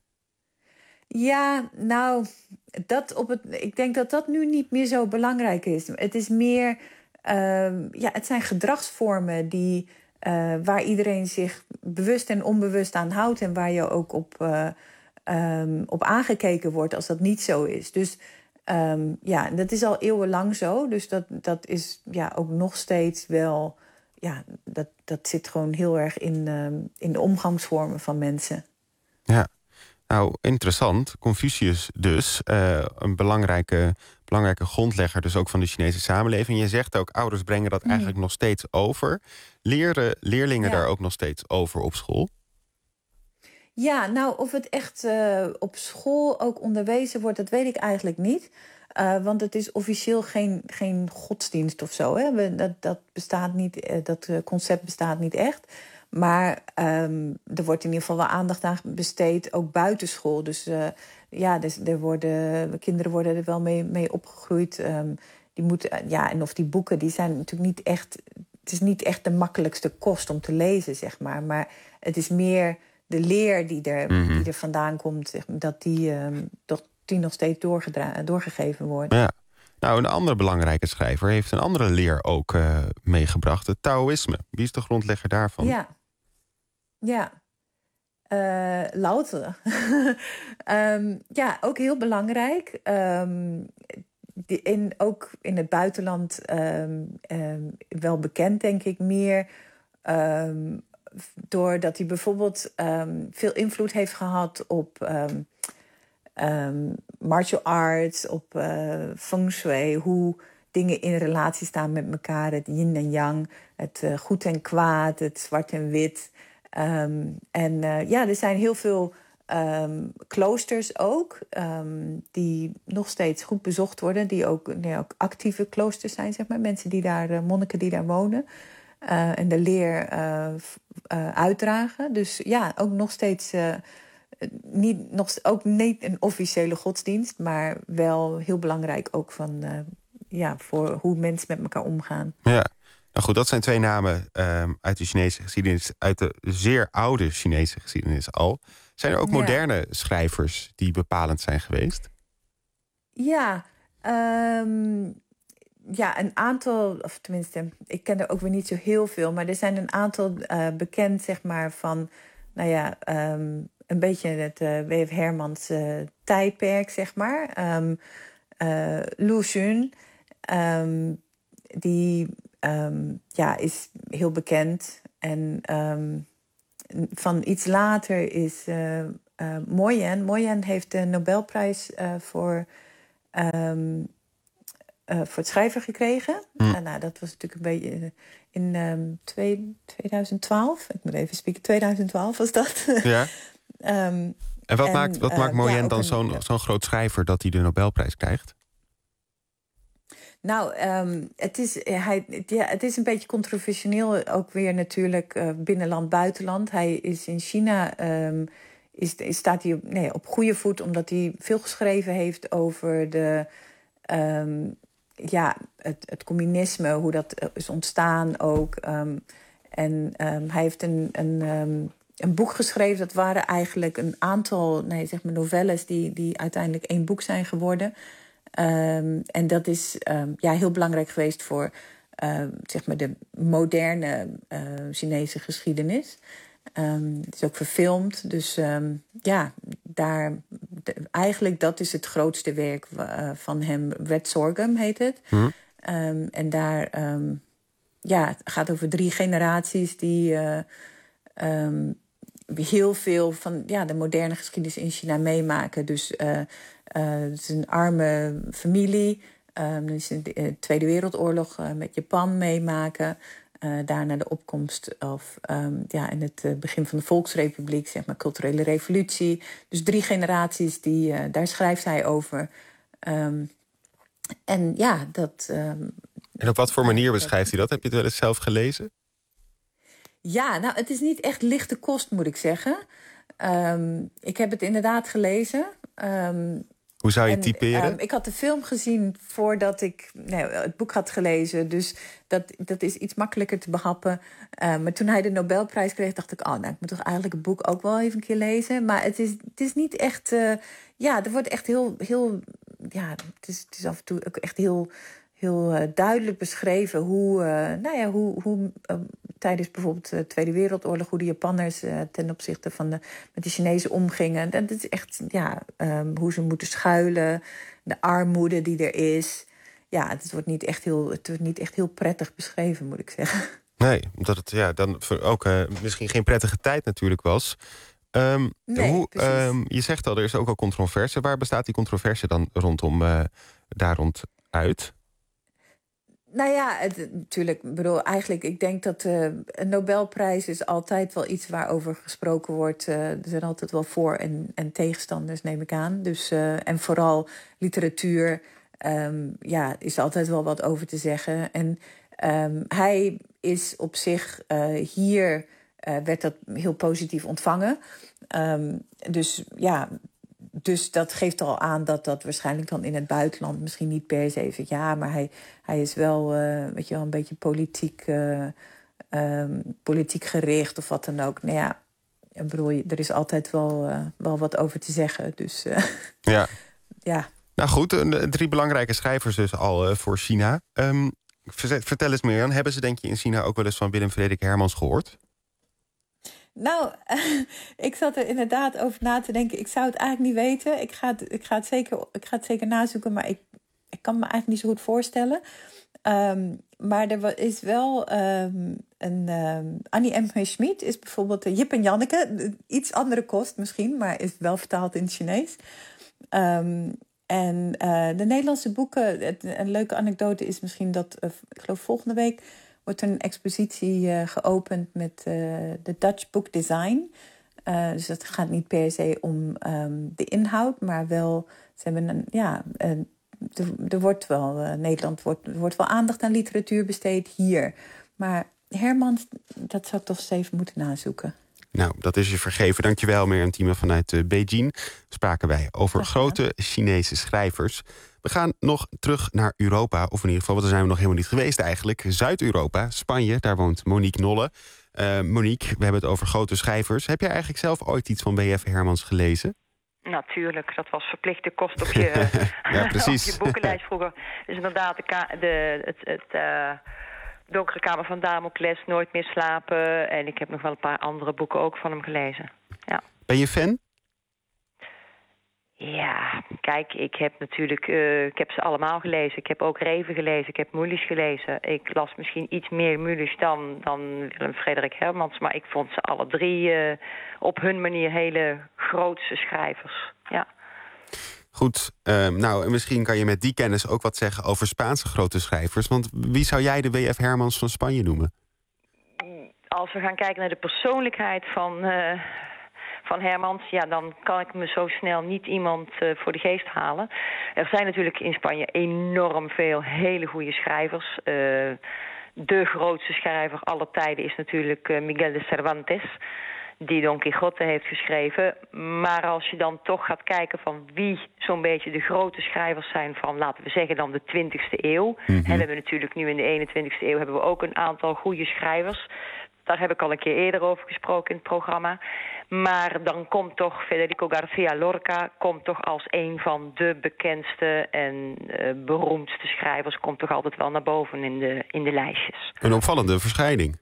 Ja, nou, ik denk dat nu niet meer zo belangrijk is. Het is meer, het zijn gedragsvormen die, waar iedereen zich bewust en onbewust aan houdt... en waar je ook op aangekeken wordt als dat niet zo is. Dus dat is al eeuwenlang zo. Dus dat is ook nog steeds wel... Ja, dat zit gewoon heel erg in de omgangsvormen van mensen. Ja, nou, interessant. Confucius dus, een belangrijke grondlegger... dus ook van de Chinese samenleving. Je zegt ook, ouders brengen dat eigenlijk nog steeds over. Leren leerlingen daar ook nog steeds over op school? Ja, nou, of het echt op school ook onderwezen wordt... dat weet ik eigenlijk niet. Want het is officieel geen godsdienst of zo. Hè? Dat bestaat niet, dat concept bestaat niet echt. Maar er wordt in ieder geval wel aandacht aan besteed, ook buitenschool. Dus kinderen worden er wel mee opgegroeid. Die moeten, en of die boeken, die zijn natuurlijk niet echt... Het is niet echt de makkelijkste kost om te lezen, zeg maar. Maar het is meer de leer die er vandaan komt, dat die toch die nog steeds doorgegeven wordt. Ja. Nou, een andere belangrijke schrijver heeft een andere leer ook meegebracht. Het Taoïsme. Wie is de grondlegger daarvan? Ja. Lao Tzu. Ook heel belangrijk. Ook in het buitenland wel bekend, denk ik, meer. Doordat hij bijvoorbeeld veel invloed heeft gehad op martial arts, op feng shui, hoe dingen in relatie staan met elkaar, het yin en yang, het goed en kwaad, het zwart en wit. Er zijn heel veel kloosters ook, die nog steeds goed bezocht worden, die ook actieve kloosters zijn, zeg maar, mensen die daar, monniken die daar wonen. En de leer uitdragen. Dus ja, ook nog steeds ook niet een officiële godsdienst, maar wel heel belangrijk ook voor hoe mensen met elkaar omgaan. Ja, nou goed, dat zijn twee namen uit de Chinese geschiedenis, uit de zeer oude Chinese geschiedenis al. Zijn er ook moderne schrijvers die bepalend zijn geweest? Ja, een aantal, of tenminste, ik ken er ook weer niet zo heel veel, maar er zijn een aantal bekend, zeg maar, van, een beetje het W.F. Hermans tijdperk, zeg maar. Lu Xun, die is heel bekend. En van iets later is Mo Yan. Mo Yan heeft de Nobelprijs voor het schrijven gekregen. Dat was natuurlijk een beetje in 2012. Ik moet even spieken, 2012 was dat. Ja. En wat maakt Mo Yan dan zo'n groot schrijver dat hij de Nobelprijs krijgt? Nou, het is een beetje controversieel ook weer natuurlijk binnenland, buitenland. Hij is in China, staat hij op goede voet, omdat hij veel geschreven heeft over het communisme, hoe dat is ontstaan ook. Hij heeft een boek geschreven. Dat waren eigenlijk een aantal novelles die uiteindelijk 1 boek zijn geworden. En dat is heel belangrijk geweest voor de moderne Chinese geschiedenis. Het is ook verfilmd. Dus eigenlijk dat is het grootste werk van hem. Red Sorghum heet het. En daar het gaat over 3 generaties die heel veel van de moderne geschiedenis in China meemaken. Dus het is een arme familie. Dus de Tweede Wereldoorlog met Japan meemaken. Daarna de opkomst in het begin van de Volksrepubliek, zeg maar, culturele revolutie. Dus 3 generaties, daar schrijft hij over. En op wat voor manier beschrijft hij dat? Heb je het wel eens zelf gelezen? Ja, nou, het is niet echt lichte kost, moet ik zeggen. Ik heb het inderdaad gelezen. Hoe zou je het typeren? Ik had de film gezien voordat ik het boek had gelezen. Dus dat is iets makkelijker te behappen. Maar toen hij de Nobelprijs kreeg, dacht ik, ik moet toch eigenlijk het boek ook wel even een keer lezen. Maar het is niet echt. Er wordt echt heel. Het is af en toe ook echt heel duidelijk beschreven hoe tijdens bijvoorbeeld de Tweede Wereldoorlog, hoe de Japanners ten opzichte van met de Chinezen omgingen. Dat is echt hoe ze moeten schuilen, de armoede die er is. Ja, het wordt niet echt heel prettig beschreven, moet ik zeggen. Nee, omdat het dan ook misschien geen prettige tijd natuurlijk was. Je zegt al, er is ook al controverse. Waar bestaat die controverse dan daar rond uit? Nou ja, natuurlijk. Ik denk dat een Nobelprijs is altijd wel iets waarover gesproken wordt. Er zijn altijd wel voor- en tegenstanders, neem ik aan. Dus, en vooral literatuur, is altijd wel wat over te zeggen. En hij is op zich hier werd dat heel positief ontvangen. Dus dat geeft al aan dat waarschijnlijk dan in het buitenland misschien niet per se even. Ja, maar hij is wel, een beetje politiek gericht of wat dan ook. Nou ja, ik bedoel, er is altijd wel wat over te zeggen. Dus, ja. Nou goed, 3 belangrijke schrijvers dus al voor China. Vertel eens, Mirjam, hebben ze denk je in China ook wel eens van Willem Frederik Hermans gehoord? Nou, ik zat er inderdaad over na te denken. Ik zou het eigenlijk niet weten. Ik ga het zeker nazoeken, maar ik kan me eigenlijk niet zo goed voorstellen. Maar er is wel Annie M. Schmid is bijvoorbeeld Jip en Janneke. Iets andere kost misschien, maar is wel vertaald in het Chinees. En de Nederlandse boeken, een leuke anekdote is misschien dat, ik geloof volgende week wordt een expositie geopend met de Dutch Book Design. Dus dat gaat niet per se om de inhoud, maar wel, ze hebben er wordt wel, Nederland wordt wel aandacht aan literatuur besteed hier. Maar Hermans, dat zou ik toch eens even moeten nazoeken. Nou, dat is je vergeven. Dankjewel, Mirjam Thieme vanuit Beijing. Spraken wij over grote Chinese schrijvers. We gaan nog terug naar Europa. Of in ieder geval, want daar zijn we nog helemaal niet geweest eigenlijk. Zuid-Europa, Spanje, daar woont Monique Nolle. Monique, we hebben het over grote schrijvers. Heb jij eigenlijk zelf ooit iets van B.F. Hermans gelezen? Natuurlijk, dat was verplichte kost op je, ja, precies. op je boekenlijst vroeger. Dus inderdaad, het Donkere Kamer van Damocles, Nooit meer slapen. En ik heb nog wel een paar andere boeken ook van hem gelezen. Ja. Ben je fan? Ja, kijk, ik heb natuurlijk ik heb ze allemaal gelezen. Ik heb ook Reven gelezen, ik heb Mulisch gelezen. Ik las misschien iets meer Mulisch dan Willem Frederik Hermans. Maar ik vond ze alle 3 op hun manier hele grootse schrijvers. Ja. Goed, nou, en misschien kan je met die kennis ook wat zeggen over Spaanse grote schrijvers. Want wie zou jij de W.F. Hermans van Spanje noemen? Als we gaan kijken naar de persoonlijkheid van Hermans, ja, dan kan ik me zo snel niet iemand voor de geest halen. Er zijn natuurlijk in Spanje enorm veel hele goede schrijvers. De grootste schrijver aller tijden is natuurlijk Miguel de Cervantes, die Don Quixote heeft geschreven. Maar als je dan toch gaat kijken van wie zo'n beetje de grote schrijvers zijn van, laten we zeggen, dan de 20e eeuw. Mm-hmm. En we hebben natuurlijk nu in de 21e eeuw hebben we ook een aantal goede schrijvers. Daar heb ik al een keer eerder over gesproken in het programma. Maar dan komt toch Federico García Lorca komt toch als een van de bekendste en beroemdste schrijvers, komt toch altijd wel naar boven in de lijstjes. Een opvallende verschijning.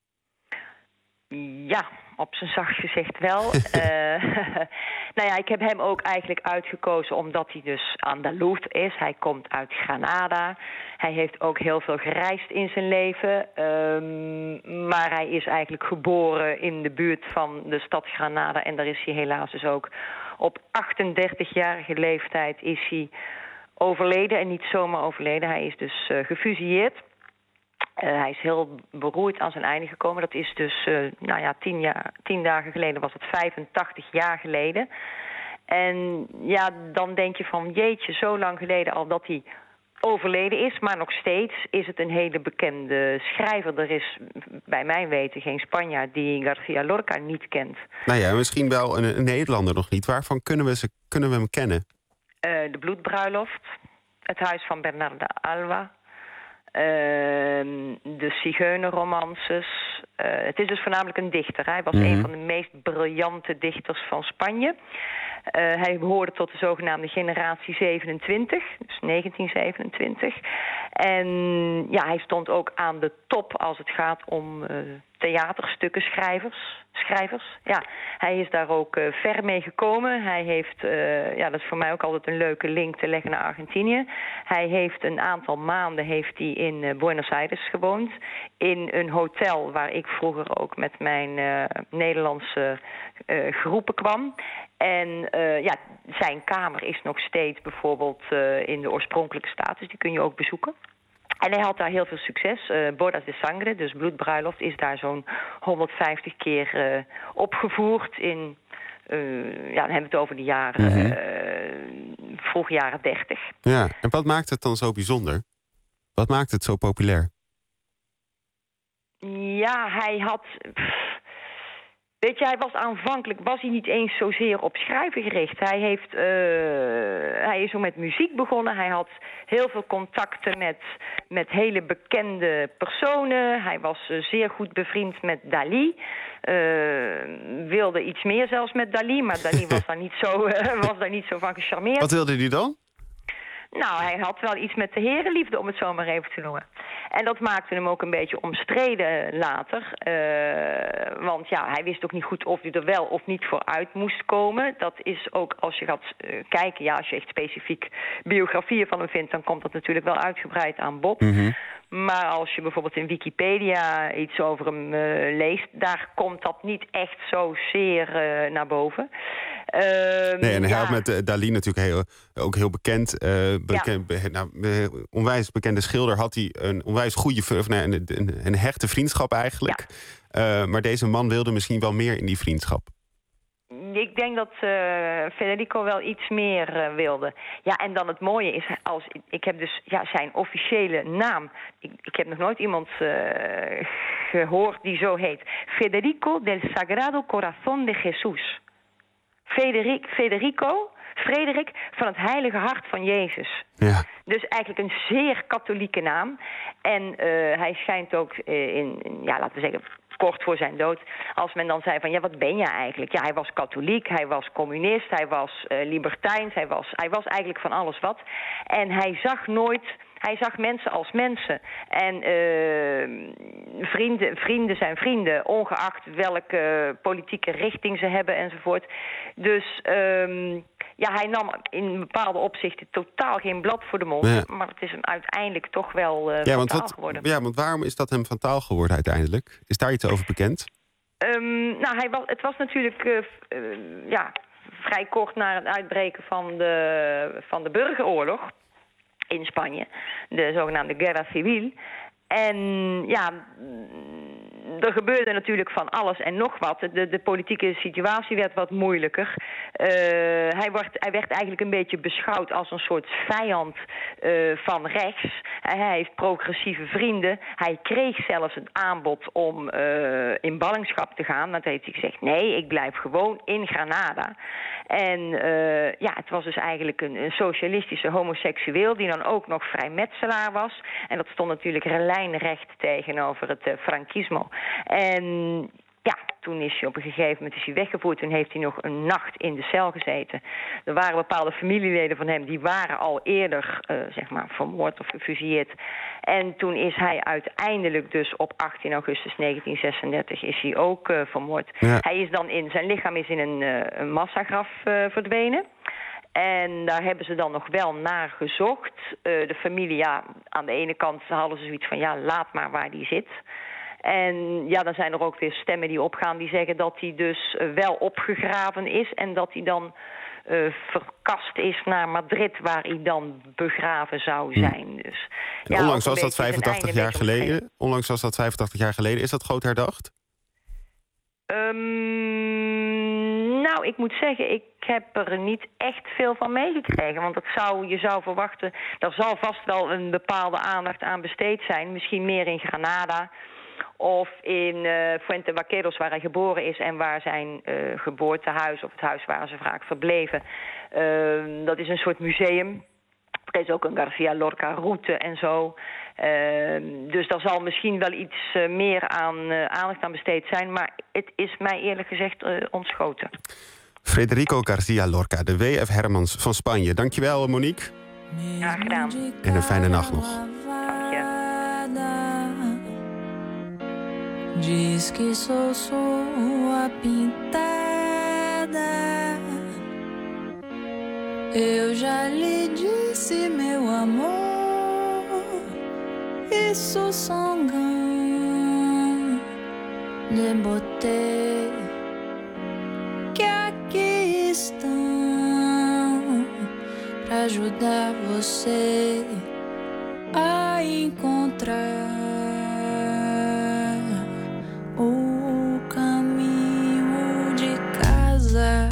Ja, op zijn zacht gezegd wel. Nou ja, ik heb hem ook eigenlijk uitgekozen omdat hij dus Andalus is. Hij komt uit Granada. Hij heeft ook heel veel gereisd in zijn leven. Maar hij is eigenlijk geboren in de buurt van de stad Granada. En daar is hij helaas dus ook op 38-jarige leeftijd is hij overleden. En niet zomaar overleden. Hij is dus gefusilleerd. Hij is heel beroerd aan zijn einde gekomen. Dat is dus, 10 dagen geleden was het 85 jaar geleden. En ja, dan denk je van jeetje, zo lang geleden al dat hij overleden is. Maar nog steeds is het een hele bekende schrijver. Er is bij mijn weten geen Spanjaard die García Lorca niet kent. Nou ja, misschien wel een Nederlander nog niet. Waarvan kunnen we hem kennen? De Bloedbruiloft. Het Huis van Bernarda Alba. De Zigeunerromances. Het is dus voornamelijk een dichter. Hij was een van de meest briljante dichters van Spanje. Hij behoorde tot de zogenaamde generatie 27, dus 1927. En ja, hij stond ook aan de top als het gaat om theaterstukken schrijvers. Ja, hij is daar ook ver mee gekomen. Hij heeft, dat is voor mij ook altijd een leuke link te leggen naar Argentinië. Hij heeft een aantal maanden in Buenos Aires gewoond. In een hotel waar ik vroeger ook met mijn Nederlandse groepen kwam. En zijn kamer is nog steeds bijvoorbeeld in de oorspronkelijke staat. Dus die kun je ook bezoeken. En hij had daar heel veel succes. Bodas de Sangre, dus Bloedbruiloft, is daar zo'n 150 keer opgevoerd in... dan hebben we het over de jaren, vroege jaren 30. Ja, en wat maakt het dan zo bijzonder? Wat maakt het zo populair? Ja, hij had... Weet je, hij was aanvankelijk niet eens zozeer op schrijven gericht. Hij is zo met muziek begonnen. Hij had heel veel contacten met hele bekende personen. Hij was zeer goed bevriend met Dali. Wilde iets meer zelfs met Dali, maar Dali was daar niet zo van gecharmeerd. Wat wilde hij dan? Nou, hij had wel iets met de herenliefde, om het zo maar even te noemen. En dat maakte hem ook een beetje omstreden later. Want ja, hij wist ook niet goed of hij er wel of niet voor uit moest komen. Dat is ook, als je gaat kijken, als je echt specifiek biografieën van hem vindt, dan komt dat natuurlijk wel uitgebreid aan bod. Mm-hmm. Maar als je bijvoorbeeld in Wikipedia iets over hem leest, daar komt dat niet echt zozeer naar boven. Nee, en hij had met Dali natuurlijk ook heel bekend. Onwijs bekende schilder had hij een onwijs goede, een hechte vriendschap eigenlijk. Ja. Maar deze man wilde misschien wel meer in die vriendschap. Ik denk dat Federico wel iets meer wilde. Ja, en dan het mooie is, ik heb dus zijn officiële naam. Ik heb nog nooit iemand gehoord die zo heet. Federico del Sagrado Corazón de Jesús. Frederik van het Heilige Hart van Jezus. Ja. Dus eigenlijk een zeer katholieke naam. En hij schijnt ook laten we zeggen, kort voor zijn dood, als men dan zei van, wat ben je eigenlijk? Ja, hij was katholiek, hij was communist, hij was libertijns, hij was eigenlijk van alles wat. En hij zag mensen als mensen. En vrienden zijn vrienden, ongeacht welke politieke richting ze hebben enzovoort. Dus hij nam in bepaalde opzichten totaal geen blad voor de mond. Ja. Maar het is hem uiteindelijk toch wel fataal geworden. Ja, want waarom is dat hem fataal geworden uiteindelijk? Is daar iets over bekend? Het was natuurlijk vrij kort na het uitbreken van de burgeroorlog in Spanje, de zogenaamde Guerra Civil. En er gebeurde natuurlijk van alles en nog wat. De politieke situatie werd wat moeilijker. Hij werd eigenlijk een beetje beschouwd als een soort vijand van rechts. Hij heeft progressieve vrienden. Hij kreeg zelfs het aanbod om in ballingschap te gaan. Maar toen heeft hij gezegd, nee, ik blijf gewoon in Granada. En het was dus eigenlijk een socialistische homoseksueel die dan ook nog vrijmetselaar was. En dat stond natuurlijk lijnrecht tegenover het Franquismo. En toen is hij op een gegeven moment weggevoerd. Toen heeft hij nog een nacht in de cel gezeten. Er waren bepaalde familieleden van hem die waren al eerder vermoord of gefusilleerd. En toen is hij uiteindelijk dus op 18 augustus 1936 is hij ook vermoord. Ja. Zijn lichaam is in een massagraf verdwenen. En daar hebben ze dan nog wel naar gezocht. De familie, aan de ene kant hadden ze zoiets van, laat maar waar die zit. En dan zijn er ook weer stemmen die opgaan die zeggen dat hij dus wel opgegraven is. En dat hij dan verkast is naar Madrid, waar hij dan begraven zou zijn. Dus, onlangs was dat 85 jaar geleden. Onlangs was dat 85 jaar geleden. Is dat groot herdacht? Ik moet zeggen, ik heb er niet echt veel van meegekregen. Want je zou verwachten, er zal vast wel een bepaalde aandacht aan besteed zijn. Misschien meer in Granada of in Fuente Vaqueros, waar hij geboren is en waar zijn geboortehuis of het huis waar ze vaak verbleven. Dat is een soort museum. Er is ook een Garcia Lorca-route en zo. Dus daar zal misschien wel iets meer aandacht aan besteed zijn. Maar het is mij eerlijk gezegd ontschoten. Federico Garcia Lorca, de W.F. Hermans van Spanje. Dankjewel, Monique. Graag gedaan. En een fijne nacht nog. Dank je. Diz que sou pintada. Eu já lhe disse, meu amor, isso sangue de boté que aqui estão pra ajudar você a encontrar o caminho de casa.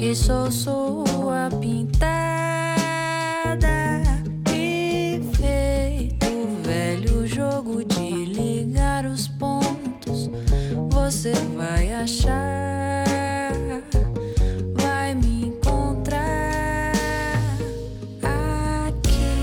que sou sua pintada. E feito velho jogo de ligar os pontos, você vai achar, vai me encontrar aqui.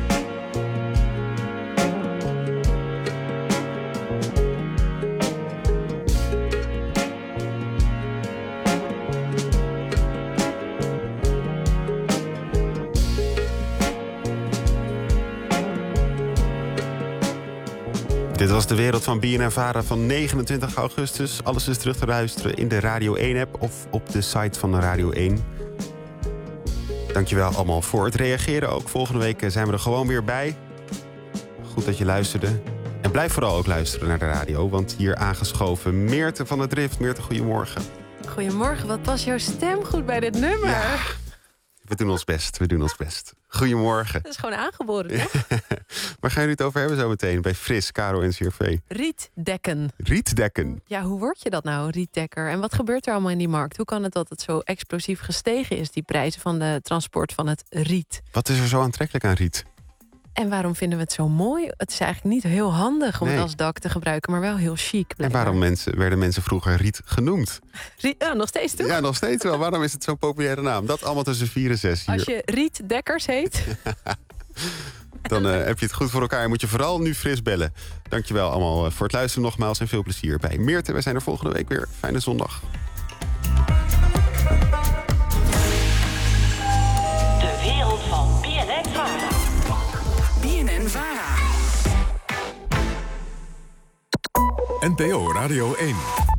Dit was de wereld van BNN-Vara van 29 augustus. Alles is terug te luisteren in de Radio 1-app of op de site van de Radio 1. Dankjewel allemaal voor het reageren. Ook volgende week zijn we er gewoon weer bij. Goed dat je luisterde. En blijf vooral ook luisteren naar de radio, want hier aangeschoven Meerte van der Drift. Meerte, goedemorgen. Goedemorgen, wat past jouw stem goed bij dit nummer? Ja, we doen ons best. Goedemorgen. Dat is gewoon aangeboren, toch? Waar gaan jullie het over hebben zo meteen bij Fris, Caro en CRV? Rietdekken. Rietdekken? Ja, hoe word je dat nou, rietdekker? En wat gebeurt er allemaal in die markt? Hoe kan het dat het zo explosief gestegen is, die prijzen van de transport van het riet? Wat is er zo aantrekkelijk aan riet? En waarom vinden we het zo mooi? Het is eigenlijk niet heel handig om het als dak te gebruiken, maar wel heel chic. Blijkbaar. En waarom werden mensen vroeger riet genoemd? Nog steeds toch? Ja, nog steeds wel. Waarom is het zo'n populaire naam? Dat allemaal tussen 4 en 6 hier. Als je rietdekkers heet... Dan heb je het goed voor elkaar en moet je vooral nu Fris bellen. Dankjewel allemaal voor het luisteren nogmaals en veel plezier bij Meerte. Wij zijn er volgende week weer. Fijne zondag. De wereld van BNN-Vara. BNN-Vara. NPO Radio 1.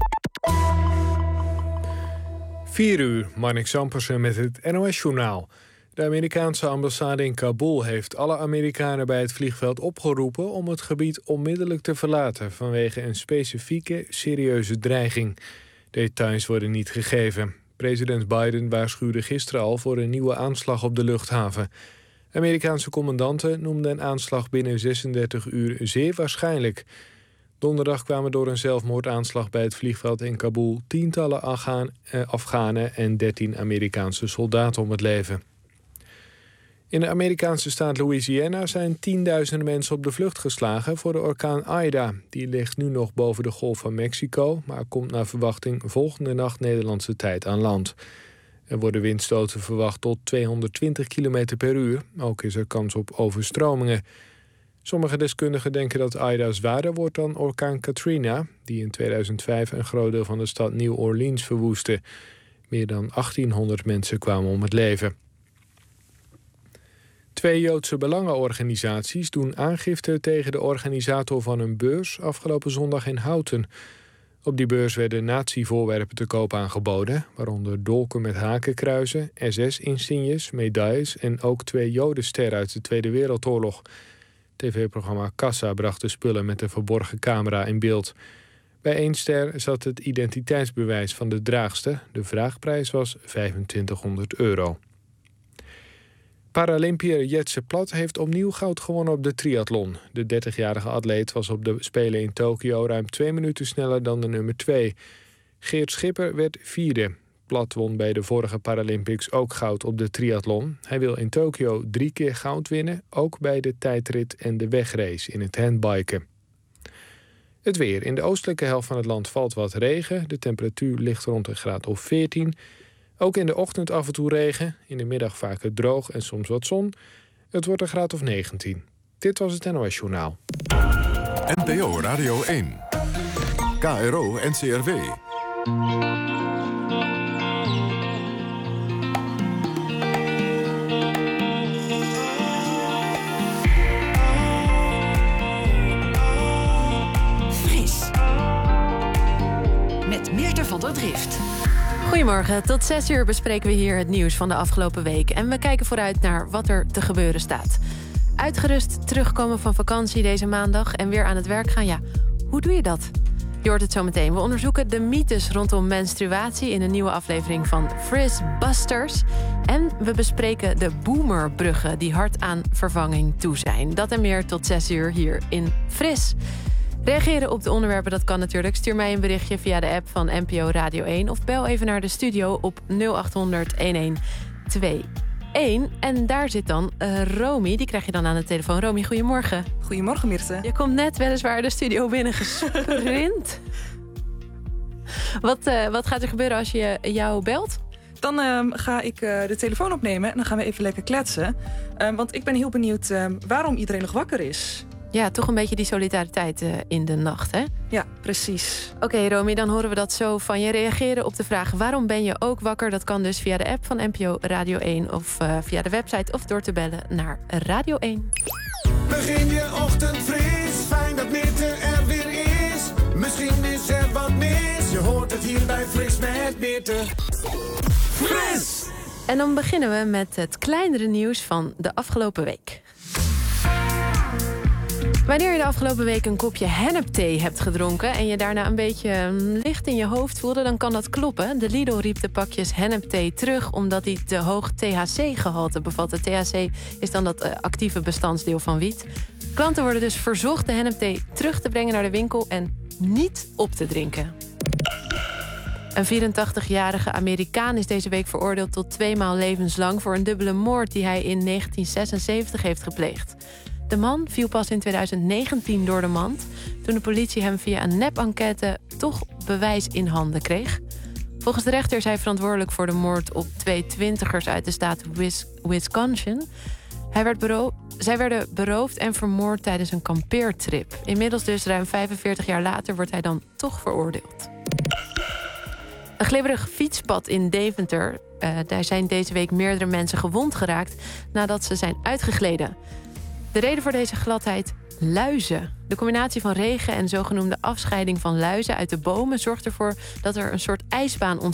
4 uur, Marnik Zampersen met het NOS-journaal. De Amerikaanse ambassade in Kabul heeft alle Amerikanen bij het vliegveld opgeroepen om het gebied onmiddellijk te verlaten vanwege een specifieke, serieuze dreiging. Details worden niet gegeven. President Biden waarschuwde gisteren al voor een nieuwe aanslag op de luchthaven. Amerikaanse commandanten noemden een aanslag binnen 36 uur zeer waarschijnlijk. Donderdag kwamen door een zelfmoordaanslag bij het vliegveld in Kabul tientallen Afghanen en 13 Amerikaanse soldaten om het leven. In de Amerikaanse staat Louisiana zijn tienduizenden mensen op de vlucht geslagen voor de orkaan Ida. Die ligt nu nog boven de Golf van Mexico, maar komt naar verwachting volgende nacht Nederlandse tijd aan land. Er worden windstoten verwacht tot 220 km per uur. Ook is er kans op overstromingen. Sommige deskundigen denken dat Ida zwaarder wordt dan orkaan Katrina, die in 2005 een groot deel van de stad New Orleans verwoestte. Meer dan 1800 mensen kwamen om het leven. 2 Joodse belangenorganisaties doen aangifte tegen de organisator van een beurs afgelopen zondag in Houten. Op die beurs werden nazi-voorwerpen te koop aangeboden, waaronder dolken met hakenkruizen, SS-insignes, medailles en ook 2 Jodensterren uit de Tweede Wereldoorlog. TV-programma Kassa bracht de spullen met een verborgen camera in beeld. Bij 1 ster zat het identiteitsbewijs van de draagster. De vraagprijs was €2500. Paralympiër Jetse Plat heeft opnieuw goud gewonnen op de triathlon. De 30-jarige atleet was op de Spelen in Tokio ruim 2 minuten sneller dan de nummer 2. Geert Schipper werd 4e. Plat won bij de vorige Paralympics ook goud op de triathlon. Hij wil in Tokio 3 keer goud winnen, ook bij de tijdrit en de wegrace in het handbiken. Het weer. In de oostelijke helft van het land valt wat regen. De temperatuur ligt rond een graad of 14. Ook in de ochtend af en toe regen. In de middag vaker droog en soms wat zon. Het wordt een graad of 19. Dit was het NOS Journaal. NPO Radio 1. KRO NCRW. Fris. Met Meerte van der Drift. Goedemorgen, tot 6 uur bespreken we hier het nieuws van de afgelopen week. En we kijken vooruit naar wat er te gebeuren staat. Uitgerust terugkomen van vakantie deze maandag en weer aan het werk gaan. Ja, hoe doe je dat? Je hoort het zo meteen. We onderzoeken de mythes rondom menstruatie in een nieuwe aflevering van Fris Busters. En we bespreken de boomerbruggen die hard aan vervanging toe zijn. Dat en meer tot 6 uur hier in Fris. Reageren op de onderwerpen, dat kan natuurlijk. Stuur mij een berichtje via de app van NPO Radio 1... of bel even naar de studio op 0800-1121. En daar zit dan Romy, die krijg je dan aan de telefoon. Romy, goedemorgen. Goedemorgen, Mirte. Je komt net weliswaar de studio binnen gesprint. Wat gaat er gebeuren als je jou belt? Dan ga ik de telefoon opnemen en dan gaan we even lekker kletsen. Want ik ben heel benieuwd waarom iedereen nog wakker is. Ja, toch een beetje die solidariteit in de nacht, hè? Ja, precies. Oké, Romy, dan horen we dat zo van je. Reageren op de vraag waarom ben je ook wakker? Dat kan dus via de app van NPO Radio 1 of via de website... of door te bellen naar Radio 1. Begin je ochtend fris, fijn dat Mirte er weer is. Misschien is er wat mis, je hoort het hier bij Fris met Mirte. Fris! En dan beginnen we met het kleinere nieuws van de afgelopen week. Wanneer je de afgelopen week een kopje hennepthee hebt gedronken... en je daarna een beetje licht in je hoofd voelde, dan kan dat kloppen. De Lidl riep de pakjes hennepthee terug omdat die te hoog THC-gehalte bevatte. THC is dan dat actieve bestanddeel van wiet. Klanten worden dus verzocht de hennepthee terug te brengen naar de winkel... en niet op te drinken. Een 84-jarige Amerikaan is deze week veroordeeld tot 2 maal levenslang... voor een dubbele moord die hij in 1976 heeft gepleegd. De man viel pas in 2019 door de mand... toen de politie hem via een nep-enquête toch bewijs in handen kreeg. Volgens de rechter is hij verantwoordelijk voor de moord op 2 twintigers... uit de staat Wisconsin. Zij werden beroofd en vermoord tijdens een kampeertrip. Inmiddels dus ruim 45 jaar later wordt hij dan toch veroordeeld. Een glibberig fietspad in Deventer. Daar zijn deze week meerdere mensen gewond geraakt... nadat ze zijn uitgegleden. De reden voor deze gladheid? Luizen. De combinatie van regen en zogenoemde afscheiding van luizen uit de bomen... zorgt ervoor dat er een soort ijsbaan ontstaat